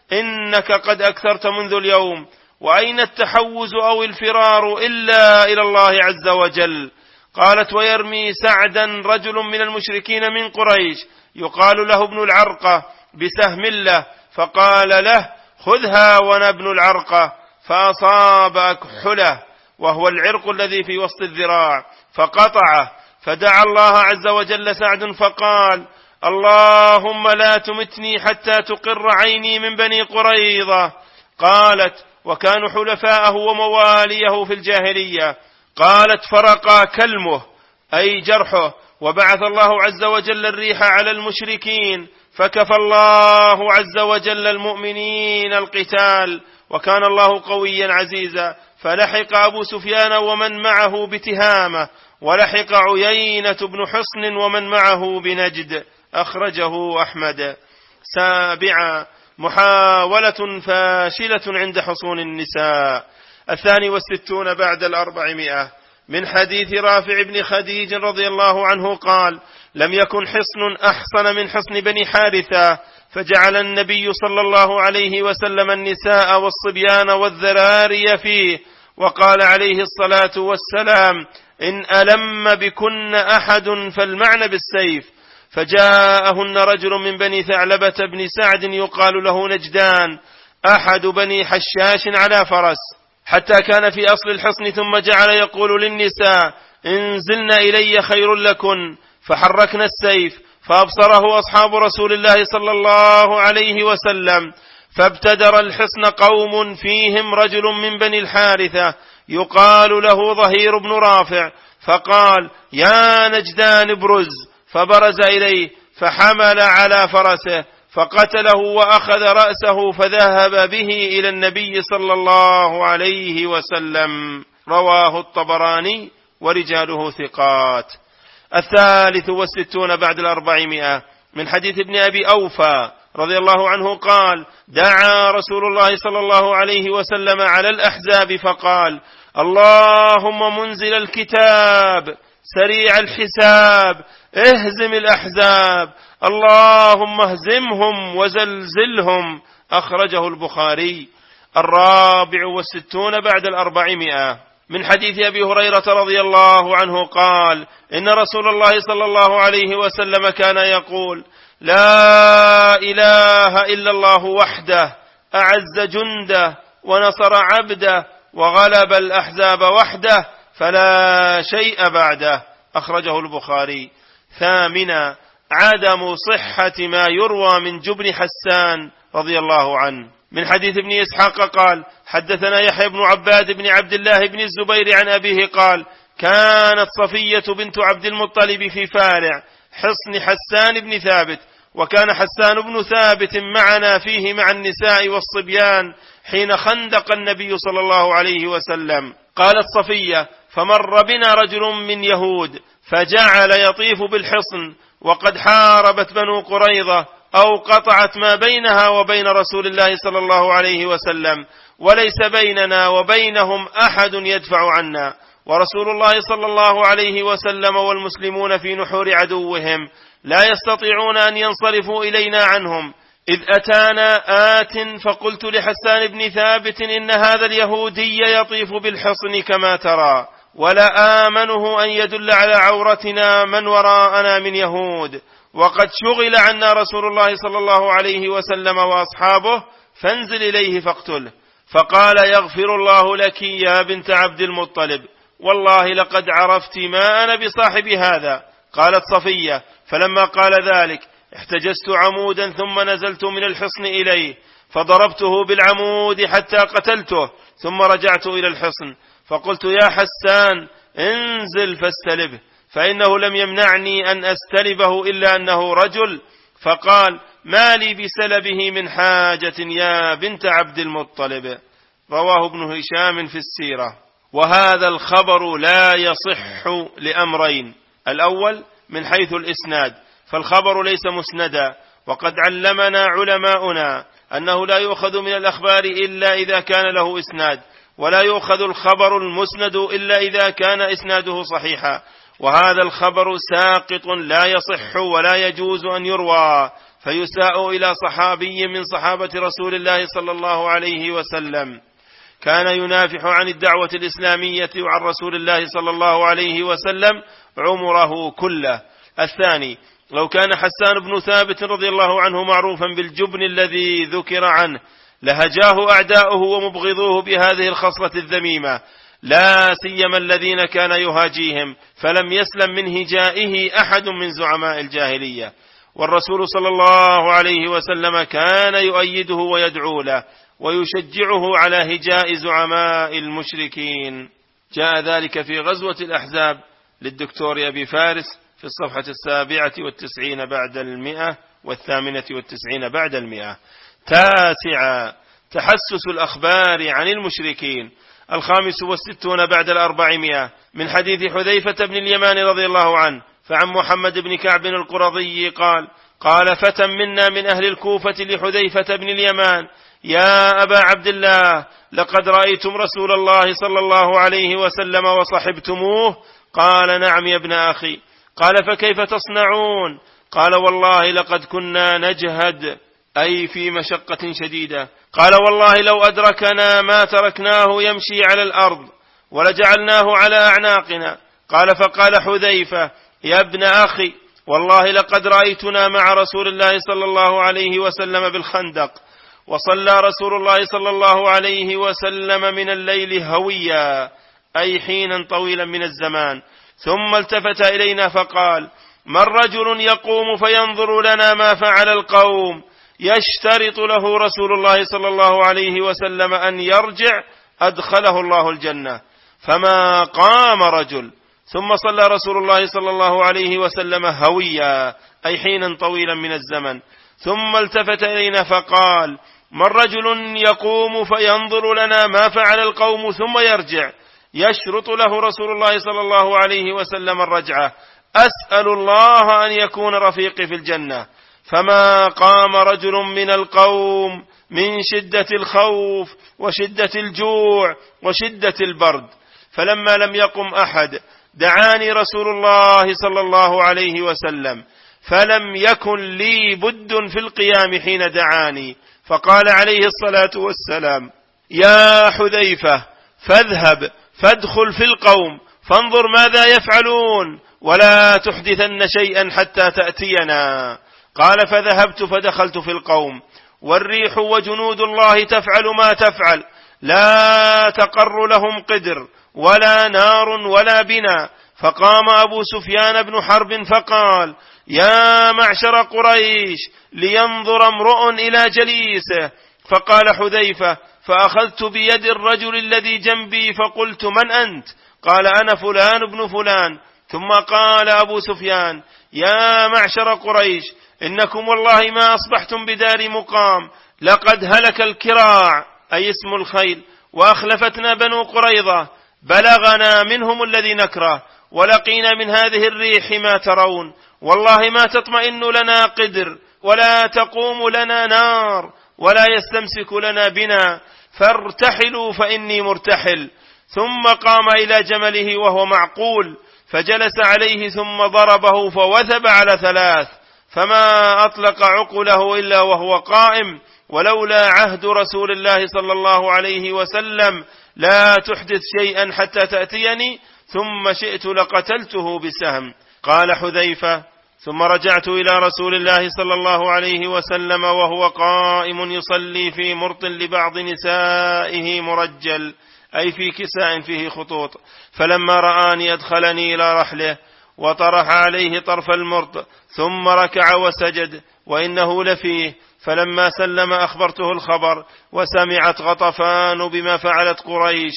إنك قد أكثرت منذ اليوم، وأين التحوز أو الفرار إلا إلى الله عز وجل. قالت: ويرمي سعدا رجل من المشركين من قريش يقال له ابن العرقة بسهم له، فقال له: خذها وأنا ابن العرقة، فأصاب أكحله وهو العرق الذي في وسط الذراع فقطعه، فدعا الله عز وجل سعد فقال: اللهم لا تمتني حتى تقر عيني من بني قريظة. قالت: وكانوا حلفاءه ومواليه في الجاهلية. قالت: فرقا كلمه أي جرحه، وبعث الله عز وجل الريح على المشركين، فكفى الله عز وجل المؤمنين القتال، وكان الله قويا عزيزا. فلحق أبو سفيان ومن معه بتهامة، ولحق عيينة بن حصن ومن معه بنجد. أخرجه أحمد. 7. محاولة فاشلة عند حصون النساء. 62 بعد 400 من حديث رافع بن خديج رضي الله عنه قال: لم يكن حصن أحصن من حصن بني حارثة، فجعل النبي صلى الله عليه وسلم النساء والصبيان والذراري فيه، وقال عليه الصلاة والسلام: إن ألم بكن أحد فالمعن بالسيف. فجاءهن رجل من بني ثعلبة بن سعد يقال له نجدان، أحد بني حشاش على فرس، حتى كان في أصل الحصن، ثم جعل يقول للنساء: انزلن إلي خير لكن، فحركنا السيف، فأبصره أصحاب رسول الله صلى الله عليه وسلم، فابتدر الحصن قوم فيهم رجل من بني الحارثة يقال له ظهير بن رافع، فقال: يا نجدان ابرز، فبرز إليه، فحمل على فرسه فقتله، وأخذ رأسه فذهب به إلى النبي صلى الله عليه وسلم. رواه الطبراني ورجاله ثقات. 63 بعد 400 من حديث ابن أبي أوفى رضي الله عنه قال: دعا رسول الله صلى الله عليه وسلم على الأحزاب فقال: اللهم منزل الكتاب سريع الحساب اهزم الأحزاب، اللهم اهزمهم وزلزلهم. أخرجه البخاري. 64 بعد 400 من حديث أبي هريرة رضي الله عنه قال: إن رسول الله صلى الله عليه وسلم كان يقول: لا إله إلا الله وحده أعز جنده ونصر عبده وغلب الأحزاب وحده فلا شيء بعده. أخرجه البخاري. 8 عدم صحة ما يروى من جبن حسان رضي الله عنه. من حديث ابن إسحاق قال: حدثنا يحيى بن عباد بن عبد الله بن الزبير عن أبيه قال: كانت صفية بنت عبد المطلب في فارع حصن حسان بن ثابت، وكان حسان بن ثابت معنا فيه مع النساء والصبيان حين خندق النبي صلى الله عليه وسلم. قالت صفية: فمر بنا رجل من يهود فجعل يطيف بالحصن، وقد حاربت بنو قريظة أو قطعت ما بينها وبين رسول الله صلى الله عليه وسلم، وليس بيننا وبينهم أحد يدفع عنا، ورسول الله صلى الله عليه وسلم والمسلمون في نحور عدوهم لا يستطيعون أن ينصرفوا إلينا عنهم. إذ أتانا آت فقلت لحسان بن ثابت: إن هذا اليهودي يطيف بالحصن كما ترى، ولا آمنه أن يدل على عورتنا من وراءنا من يهود، وقد شغل عنا رسول الله صلى الله عليه وسلم وأصحابه، فانزل إليه فاقتله. فقال: يغفر الله لك يا بنت عبد المطلب، والله لقد عرفت ما أنا بصاحب هذا. قالت صفية: فلما قال ذلك احتجزت عمودا ثم نزلت من الحصن إليه فضربته بالعمود حتى قتلته، ثم رجعت إلى الحصن فقلت: يا حسان انزل فاستلبه، فإنه لم يمنعني أن أستلبه إلا أنه رجل. فقال: ما لي بسلبه من حاجة يا بنت عبد المطلب. رواه ابن هشام في السيرة. وهذا الخبر لا يصح لأمرين: الأول من حيث الإسناد، فالخبر ليس مسندا، وقد علمنا علماؤنا أنه لا يؤخذ من الأخبار إلا إذا كان له إسناد، ولا يؤخذ الخبر المسند إلا إذا كان إسناده صحيحا. وهذا الخبر ساقط لا يصح ولا يجوز أن يروى، فيساء إلى صحابي من صحابة رسول الله صلى الله عليه وسلم كان ينافح عن الدعوة الإسلامية وعن رسول الله صلى الله عليه وسلم عمره كله. الثاني: لو كان حسان بن ثابت رضي الله عنه معروفا بالجبن الذي ذكر عنه لهجاه أعداؤه ومبغضوه بهذه الخصلة الذميمة، لا سيما الذين كان يهاجيهم، فلم يسلم من هجائه أحد من زعماء الجاهلية، والرسول صلى الله عليه وسلم كان يؤيده ويدعو له ويشجعه على هجاء زعماء المشركين. جاء ذلك في غزوة الأحزاب للدكتور أبي فارس في الصفحة 97 بعد 100 و98 بعد 100. تاسعا: تحسس الأخبار عن المشركين. 65 بعد 400 من حديث حذيفة بن اليمان رضي الله عنه، فعن محمد بن كعب القرظي قال فتى منا من أهل الكوفة لحذيفة بن اليمان: يا أبا عبد الله، لقد رأيتم رسول الله صلى الله عليه وسلم وصحبتموه؟ قال: نعم يا ابن أخي. قال: فكيف تصنعون؟ قال: والله لقد كنا نجهد، أي في مشقة شديدة. قال: والله لو أدركنا ما تركناه يمشي على الأرض ولجعلناه على أعناقنا. قال: فقال حذيفة: يا ابن أخي، والله لقد رأيتنا مع رسول الله صلى الله عليه وسلم بالخندق، وصلى رسول الله صلى الله عليه وسلم من الليل هويا، أي حينا طويلا من الزمان، ثم التفت إلينا فقال: من رجل يقوم فينظر لنا ما فعل القوم يشترط له رسول الله صلى الله عليه وسلم أن يرجع أدخله الله الجنة. فما قام رجل، ثم صلى رسول الله صلى الله عليه وسلم هويا، أي حينا طويلا من الزمن، ثم التفت إلينا فقال: من رجل يقوم فينظر لنا ما فعل القوم ثم يرجع يشرط له رسول الله صلى الله عليه وسلم الرجعة، أسأل الله أن يكون رفيقي في الجنة. فما قام رجل من القوم من شدة الخوف وشدة الجوع وشدة البرد، فلما لم يقم أحد دعاني رسول الله صلى الله عليه وسلم، فلم يكن لي بد في القيام حين دعاني، فقال عليه الصلاة والسلام: يا حذيفة، فاذهب فادخل في القوم فانظر ماذا يفعلون، ولا تحدثن شيئا حتى تأتينا. قال: فذهبت فدخلت في القوم، والريح وجنود الله تفعل ما تفعل، لا تقر لهم قدر ولا نار ولا بنا. فقام أبو سفيان بن حرب فقال: يا معشر قريش، لينظر امرؤ إلى جليسه. فقال حذيفة: فأخذت بيد الرجل الذي جنبي فقلت: من أنت؟ قال: أنا فلان بن فلان. ثم قال أبو سفيان: يا معشر قريش، إنكم والله ما أصبحتم بدار مقام، لقد هلك الكراع، أي اسم الخيل، وأخلفتنا بنو قريظة، بلغنا منهم الذي نكره، ولقينا من هذه الريح ما ترون، والله ما تطمئن لنا قدر، ولا تقوم لنا نار، ولا يستمسك لنا بنا، فارتحلوا فإني مرتحل. ثم قام إلى جمله وهو معقول، فجلس عليه ثم ضربه فوثب على 3، فما أطلق عقله إلا وهو قائم، ولولا عهد رسول الله صلى الله عليه وسلم لا تحدث شيئا حتى تأتيني، ثم شئت لقتلته بسهم. قال حذيفة: ثم رجعت إلى رسول الله صلى الله عليه وسلم وهو قائم يصلي في مرط لبعض نسائه مرجل، أي في كساء فيه خطوط، فلما رآني أدخلني إلى رحله وطرح عليه طرف المرط، ثم ركع وسجد وإنه لفيه. فلما سلم أخبرته الخبر، وسمعت غطفان بما فعلت قريش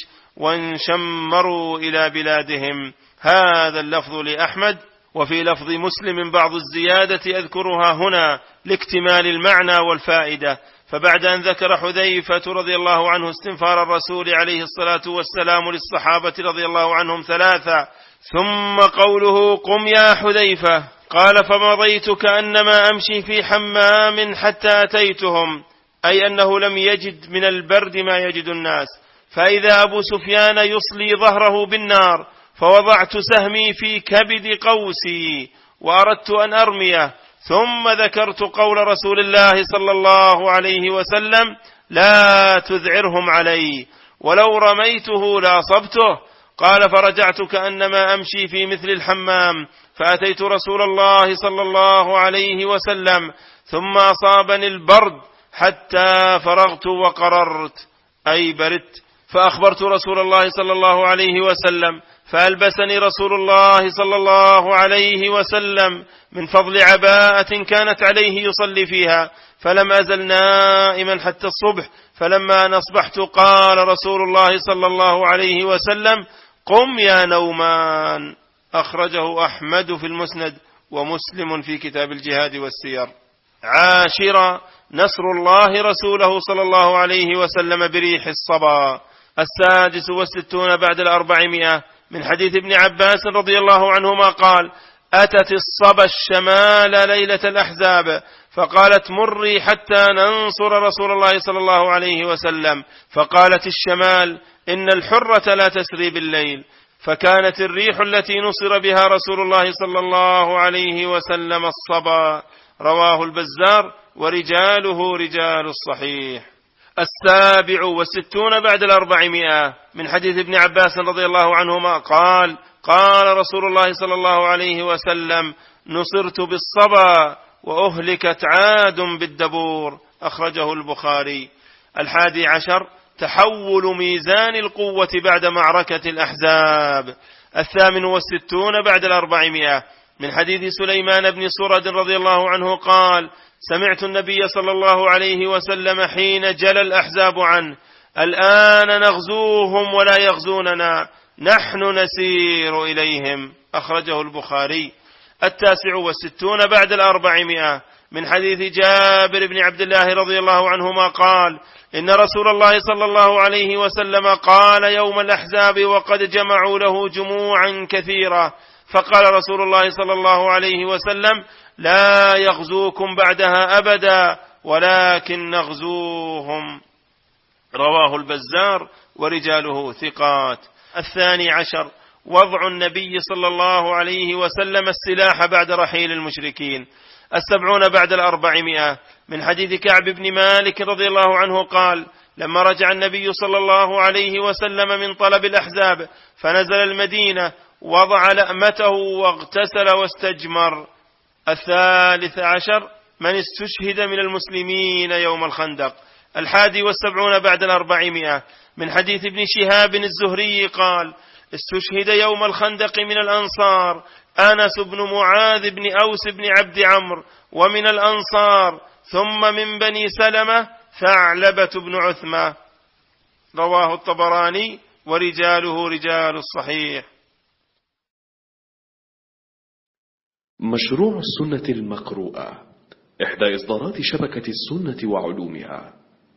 وانشمروا إلى بلادهم. هذا اللفظ لأحمد. وفي لفظ مسلم بعض الزيادة أذكرها هنا لاكتمال المعنى والفائدة. فبعد أن ذكر حذيفة رضي الله عنه استنفار الرسول عليه الصلاة والسلام للصحابة رضي الله عنهم 3، ثم قوله: قم يا حذيفة، قال: فمضيت كأنما أمشي في حمام حتى أتيتهم، أي أنه لم يجد من البرد ما يجد الناس، فإذا أبو سفيان يصلي ظهره بالنار، فوضعت سهمي في كبد قوسي وأردت أن أرميه، ثم ذكرت قول رسول الله صلى الله عليه وسلم: لا تذعرهم علي، ولو رميته لأصبته. قال: فرجعت كأنما أمشي في مثل الحمام، فأتيت رسول الله صلى الله عليه وسلم، ثم أصابني البرد حتى فرغت وقررت، أي بردت، فأخبرت رسول الله صلى الله عليه وسلم، فألبسني رسول الله صلى الله عليه وسلم من فضل عباءة كانت عليه يصلي فيها، فلم أزل نائما حتى الصبح، فلما أن أصبحت قال رسول الله صلى الله عليه وسلم: قم يا نومان. أخرجه أحمد في المسند ومسلم في كتاب الجهاد والسير. عاشرا: نصر الله رسوله صلى الله عليه وسلم بريح الصبا. 66 بعد 400 من حديث ابن عباس رضي الله عنهما قال: أتت الصبا الشمال ليلة الأحزاب فقالت: مري حتى ننصر رسول الله صلى الله عليه وسلم. فقالت الشمال: إن الحرة لا تسري بالليل. فكانت الريح التي نصر بها رسول الله صلى الله عليه وسلم الصبا. رواه البزار ورجاله رجال الصحيح. 67 بعد 400 من حديث ابن عباس رضي الله عنهما قال: قال رسول الله صلى الله عليه وسلم: نصرت بالصبا وأهلكت عاد بالدبور. أخرجه البخاري. 11 تحول ميزان القوة بعد معركة الأحزاب. 68 بعد 400 من حديث سليمان بن سرد رضي الله عنه قال: سمعت النبي صلى الله عليه وسلم حين جلى الأحزاب عنه: الآن نغزوهم ولا يغزوننا، نحن نسير إليهم. أخرجه البخاري. 69 بعد 400 من حديث جابر بن عبد الله رضي الله عنهما قال: إن رسول الله صلى الله عليه وسلم قال يوم الأحزاب وقد جمعوا له جموعا كثيرة، فقال رسول الله صلى الله عليه وسلم: لا يغزوكم بعدها أبدا ولكن نغزوهم. رواه البزار ورجاله ثقات. 12 وضع النبي صلى الله عليه وسلم السلاح بعد رحيل المشركين. 70 بعد 400 من حديث كعب بن مالك رضي الله عنه قال: لما رجع النبي صلى الله عليه وسلم من طلب الأحزاب فنزل المدينة وضع لأمته واغتسل واستجمر. 13 من استشهد من المسلمين يوم الخندق. 71 بعد 400 من حديث ابن شهاب الزهري قال: استشهد يوم الخندق من الأنصار أنس بن معاذ بن أوس بن عبد عمرو، ومن الأنصار ثم من بني سلمة ثعلبة بن عثمة. رواه الطبراني ورجاله رجال الصحيح. مشروع السنة المقروءة، إحدى إصدارات شبكة السنة وعلومها.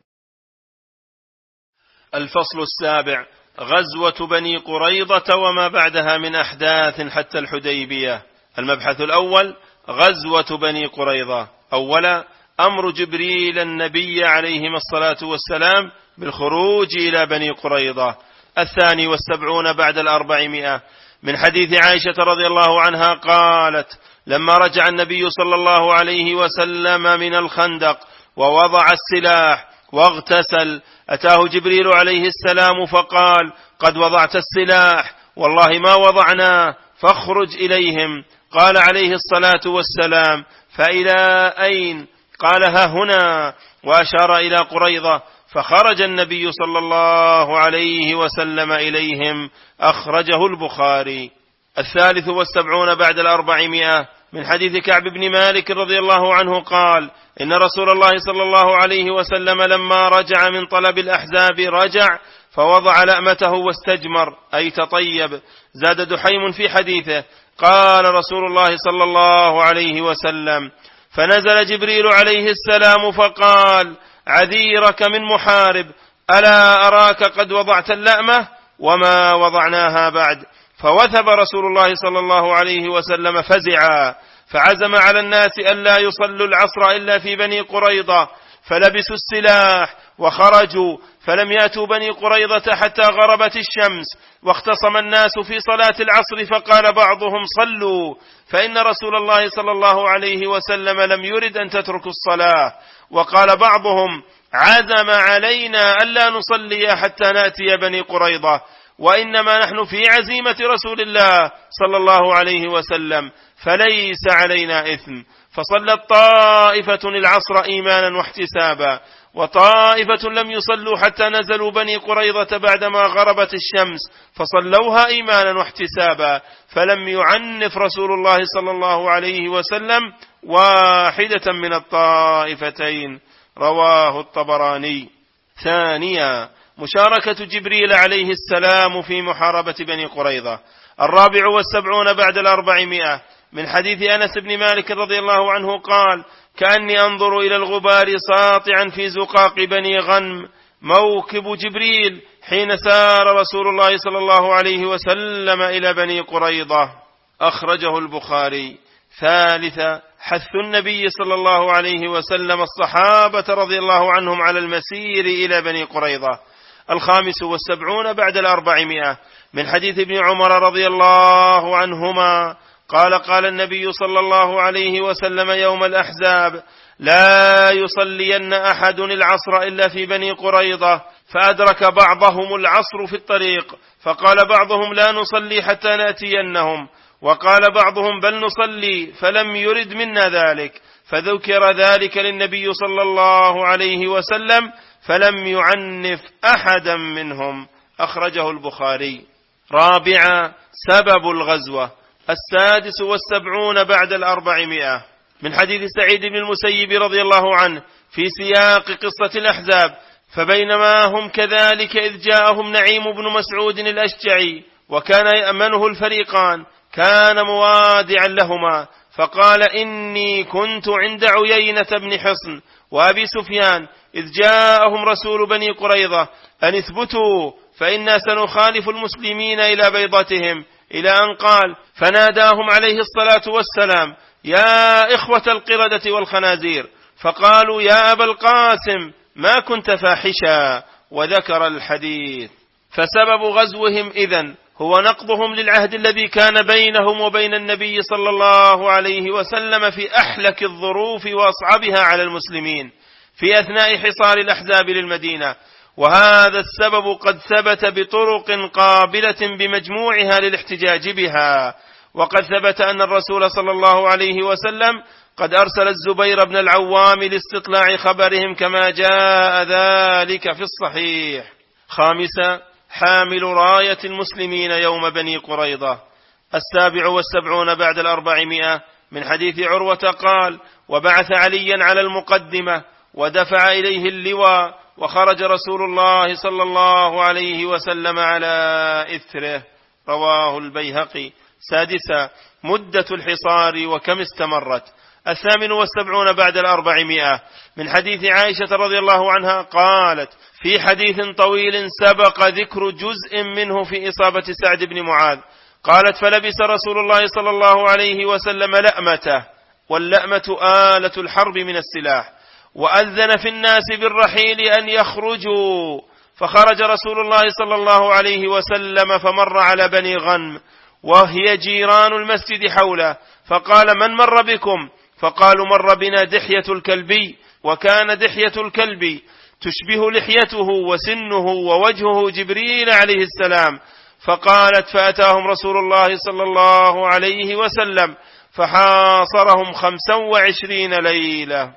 الفصل 7 غزوة بني قريظة وما بعدها من أحداث حتى الحديبية. المبحث الأول غزوة بني قريظة. أولا أمر جبريل النبي عليهما الصلاة والسلام بالخروج إلى بني قريظة. 72 بعد 400 من حديث عائشة رضي الله عنها قالت: لما رجع النبي صلى الله عليه وسلم من الخندق ووضع السلاح واغتسل أتاه جبريل عليه السلام فقال: قد وضعت السلاح، والله ما وضعناه، فاخرج إليهم. قال عليه الصلاة والسلام: فإلى أين؟ قال: ها هنا، وأشار إلى قريظة، فخرج النبي صلى الله عليه وسلم إليهم. أخرجه البخاري. 73 بعد 400 من حديث كعب بن مالك رضي الله عنه قال: إن رسول الله صلى الله عليه وسلم لما رجع من طلب الأحزاب رجع فوضع لأمته واستجمر، أي تطيب. زاد دحيم في حديثه: قال رسول الله صلى الله عليه وسلم: فنزل جبريل عليه السلام فقال: عذيرك من محارب، ألا أراك قد وضعت اللأمة وما وضعناها بعد. فوثب رسول الله صلى الله عليه وسلم فزعا، فعزم على الناس ألا يصلوا العصر إلا في بني قريظة، فلبسوا السلاح وخرجوا، فلم يأتوا بني قريظة حتى غربت الشمس، واختصم الناس في صلاة العصر، فقال بعضهم صلوا، فإن رسول الله صلى الله عليه وسلم لم يرد أن تتركوا الصلاة. وقال بعضهم عزم علينا ألا نصلي حتى نأتي بني قريظة، وإنما نحن في عزيمة رسول الله صلى الله عليه وسلم فليس علينا إثم. فصلت طائفة العصر إيمانا واحتسابا، وطائفة لم يصلوا حتى نزلوا بني قريظة بعدما غربت الشمس فصلوها إيمانا واحتسابا، فلم يعنف رسول الله صلى الله عليه وسلم واحدة من الطائفتين. رواه الطبراني. ثانيا، مشاركة جبريل عليه السلام في محاربة بني قريظة. 74 بعد 400 من حديث أنس بن مالك رضي الله عنه قال: كأني أنظر إلى الغبار ساطعا في زقاق بني غنم موكب جبريل حين سار رسول الله صلى الله عليه وسلم إلى بني قريظة. أخرجه البخاري. ثالثا، حث النبي صلى الله عليه وسلم الصحابة رضي الله عنهم على المسير إلى بني قريظة. 75 بعد 400 من حديث ابن عمر رضي الله عنهما قال: قال النبي صلى الله عليه وسلم يوم الأحزاب: لا يصلين أحد العصر إلا في بني قريظة. فأدرك بعضهم العصر في الطريق، فقال بعضهم: لا نصلي حتى نأتينهم، وقال بعضهم: بل نصلي، فلم يرد منا ذلك، فذكر ذلك للنبي صلى الله عليه وسلم فلم يعنف أحدا منهم. أخرجه البخاري. رابعا، سبب الغزوة. 76 بعد 400 من حديث سعيد بن المسيب رضي الله عنه في سياق قصة الأحزاب: فبينما هم كذلك إذ جاءهم نعيم بن مسعود الأشجعي، وكان يأمنه الفريقان، كان موادعا لهما، فقال: إني كنت عند عيينة بن حصن وأبي سفيان إذ جاءهم رسول بني قريظة أن اثبتوا فإنا سنخالف المسلمين إلى بيضتهم، إلى أن قال: فناداهم عليه الصلاة والسلام: يا إخوة القردة والخنازير، فقالوا: يا أبا القاسم ما كنت فاحشا، وذكر الحديث. فسبب غزوهم إذن هو نقضهم للعهد الذي كان بينهم وبين النبي صلى الله عليه وسلم في أحلك الظروف وأصعبها على المسلمين في أثناء حصار الأحزاب للمدينة، وهذا السبب قد ثبت بطرق قابلة بمجموعها للاحتجاج بها. وقد ثبت أن الرسول صلى الله عليه وسلم قد أرسل الزبير بن العوام لاستطلاع خبرهم كما جاء ذلك في الصحيح. خامسا، حامل راية المسلمين يوم بني قريظة. 77 بعد 400 من حديث عروة قال: وبعث عليا على المقدمة ودفع إليه اللواء، وخرج رسول الله صلى الله عليه وسلم على إثره. رواه البيهقي. سادسا، مدة الحصار وكم استمرت. 78 بعد 400 من حديث عائشة رضي الله عنها قالت: في حديث طويل سبق ذكر جزء منه في إصابة سعد بن معاذ، قالت: فلبس رسول الله صلى الله عليه وسلم لأمته، واللأمة آلة الحرب من السلاح، وأذن في الناس بالرحيل أن يخرجوا، فخرج رسول الله صلى الله عليه وسلم فمر على بني غنم وهي جيران المسجد حوله، فقال: من مر بكم؟ فقالوا: مر بنا دحية الكلبي. وكان دحية الكلبي تشبه لحيته وسنه ووجهه جبريل عليه السلام. فقالت: فأتاهم رسول الله صلى الله عليه وسلم فحاصرهم 25 ليلة.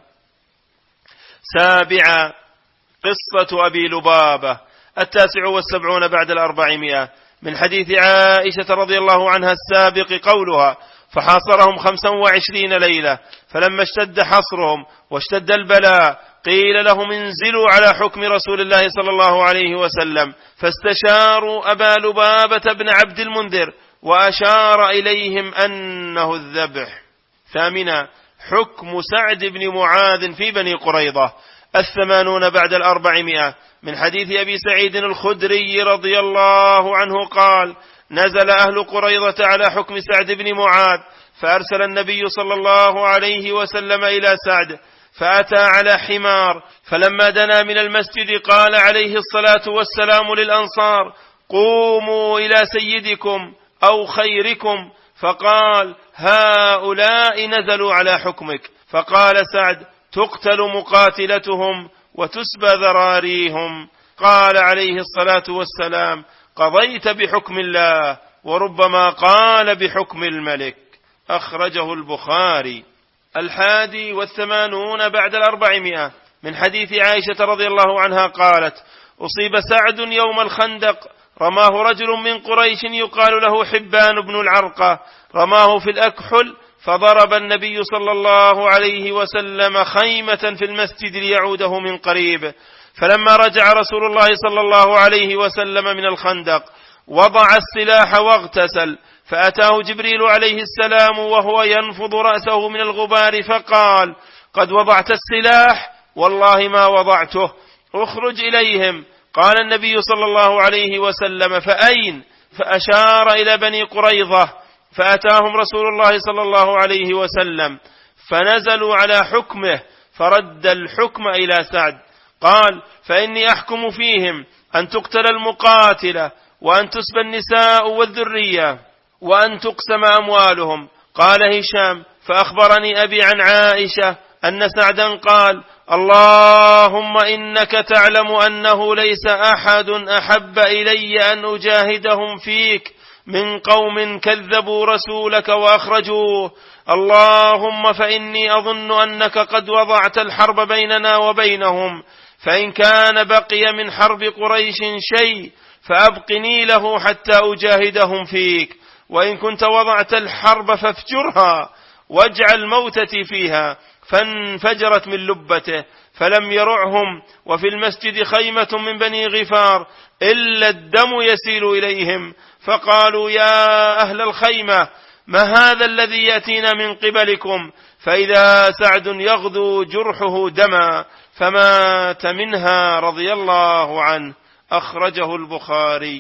سابعا، قصة أبي لبابة. 79 بعد 400 من حديث عائشة رضي الله عنها السابق قولها: فحاصرهم 25 ليلة، فلما اشتد حصرهم واشتد البلاء قيل لهم: انزلوا على حكم رسول الله صلى الله عليه وسلم، فاستشاروا أبا لبابة بن عبد المنذر وأشار إليهم أنه الذبح. ثامنا، حكم سعد بن معاذ في بني قريظة. 80 بعد 400 من حديث أبي سعيد الخدري رضي الله عنه قال: نزل أهل قريظة على حكم سعد بن معاذ، فأرسل النبي صلى الله عليه وسلم إلى سعد فأتى على حمار، فلما دنا من المسجد قال عليه الصلاة والسلام للأنصار: قوموا إلى سيدكم أو خيركم. فقال: هؤلاء نزلوا على حكمك. فقال سعد: تقتل مقاتلتهم وتسبى ذراريهم. قال عليه الصلاة والسلام: قضيت بحكم الله، وربما قال بحكم الملك. أخرجه البخاري. 81 بعد 400 من حديث عائشة رضي الله عنها قالت: أصيب سعد يوم الخندق، رماه رجل من قريش يقال له حبان بن العرقة، رماه في الأكحل، فضرب النبي صلى الله عليه وسلم خيمة في المسجد ليعوده من قريب. فلما رجع رسول الله صلى الله عليه وسلم من الخندق وضع السلاح واغتسل، فأتاه جبريل عليه السلام وهو ينفض رأسه من الغبار فقال: قد وضعت السلاح؟ والله ما وضعته، اخرج إليهم. قال النبي صلى الله عليه وسلم: فأين؟ فأشار إلى بني قريظة، فأتاهم رسول الله صلى الله عليه وسلم فنزلوا على حكمه، فرد الحكم إلى سعد. قال: فإني أحكم فيهم أن تقتل المقاتلة، وأن تسبى النساء والذرية، وأن تقسم أموالهم. قال هشام: فأخبرني أبي عن عائشة أن سعدا قال: اللهم إنك تعلم أنه ليس أحد أحب إلي أن أجاهدهم فيك من قوم كذبوا رسولك وأخرجوه. اللهم فإني أظن أنك قد وضعت الحرب بيننا وبينهم، فإن كان بقي من حرب قريش شيء فأبقني له حتى أجاهدهم فيك، وإن كنت وضعت الحرب فافجرها واجعل موتتي فيها. فانفجرت من لبته فلم يرعهم، وفي المسجد خيمة من بني غفار إلا الدم يسيل إليهم، فقالوا: يا أهل الخيمة، ما هذا الذي يأتينا من قبلكم؟ فإذا سعد يغدو جرحه دما، فمات منها رضي الله عنه. أخرجه البخاري.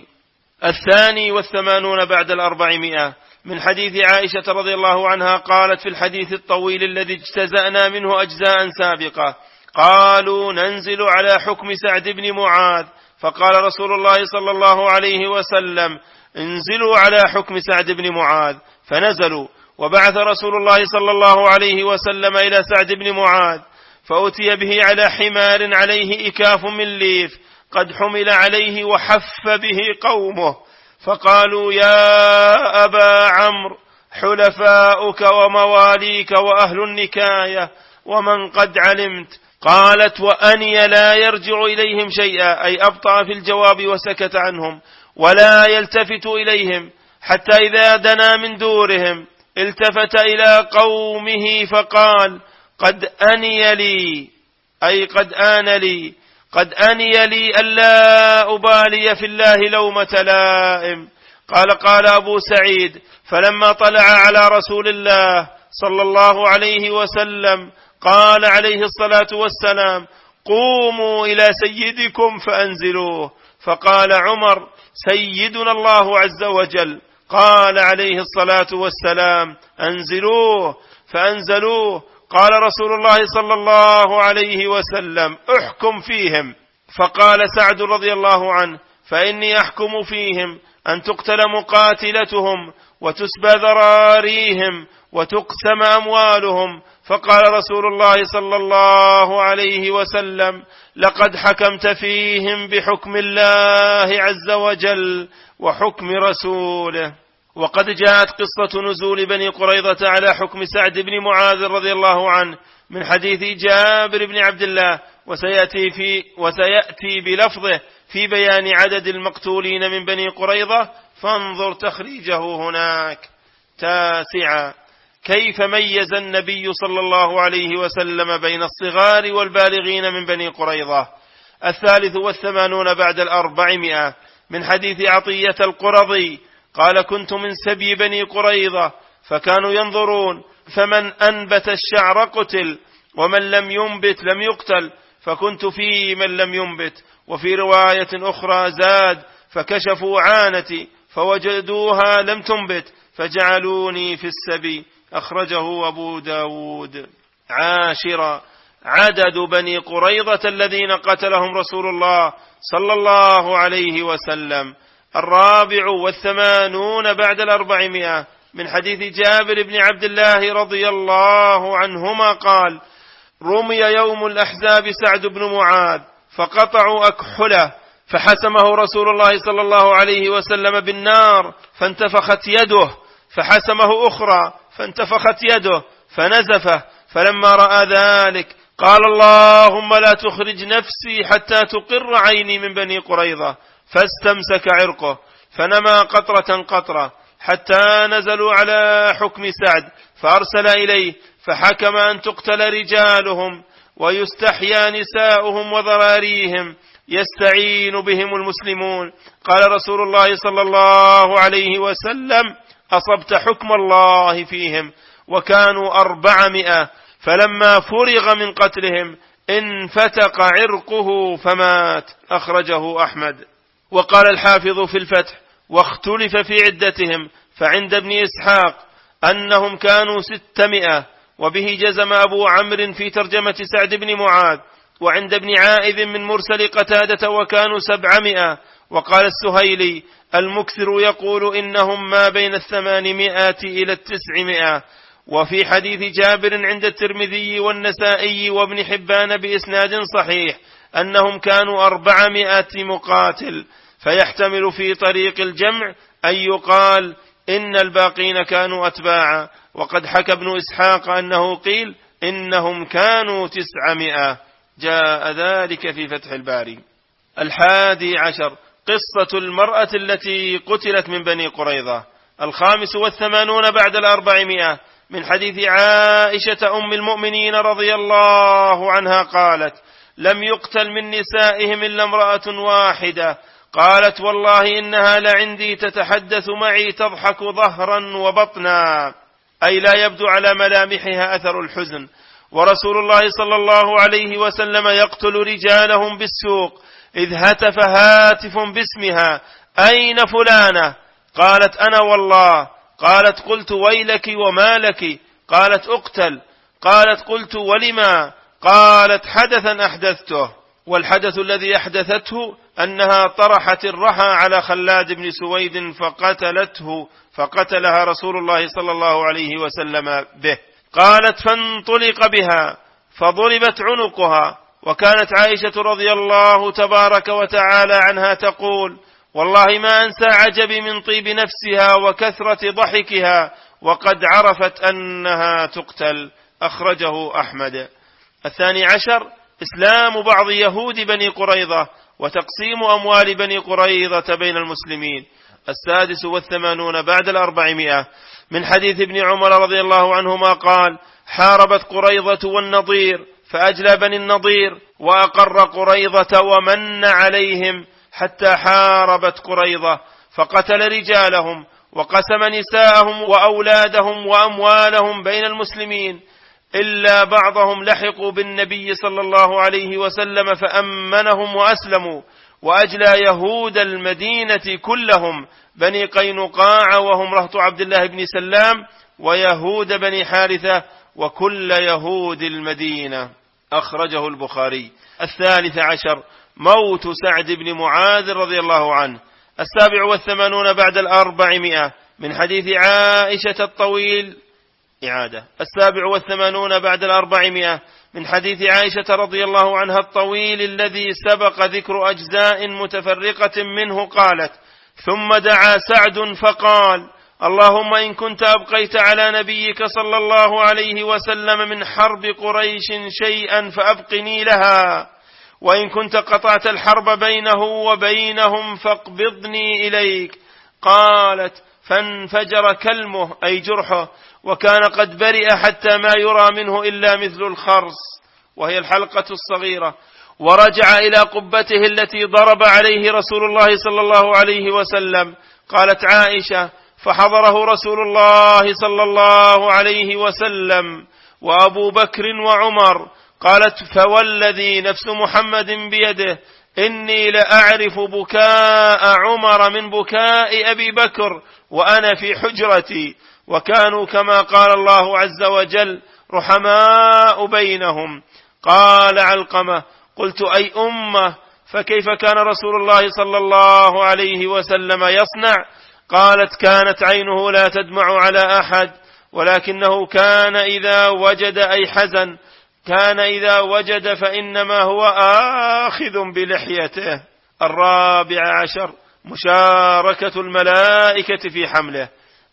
82 بعد 400 من حديث عائشة رضي الله عنها قالت في الحديث الطويل الذي اجتزأنا منه أجزاء سابقة: قالوا ننزل على حكم سعد بن معاذ، فقال رسول الله صلى الله عليه وسلم: انزلوا على حكم سعد بن معاذ. فنزلوا، وبعث رسول الله صلى الله عليه وسلم إلى سعد بن معاذ، فأتي به على حمار عليه إكاف من ليف قد حمل عليه وحف به قومه، فقالوا: يا أبا عمرو، حلفاؤك ومواليك وأهل النكاية ومن قد علمت. قالت: وأني لا يرجع إليهم شيئا، أي أبطأ في الجواب وسكت عنهم ولا يلتفت إليهم، حتى إذا دنا من دورهم التفت إلى قومه فقال: قد أني لي، أي قد آن لي، قد أني لي ألا أبالي في الله لومة لائم. قال أبو سعيد: فلما طلع على رسول الله صلى الله عليه وسلم قال عليه الصلاة والسلام: قوموا إلى سيدكم فأنزلوه. فقال عمر: سيدنا الله عز وجل. قال عليه الصلاة والسلام: أنزلوه. فأنزلوه. قال رسول الله صلى الله عليه وسلم: احكم فيهم. فقال سعد رضي الله عنه: فإني أحكم فيهم أن تقتل مقاتلتهم وتسبى ذراريهم وتقسم أموالهم. فقال رسول الله صلى الله عليه وسلم: لقد حكمت فيهم بحكم الله عز وجل وحكم رسوله. وقد جاءت قصة نزول بني قريظة على حكم سعد بن معاذ رضي الله عنه من حديث جابر بن عبد الله، وسيأتي بلفظه في بيان عدد المقتولين من بني قريظة، فانظر تخريجه هناك. 9. كيف ميز النبي صلى الله عليه وسلم بين الصغار والبالغين من بني قريظة؟ 83 بعد 400 من حديث عطية القرظي قال: كنت من سبي بني قريظة، فكانوا ينظرون، فمن أنبت الشعر قتل، ومن لم ينبت لم يقتل، فكنت في من لم ينبت. وفي رواية أخرى زاد: فكشفوا عانتي فوجدوها لم تنبت فجعلوني في السبي. أخرجه أبو داود. 10 عدد بني قريظة الذين قتلهم رسول الله صلى الله عليه وسلم. 84 بعد 400 من حديث جابر بن عبد الله رضي الله عنهما قال: رمي يوم الأحزاب سعد بن معاذ فقطعوا أكحله، فحسمه رسول الله صلى الله عليه وسلم بالنار فانتفخت يده، فحسمه أخرى فانتفخت يده فنزفه، فلما رأى ذلك قال: اللهم لا تخرج نفسي حتى تقر عيني من بني قريظة، فاستمسك عرقه فنما قطرة قطرة حتى نزلوا على حكم سعد، فأرسل إليه فحكم أن تقتل رجالهم ويستحيا نساؤهم وذراريهم يستعين بهم المسلمون. قال رسول الله صلى الله عليه وسلم: أصبت حكم الله فيهم، وكانوا 400. فلما فرغ من قتلهم انفتق عرقه فمات. أخرجه أحمد. وقال الحافظ في الفتح: واختلف في عدتهم، فعند ابن إسحاق أنهم كانوا 600، وبه جزم أبو عمرو في ترجمة سعد بن معاذ، وعند ابن عائذ من مرسل قتادة وكانوا 700. وقال السهيلي: المكثر يقول إنهم ما بين 800 إلى 900. وفي حديث جابر عند الترمذي والنسائي وابن حبان بإسناد صحيح أنهم كانوا 400 مقاتل، فيحتمل في طريق الجمع أن يقال إن الباقين كانوا أتباعا. وقد حكى ابن إسحاق أنه قيل إنهم كانوا 900، جاء ذلك في فتح الباري. 11 قصة المرأة التي قتلت من بني قريظة. 85 بعد 400 من حديث عائشة أم المؤمنين رضي الله عنها قالت: لم يقتل من نسائهم إلا امرأة واحدة، قالت: والله إنها لعندي تتحدث معي تضحك ظهرا وبطنا، أي لا يبدو على ملامحها أثر الحزن، ورسول الله صلى الله عليه وسلم يقتل رجالهم بالسوق، إذ هتف هاتف باسمها: أين فلانة؟ قالت: أنا والله. قالت: قلت: ويلك وما لك؟ قالت: اقتل. قالت: قلت: ولما؟ قالت: حدثا أحدثته. والحدث الذي أحدثته أنها طرحت الرحى على خلاد بن سويد فقتلته، فقتلها رسول الله صلى الله عليه وسلم به. قالت: فانطلق بها فضربت عنقها. وكانت عائشة رضي الله تبارك وتعالى عنها تقول: والله ما أنسى عجبي من طيب نفسها وكثرة ضحكها، وقد عرفت أنها تقتل. أخرجه أحمد. 12 إسلام بعض يهود بني قريظة وتقسيم أموال بني قريظة بين المسلمين. 86 بعد 400 من حديث ابن عمر رضي الله عنهما قال: حاربت قريظة والنضير، فأجلى بني النضير وأقر قريظة ومن عليهم حتى حاربت قريظة، فقتل رجالهم وقسم نساءهم وأولادهم وأموالهم بين المسلمين، إلا بعضهم لحقوا بالنبي صلى الله عليه وسلم فأمنهم وأسلموا، وأجلى يهود المدينة كلهم، بني قينقاع وهم رهط عبد الله بن سلام، ويهود بني حارثة، وكل يهود المدينة. أخرجه البخاري. 13 موت سعد بن معاذ رضي الله عنه. 87 بعد 400 من حديث عائشة الطويل. 87 بعد 400 من حديث عائشة رضي الله عنها الطويل الذي سبق ذكر أجزاء متفرقة منه. قالت: ثم دعا سعد فقال: اللهم إن كنت أبقيت على نبيك صلى الله عليه وسلم من حرب قريش شيئا فأبقني لها، وإن كنت قطعت الحرب بينه وبينهم فاقبضني إليك. قالت: فانفجر كلمه أي جرحه، وكان قد برئ حتى ما يرى منه إلا مثل الخرص، وهي الحلقة الصغيرة، ورجع إلى قبته التي ضرب عليه رسول الله صلى الله عليه وسلم. قالت عائشة: فحضره رسول الله صلى الله عليه وسلم وأبو بكر وعمر. قالت: فوالذي نفس محمد بيده إني لأعرف بكاء عمر من بكاء أبي بكر وأنا في حجرتي، وكانوا كما قال الله عز وجل رحماء بينهم. قال علقمة: قلت: أي أمة، فكيف كان رسول الله صلى الله عليه وسلم يصنع؟ قالت: كانت عينه لا تدمع على أحد، ولكنه كان إذا وجد أي حزن كان إذا وجد فإنما هو آخذ بلحيته. 14 مشاركة الملائكة في حمله.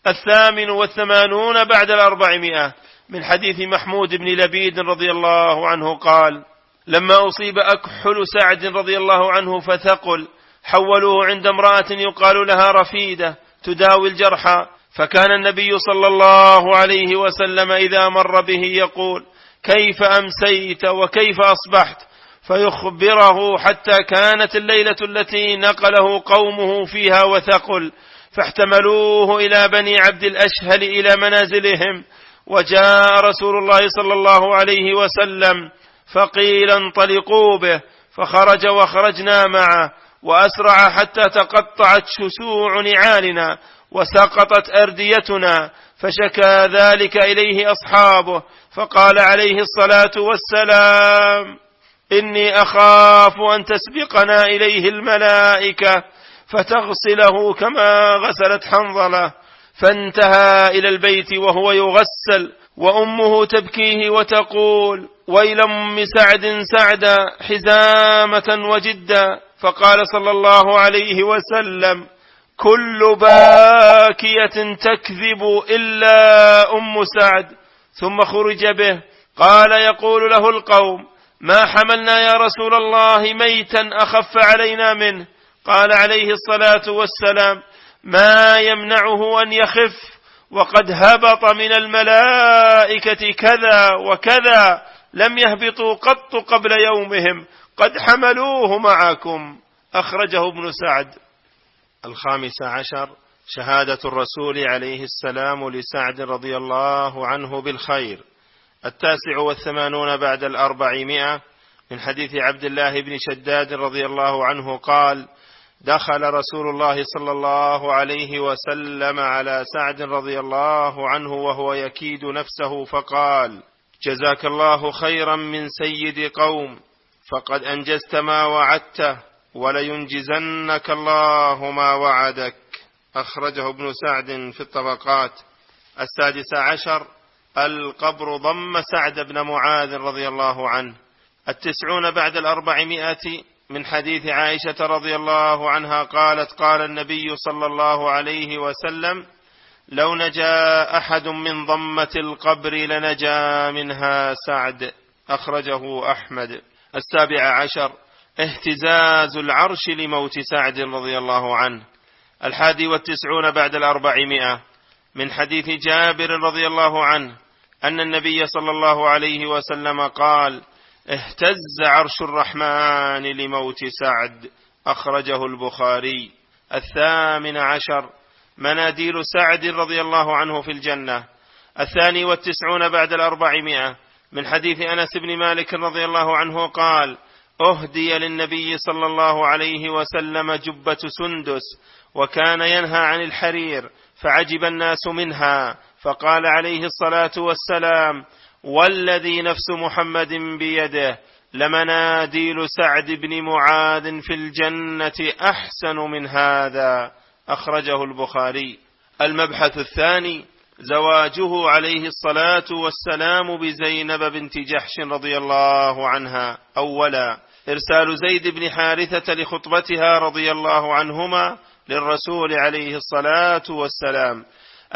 88 بعد 400 من حديث محمود بن لبيد رضي الله عنه قال: لما أصيب أكحل سعد رضي الله عنه فثقل، حولوه عند امرأة يقال لها رفيدة تداوي الجرحى، فكان النبي صلى الله عليه وسلم إذا مر به يقول: كيف أمسيت وكيف أصبحت؟ فيخبره، حتى كانت الليلة التي نقله قومه فيها وثقل، فاحتملوه إلى بني عبد الأشهل إلى منازلهم، وجاء رسول الله صلى الله عليه وسلم فقيل: انطلقوا به، فخرج وخرجنا معه، وأسرع حتى تقطعت شسوع نعالنا وسقطت أرديتنا، فشكى ذلك إليه أصحابه، فقال عليه الصلاة والسلام: إني أخاف أن تسبقنا إليه الملائكة فتغسله كما غسلت حنظلة. فانتهى إلى البيت وهو يغسل، وأمه تبكيه وتقول: ويل أم سعد سعدا حزامة وجدا. فقال صلى الله عليه وسلم: كل باكية تكذب إلا أم سعد. ثم خرج به. قال يقول له القوم: ما حملنا يا رسول الله ميتا أخف علينا منه. قال عليه الصلاة والسلام: ما يمنعه أن يخف، وقد هبط من الملائكة كذا وكذا، لم يهبطوا قط قبل يومهم، قد حملوه معكم. أخرجه ابن سعد. 15 شهادة الرسول عليه السلام لسعد رضي الله عنه بالخير. 89 بعد 400 من حديث عبد الله بن شداد رضي الله عنه قال: دخل رسول الله صلى الله عليه وسلم على سعد رضي الله عنه وهو يكيد نفسه، فقال: جزاك الله خيرا من سيد قوم، فقد أنجزت ما وعدته، ولينجزنك الله ما وعدك. أخرجه ابن سعد في الطبقات. 16 القبر ضم سعد بن معاذ رضي الله عنه. 90 بعد 400 من حديث عائشة رضي الله عنها قالت: قال النبي صلى الله عليه وسلم: لو نجا أحد من ضمة القبر لنجا منها سعد. أخرجه أحمد. 17 اهتزاز العرش لموت سعد رضي الله عنه. 91 بعد 400 من حديث جابر رضي الله عنه أن النبي صلى الله عليه وسلم قال: اهتز عرش الرحمن لموت سعد. أخرجه البخاري. 18 مناديل سعد رضي الله عنه في الجنة. 92 بعد 400 من حديث أنس بن مالك رضي الله عنه قال: أهدي للنبي صلى الله عليه وسلم جبة سندس، وكان ينهى عن الحرير، فعجب الناس منها، فقال عليه الصلاة والسلام: والذي نفس محمد بيده لمناديل سعد بن معاذ في الجنة أحسن من هذا. أخرجه البخاري. المبحث الثاني زواجه عليه الصلاة والسلام بزينب بنت جحش رضي الله عنها. أولا إرسال زيد بن حارثة لخطبتها رضي الله عنهما للرسول عليه الصلاة والسلام.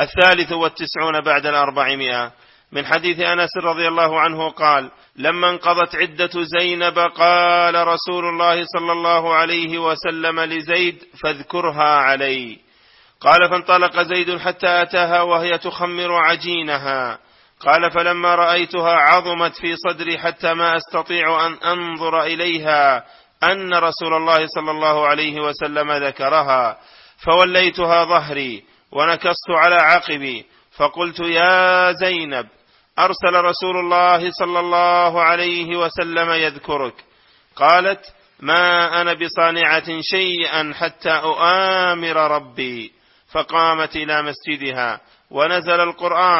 93 بعد 400 من حديث أنس رضي الله عنه قال: لما انقضت عدة زينب قال رسول الله صلى الله عليه وسلم لزيد: فاذكرها علي. قال: فانطلق زيد حتى أتاها وهي تخمر عجينها. قال: فلما رأيتها عظمت في صدري حتى ما أستطيع أن أنظر إليها أن رسول الله صلى الله عليه وسلم ذكرها، فوليتها ظهري ونكصت على عقبي، فقلت: يا زينب، أرسل رسول الله صلى الله عليه وسلم يذكرك. قالت: ما أنا بصانعة شيئا حتى أؤامر ربي. فقامت إلى مسجدها ونزل القرآن: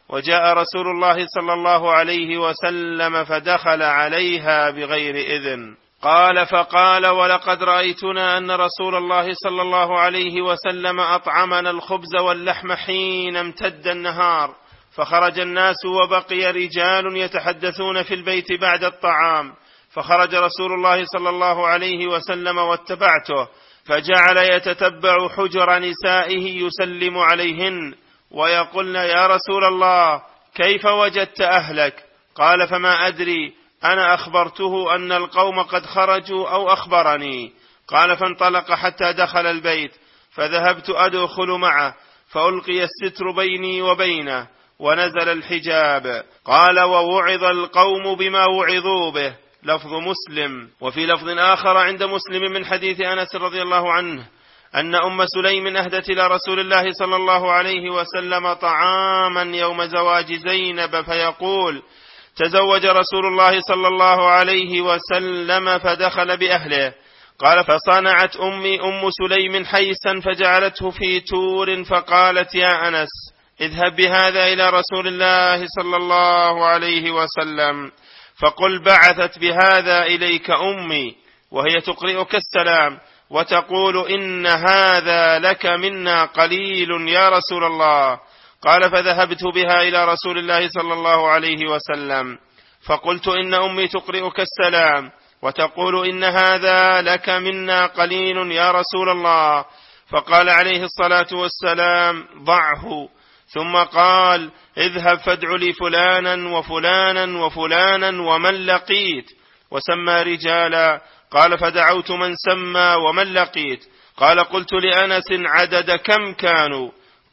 وجاء رسول الله صلى الله عليه وسلم فدخل عليها بغير إذن. قال فقال ولقد رأيتنا أن رسول الله صلى الله عليه وسلم أطعمنا الخبز واللحم حين امتد النهار، فخرج الناس وبقي رجال يتحدثون في البيت بعد الطعام، فخرج رسول الله صلى الله عليه وسلم واتبعته، فجعل يتتبع حجر نسائه يسلم عليهن ويقولن يا رسول الله كيف وجدت أهلك؟ قال فما أدري، أنا أخبرته أن القوم قد خرجوا أو أخبرني. قال فانطلق حتى دخل البيت، فذهبت أدخل معه، فألقي الستر بيني وبينه ونزل الحجاب. قال ووعظ القوم بما وعظوا به، لفظ مسلم. وفي لفظ آخر عند مسلم من حديث أنس رضي الله عنه أن أم سليم أهدت إلى رسول الله صلى الله عليه وسلم طعاما يوم زواج زينب، فيقول تزوج رسول الله صلى الله عليه وسلم فدخل بأهله. قال فصنعت أمي أم سليم حيسا فجعلته في تور، فقالت يا أنس اذهب بهذا إلى رسول الله صلى الله عليه وسلم فقل بعثت بهذا إليك أمي وهي تقرئك السلام وتقول إن هذا لك منا قليل يا رسول الله. قال فذهبت بها إلى رسول الله صلى الله عليه وسلم فقلت إن أمي تقرئك السلام وتقول إن هذا لك منا قليل يا رسول الله. فقال عليه الصلاة والسلام ضعه، ثم قال اذهب فادع لي فلانا وفلانا وفلانا ومن لقيت، وسمى رجالا. قال فدعوت من سمى ومن لقيت. قال قلت لأنس عدد كم كانوا؟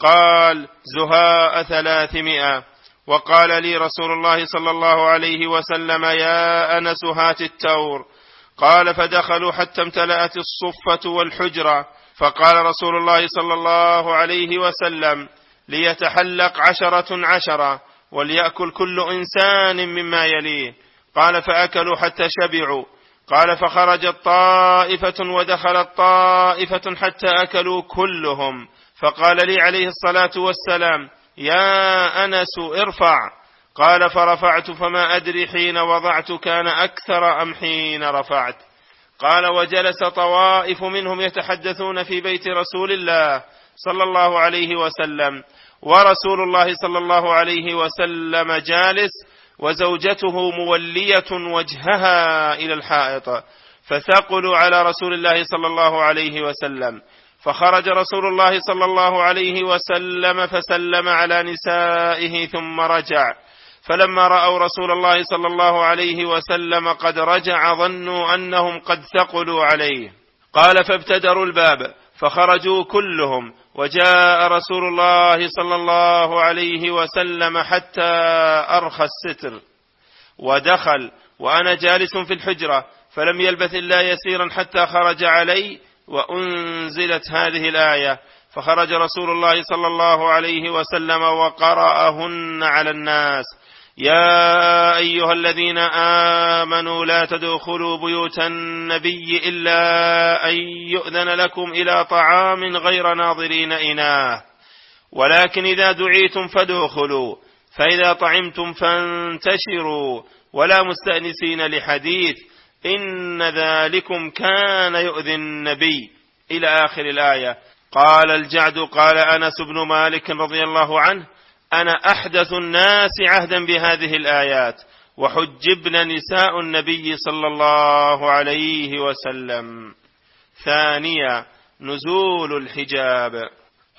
قال زهاء 300. وقال لي رسول الله صلى الله عليه وسلم يا أنس هات التور. قال فدخلوا حتى امتلأت الصفة والحجرة، فقال رسول الله صلى الله عليه وسلم ليتحلق 10 وليأكل كل إنسان مما يليه. قال فأكلوا حتى شبعوا. قال فخرجت طائفة ودخلت طائفة حتى أكلوا كلهم. فقال لي عليه الصلاة والسلام يا أنس ارفع. قال فرفعت فما أدري حين وضعت كان أكثر أم حين رفعت. قال وجلس طوائف منهم يتحدثون في بيت رسول الله صلى الله عليه وسلم، ورسول الله صلى الله عليه وسلم جالس وزوجته مولية وجهها إلى الحائط، فثقلوا على رسول الله صلى الله عليه وسلم. فخرج رسول الله صلى الله عليه وسلم فسلم على نسائه ثم رجع، فلما رأوا رسول الله صلى الله عليه وسلم قد رجع ظنوا أنهم قد ثقلوا عليه. قال فابتدروا الباب فخرجوا كلهم، وجاء رسول الله صلى الله عليه وسلم حتى أرخى الستر ودخل وأنا جالس في الحجرة، فلم يلبث إلا يسيرا حتى خرج علي وأنزلت هذه الآية. فخرج رسول الله صلى الله عليه وسلم وقرأهن على الناس: يا أيها الذين آمنوا لا تدخلوا بيوت النبي إلا أن يؤذن لكم إلى طعام غير ناظرين إناه، ولكن إذا دعيتم فادخلوا، فإذا طعمتم فانتشروا ولا مستأنسين لحديث، إن ذلكم كان يؤذي النبي، إلى آخر الآية. قال الجعد قال أنس بن مالك رضي الله عنه: أنا أحدث الناس عهدا بهذه الآيات، وحجبن نساء النبي صلى الله عليه وسلم. ثانيا نزول الحجاب.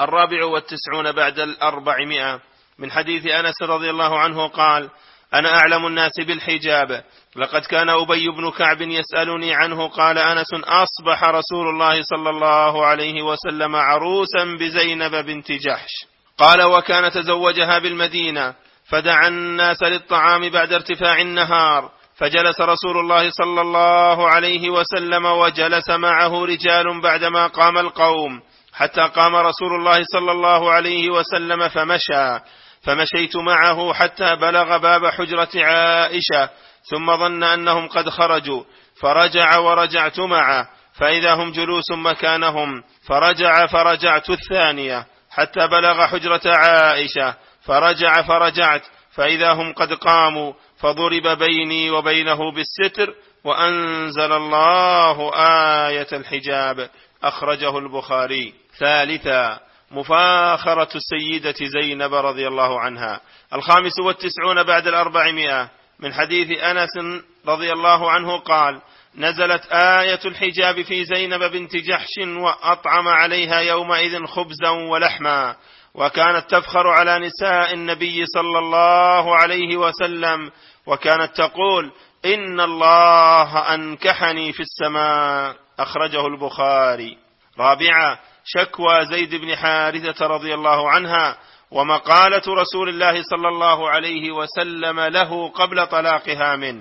94 بعد 400 من حديث أنس رضي الله عنه قال: أنا أعلم الناس بالحجاب، لقد كان أبي بن كعب يسألني عنه. قال أنس: أصبح رسول الله صلى الله عليه وسلم عروسا بزينب بنت جحش. قال: وكان تزوجها بالمدينة، فدعا الناس للطعام بعد ارتفاع النهار، فجلس رسول الله صلى الله عليه وسلم وجلس معه رجال بعدما قام القوم، حتى قام رسول الله صلى الله عليه وسلم فمشى، فمشيت معه حتى بلغ باب حجرة عائشة، ثم ظن أنهم قد خرجوا فرجع ورجعت معه، فإذا هم جلوس مكانهم، فرجعت الثانية حتى بلغ حجرة عائشة، فرجعت فإذا هم قد قاموا، فضرب بيني وبينه بالستر، وأنزل الله آية الحجاب. أخرجه البخاري. ثالثا، مفاخرة السيدة زينب رضي الله عنها. 95 بعد 400 من حديث أنس رضي الله عنه قال: نزلت آية الحجاب في زينب بنت جحش، وأطعم عليها يومئذ خبزا ولحما، وكانت تفخر على نساء النبي صلى الله عليه وسلم، وكانت تقول: إن الله أنكحني في السماء. أخرجه البخاري. رابعا، شكوى زيد بن حارثة رضي الله عنها، ومقالة رسول الله صلى الله عليه وسلم له قبل طلاقها منه.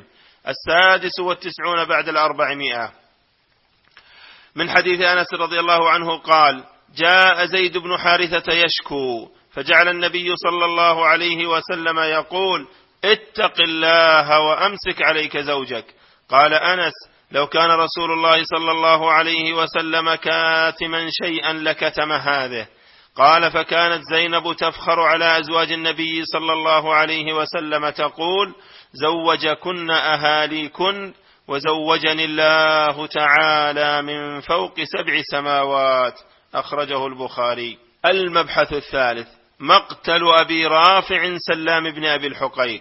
96 بعد 400 من حديث أنس رضي الله عنه قال: جاء زيد بن حارثة يشكو، فجعل النبي صلى الله عليه وسلم يقول: اتق الله وأمسك عليك زوجك. قال أنس: لو كان رسول الله صلى الله عليه وسلم كاتما شيئا لكتم هذه. قال: فكانت زينب تفخر على أزواج النبي صلى الله عليه وسلم تقول: زوجكن أهاليكن، وزوجني الله تعالى من فوق 7 سماوات. أخرجه البخاري. المبحث الثالث، مقتل أبي رافع سلام بن أبي الحقيق.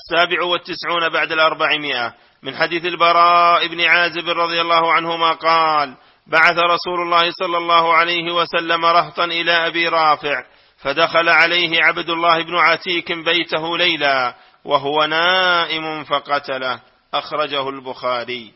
97 بعد 400 من حديث البراء بن عازب رضي الله عنهما قال: بعث رسول الله صلى الله عليه وسلم رهطا إلى أبي رافع، فدخل عليه عبد الله بن عتيك بيته ليلا وهو نائم فقتله. أخرجه البخاري.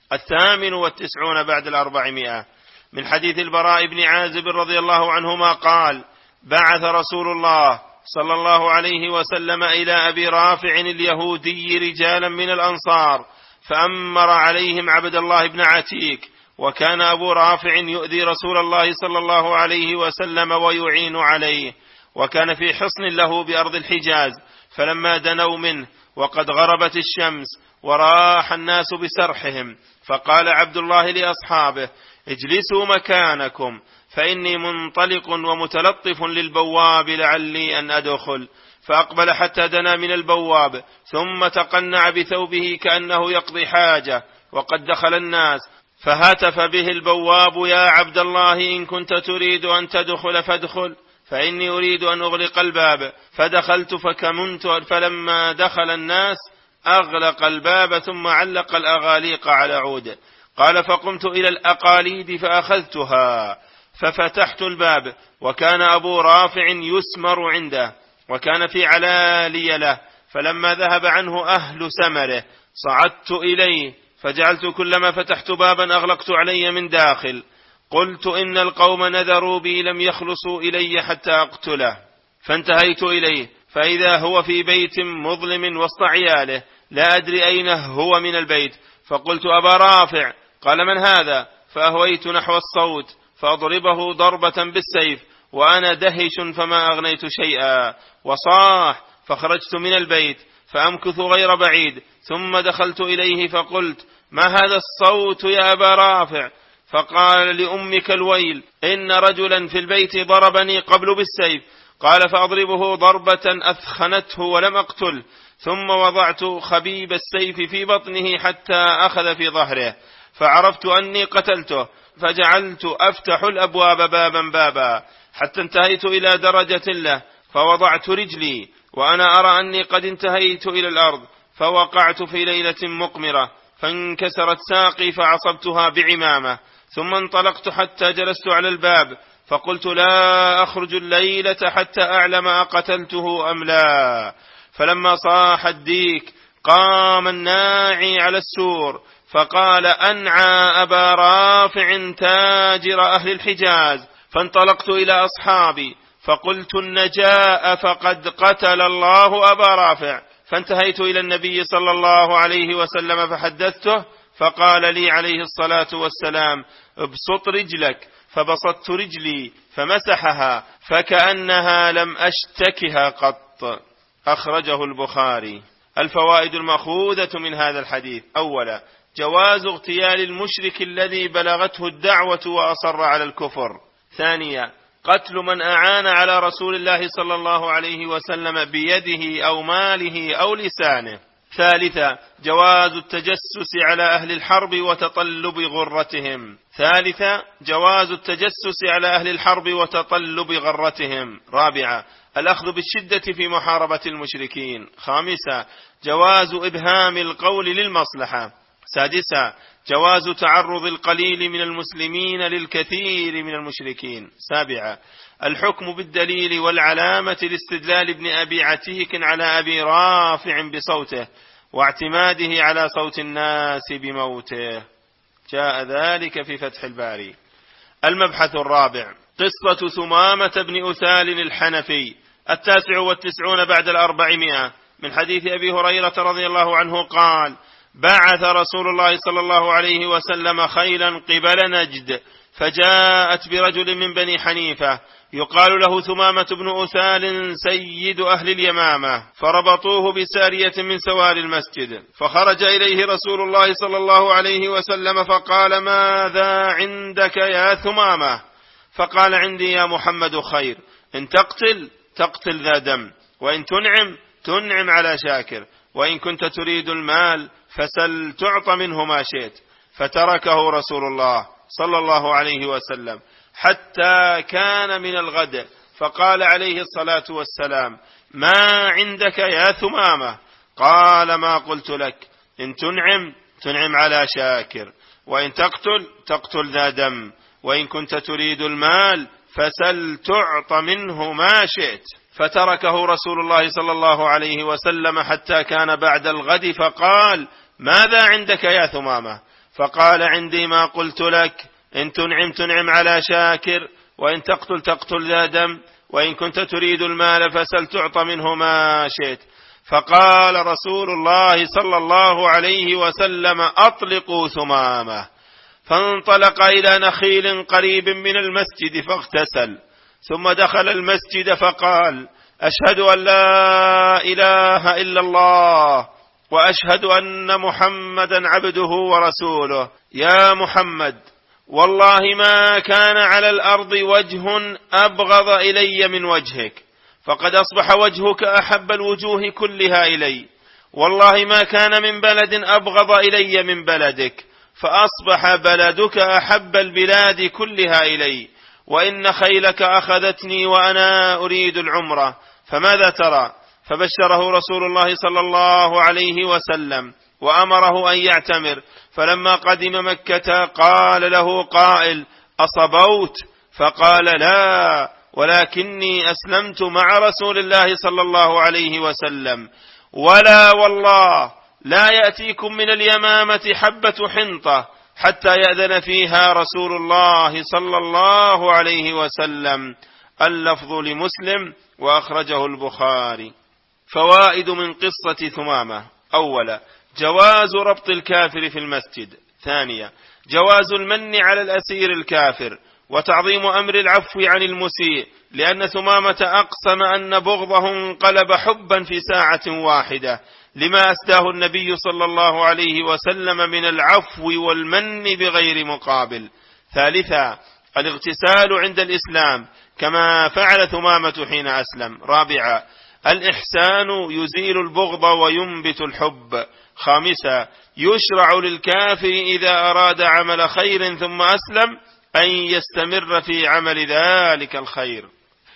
98 بعد 400 من حديث البراء بن عازب رضي الله عنهما قال: بعث رسول الله صلى الله عليه وسلم إلى أبي رافع اليهودي رجالا من الأنصار، فأمر عليهم عبد الله بن عتيك، وكان أبو رافع يؤذي رسول الله صلى الله عليه وسلم ويعين عليه، وكان في حصن له بأرض الحجاز. فلما دنوا منه وقد غربت الشمس وراح الناس بسرحهم، فقال عبد الله لأصحابه: اجلسوا مكانكم، فإني منطلق ومتلطف للبواب لعلي أن أدخل. فأقبل حتى دنا من البواب، ثم تقنع بثوبه كأنه يقضي حاجة، وقد دخل الناس، فهاتف به البواب: يا عبد الله، إن كنت تريد أن تدخل فادخل، فإني أريد أن أغلق الباب. فدخلت فكمنت، فلما دخل الناس أغلق الباب، ثم علق الأغاليق على عود. قال: فقمت إلى الأقاليد فأخذتها، ففتحت الباب، وكان أبو رافع يسمر عنده، وكان في علالي له. فلما ذهب عنه أهل سمره صعدت إليه، فجعلت كلما فتحت بابا أغلقت علي من داخل. قلت: إن القوم نذروا بي لم يخلصوا إلي حتى أقتله. فانتهيت إليه، فإذا هو في بيت مظلم وسط عياله، لا أدري أين هو من البيت. فقلت: أبا رافع. قال: من هذا؟ فأهويت نحو الصوت فأضربه ضربة بالسيف وأنا دهش، فما أغنيت شيئا. وصاح، فخرجت من البيت فأمكث غير بعيد، ثم دخلت إليه فقلت: ما هذا الصوت يا أبا رافع؟ فقال: لأمك الويل، إن رجلا في البيت ضربني قبل بالسيف. قال: فأضربه ضربة أثخنته ولم أقتله، ثم وضعت خبيب السيف في بطنه حتى أخذ في ظهره، فعرفت أني قتلته، فجعلت أفتح الأبواب بابا بابا حتى انتهيت إلى درجة له، فوضعت رجلي وأنا أرى أني قد انتهيت إلى الأرض، فوقعت في ليلة مقمرة، فانكسرت ساقي فعصبتها بعمامة، ثم انطلقت حتى جلست على الباب، فقلت: لا أخرج الليلة حتى أعلم أقتلته أم لا. فلما صاح الديك قام الناعي على السور، فقال: أنعى أبا رافع تاجر أهل الحجاز. فانطلقت إلى أصحابي فقلت: النجاء، فقد قتل الله أبا رافع. فانتهيت إلى النبي صلى الله عليه وسلم فحدثته، فقال لي عليه الصلاة والسلام: ابسط رجلك. فبسطت رجلي فمسحها، فكأنها لم أشتكها قط. أخرجه البخاري. الفوائد المأخوذة من هذا الحديث: أولا، جواز اغتيال المشرك الذي بلغته الدعوة وأصر على الكفر. ثانيا، قتل من أعان على رسول الله صلى الله عليه وسلم بيده أو ماله أو لسانه. ثالثا جواز التجسس على أهل الحرب وتطلب غرتهم. رابعا الأخذ بالشدة في محاربة المشركين. خامسا جواز إبهام القول للمصلحة. سادسا جواز تعرض القليل من المسلمين للكثير من المشركين. سابعا الحكم بالدليل والعلامة لاستدلال ابن أبي عتيك على أبي رافع بصوته واعتماده على صوت الناس بموته. جاء ذلك في فتح الباري. المبحث الرابع قصة ثمامة بن أثال الحنفي 99 بعد 400 من حديث أبي هريرة رضي الله عنه قال: بعث رسول الله صلى الله عليه وسلم خيلا قبل نجد، فجاءت برجل من بني حنيفة يقال له ثمامة بن أثال سيد أهل اليمامة، فربطوه بسارية من سوار المسجد، فخرج إليه رسول الله صلى الله عليه وسلم فقال: ماذا عندك يا ثمامة؟ فقال: عندي يا محمد خير، إن تقتل ذا دم، وإن تنعم على شاكر، وإن كنت تريد المال فسل تعط منه ما شئت. فتركه رسول الله صلى الله عليه وسلم حتى كان من الغد، فقال عليه الصلاة والسلام: ما عندك يا ثمامة؟ قال: ما قلت لك، إن تنعم على شاكر، وإن تقتل ذا دم، وإن كنت تريد المال فسل تعط منه ما شئت. فتركه رسول الله صلى الله عليه وسلم حتى كان بعد الغد، فقال: ماذا عندك يا ثمامة؟ فقال: عندي ما قلت لك، إن تنعم على شاكر، وإن تقتل ذا دم، وإن كنت تريد المال فسل تعط منه ما شئت. فقال رسول الله صلى الله عليه وسلم: أطلقوا ثمامة. فانطلق إلى نخيل قريب من المسجد فاغتسل، ثم دخل المسجد فقال: أشهد أن لا إله إلا الله، وأشهد أن محمدا عبده ورسوله. يا محمد، والله ما كان على الأرض وجه أبغض إلي من وجهك، فقد أصبح وجهك أحب الوجوه كلها إلي. والله ما كان من بلد أبغض إلي من بلدك، فأصبح بلدك أحب البلاد كلها إلي. وإن خيلك أخذتني وأنا أريد العمرة، فماذا ترى؟ فبشره رسول الله صلى الله عليه وسلم وأمره أن يعتمر. فلما قدم مكة قال له قائل: أصبوت؟ فقال: لا، ولكني أسلمت مع رسول الله صلى الله عليه وسلم، ولا والله لا يأتيكم من اليمامة حبة حنطة حتى يأذن فيها رسول الله صلى الله عليه وسلم. اللفظ لمسلم وأخرجه البخاري. فوائد من قصة ثمامة: أولا، جواز ربط الكافر في المسجد. ثانيا، جواز المن على الأسير الكافر، وتعظيم أمر العفو عن المسيء، لأن ثمامة أقسم أن بغضه انقلب حبا في ساعة واحدة، لما أسداه النبي صلى الله عليه وسلم من العفو والمن بغير مقابل. ثالثا، الاغتسال عند الإسلام كما فعل ثمامة حين أسلم. رابعا، الإحسان يزيل البغض وينبت الحب. خامسا، يشرع للكافر إذا أراد عمل خير ثم أسلم أن يستمر في عمل ذلك الخير.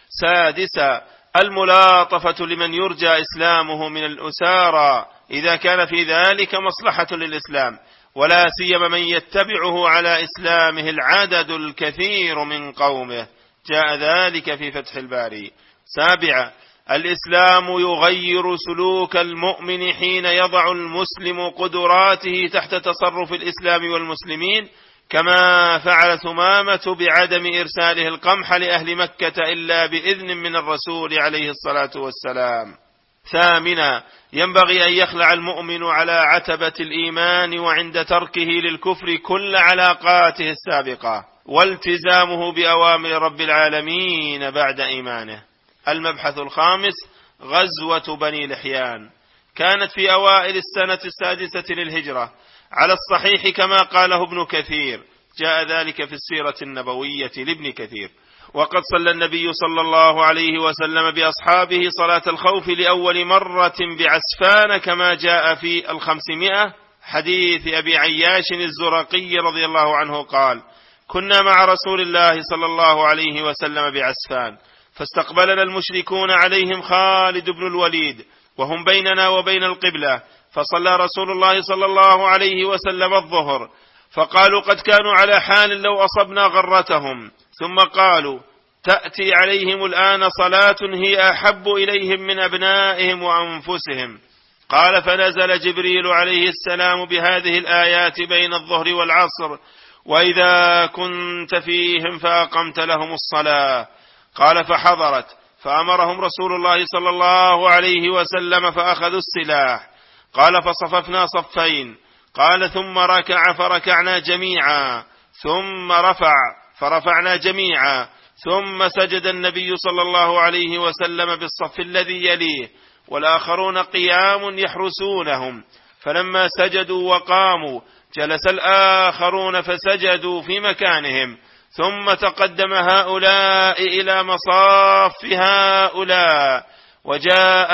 سادسا، الملاطفة لمن يرجى إسلامه من الأسارى إذا كان في ذلك مصلحة للإسلام، ولا سيما من يتبعه على إسلامه العدد الكثير من قومه. جاء ذلك في فتح الباري. سابعا، الإسلام يغير سلوك المؤمن حين يضع المسلم قدراته تحت تصرف الإسلام والمسلمين، كما فعل ثمامة بعدم إرساله القمح لأهل مكة إلا بإذن من الرسول عليه الصلاة والسلام. ثامنا، ينبغي أن يخلع المؤمن على عتبة الإيمان وعند تركه للكفر كل علاقاته السابقة، والتزامه بأوامر رب العالمين بعد إيمانه. المبحث الخامس: غزوة بني لحيان، كانت في أوائل السنة 6 للهجرة على الصحيح كما قاله ابن كثير، جاء ذلك في السيرة النبوية لابن كثير. وقد صلى النبي صلى الله عليه وسلم بأصحابه صلاة الخوف لأول مرة بعسفان كما جاء في 500 حديث أبي عياش الزرقي رضي الله عنه قال: كنا مع رسول الله صلى الله عليه وسلم بعسفان، فاستقبلنا المشركون عليهم خالد بن الوليد وهم بيننا وبين القبلة، فصلى رسول الله صلى الله عليه وسلم الظهر، فقالوا: قد كانوا على حال لو أصبنا غرتهم، ثم قالوا: تأتي عليهم الآن صلاة هي أحب إليهم من أبنائهم وأنفسهم. قال: فنزل جبريل عليه السلام بهذه الآيات بين الظهر والعصر: وإذا كنت فيهم فأقمت لهم الصلاة. قال: فحضرت، فأمرهم رسول الله صلى الله عليه وسلم فأخذوا السلاح. قال: فصففنا صفين. قال: ثم ركع فركعنا جميعا، ثم رفع فرفعنا جميعا، ثم سجد النبي صلى الله عليه وسلم بالصف الذي يليه والآخرون قيام يحرسونهم، فلما سجدوا وقاموا جلس الآخرون فسجدوا في مكانهم، ثم تقدم هؤلاء إلى مصاف هؤلاء، وجاء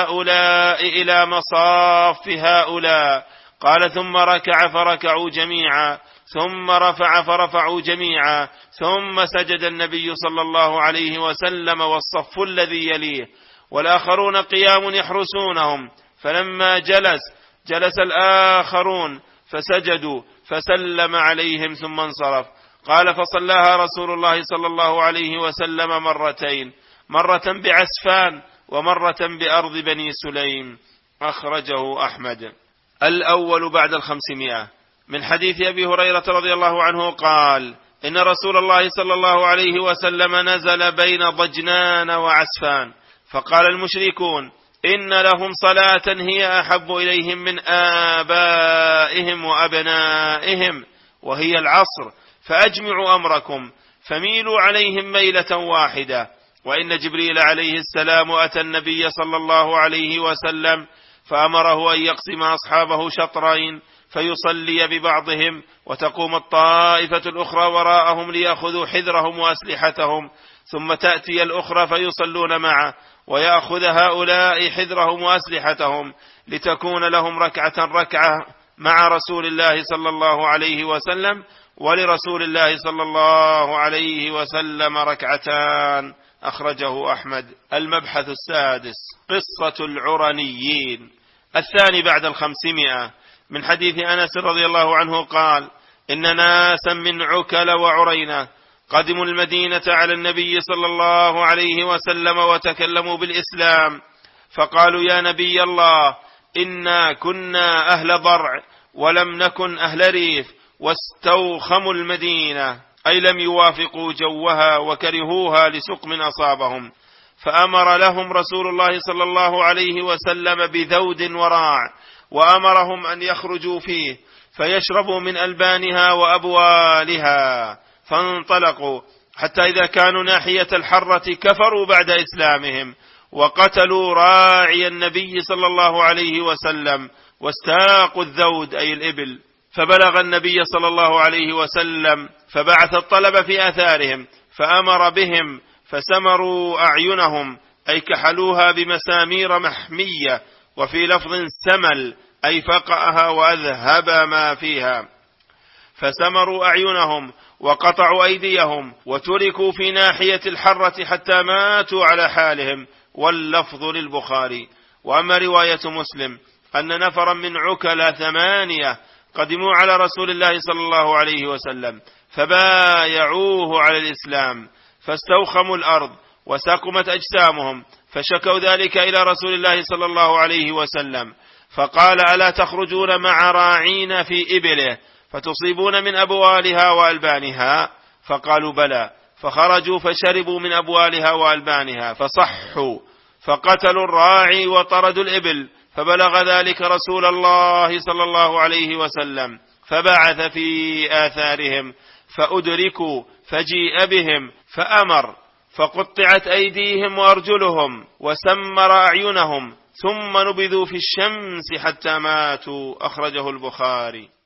هؤلاء إلى مصاف هؤلاء. قال: ثم ركع فركعوا جميعا، ثم رفع فرفعوا جميعا، ثم سجد النبي صلى الله عليه وسلم والصف الذي يليه والآخرون قيام يحرسونهم، فلما جلس الآخرون فسجدوا، فسلم عليهم ثم انصرف. قال: فصلاها رسول الله صلى الله عليه وسلم مرتين، مرة بعسفان ومرة بأرض بني سليم. أخرجه أحمد. الأول بعد 500 من حديث أبي هريرة رضي الله عنه قال: إن رسول الله صلى الله عليه وسلم نزل بين ضجنان وعسفان، فقال المشركون: إن لهم صلاة هي أحب إليهم من آبائهم وأبنائهم، وهي العصر، فأجمعوا أمركم فميلوا عليهم ميلة واحدة. وإن جبريل عليه السلام أتى النبي صلى الله عليه وسلم فأمره أن يقسم أصحابه شطرين، فيصلي ببعضهم وتقوم الطائفة الأخرى وراءهم ليأخذوا حذرهم وأسلحتهم، ثم تأتي الأخرى فيصلون معه، ويأخذ هؤلاء حذرهم وأسلحتهم، لتكون لهم ركعة مع رسول الله صلى الله عليه وسلم، ولرسول الله صلى الله عليه وسلم ركعتان. أخرجه أحمد. المبحث السادس: قصة العرنيين. الثاني بعد 500 من حديث أنس رضي الله عنه قال: إن ناسا من عكل وعرينة قدموا المدينة على النبي صلى الله عليه وسلم وتكلموا بالإسلام، فقالوا: يا نبي الله، إنا كنا أهل ضرع ولم نكن أهل ريف، واستوخموا المدينة، أي لم يوافقوا جوها وكرهوها لسقم أصابهم، فأمر لهم رسول الله صلى الله عليه وسلم بذود وراع، وأمرهم أن يخرجوا فيه فيشربوا من ألبانها وأبوالها، فانطلقوا حتى إذا كانوا ناحية الحرة كفروا بعد إسلامهم، وقتلوا راعي النبي صلى الله عليه وسلم، واستاقوا الذود أي الإبل، فبلغ النبي صلى الله عليه وسلم، فبعث الطلب في آثارهم، فأمر بهم فسمروا أعينهم، أي كحلوها بمسامير محمية، وفي لفظ سمل أي فقأها وأذهب ما فيها، فسمروا أعينهم وقطعوا أيديهم، وتركوا في ناحية الحرة حتى ماتوا على حالهم. واللفظ للبخاري. وأما رواية مسلم أن نفرا من عكل 8 قدموا على رسول الله صلى الله عليه وسلم، فبايعوه على الإسلام، فاستوخموا الأرض وسقمت أجسامهم، فشكوا ذلك إلى رسول الله صلى الله عليه وسلم، فقال: ألا تخرجون مع راعين في إبله فتصيبون من أبوالها وألبانها؟ فقالوا: بلى. فخرجوا فشربوا من أبوالها وألبانها فصحوا، فقتلوا الراعي وطردوا الإبل، فبلغ ذلك رسول الله صلى الله عليه وسلم، فبعث في آثارهم، فأدركوا، فجيء بهم، فأمر، فقطعت أيديهم وأرجلهم، وسمر أعينهم، ثم نبذوا في الشمس حتى ماتوا. أخرجه البخاري.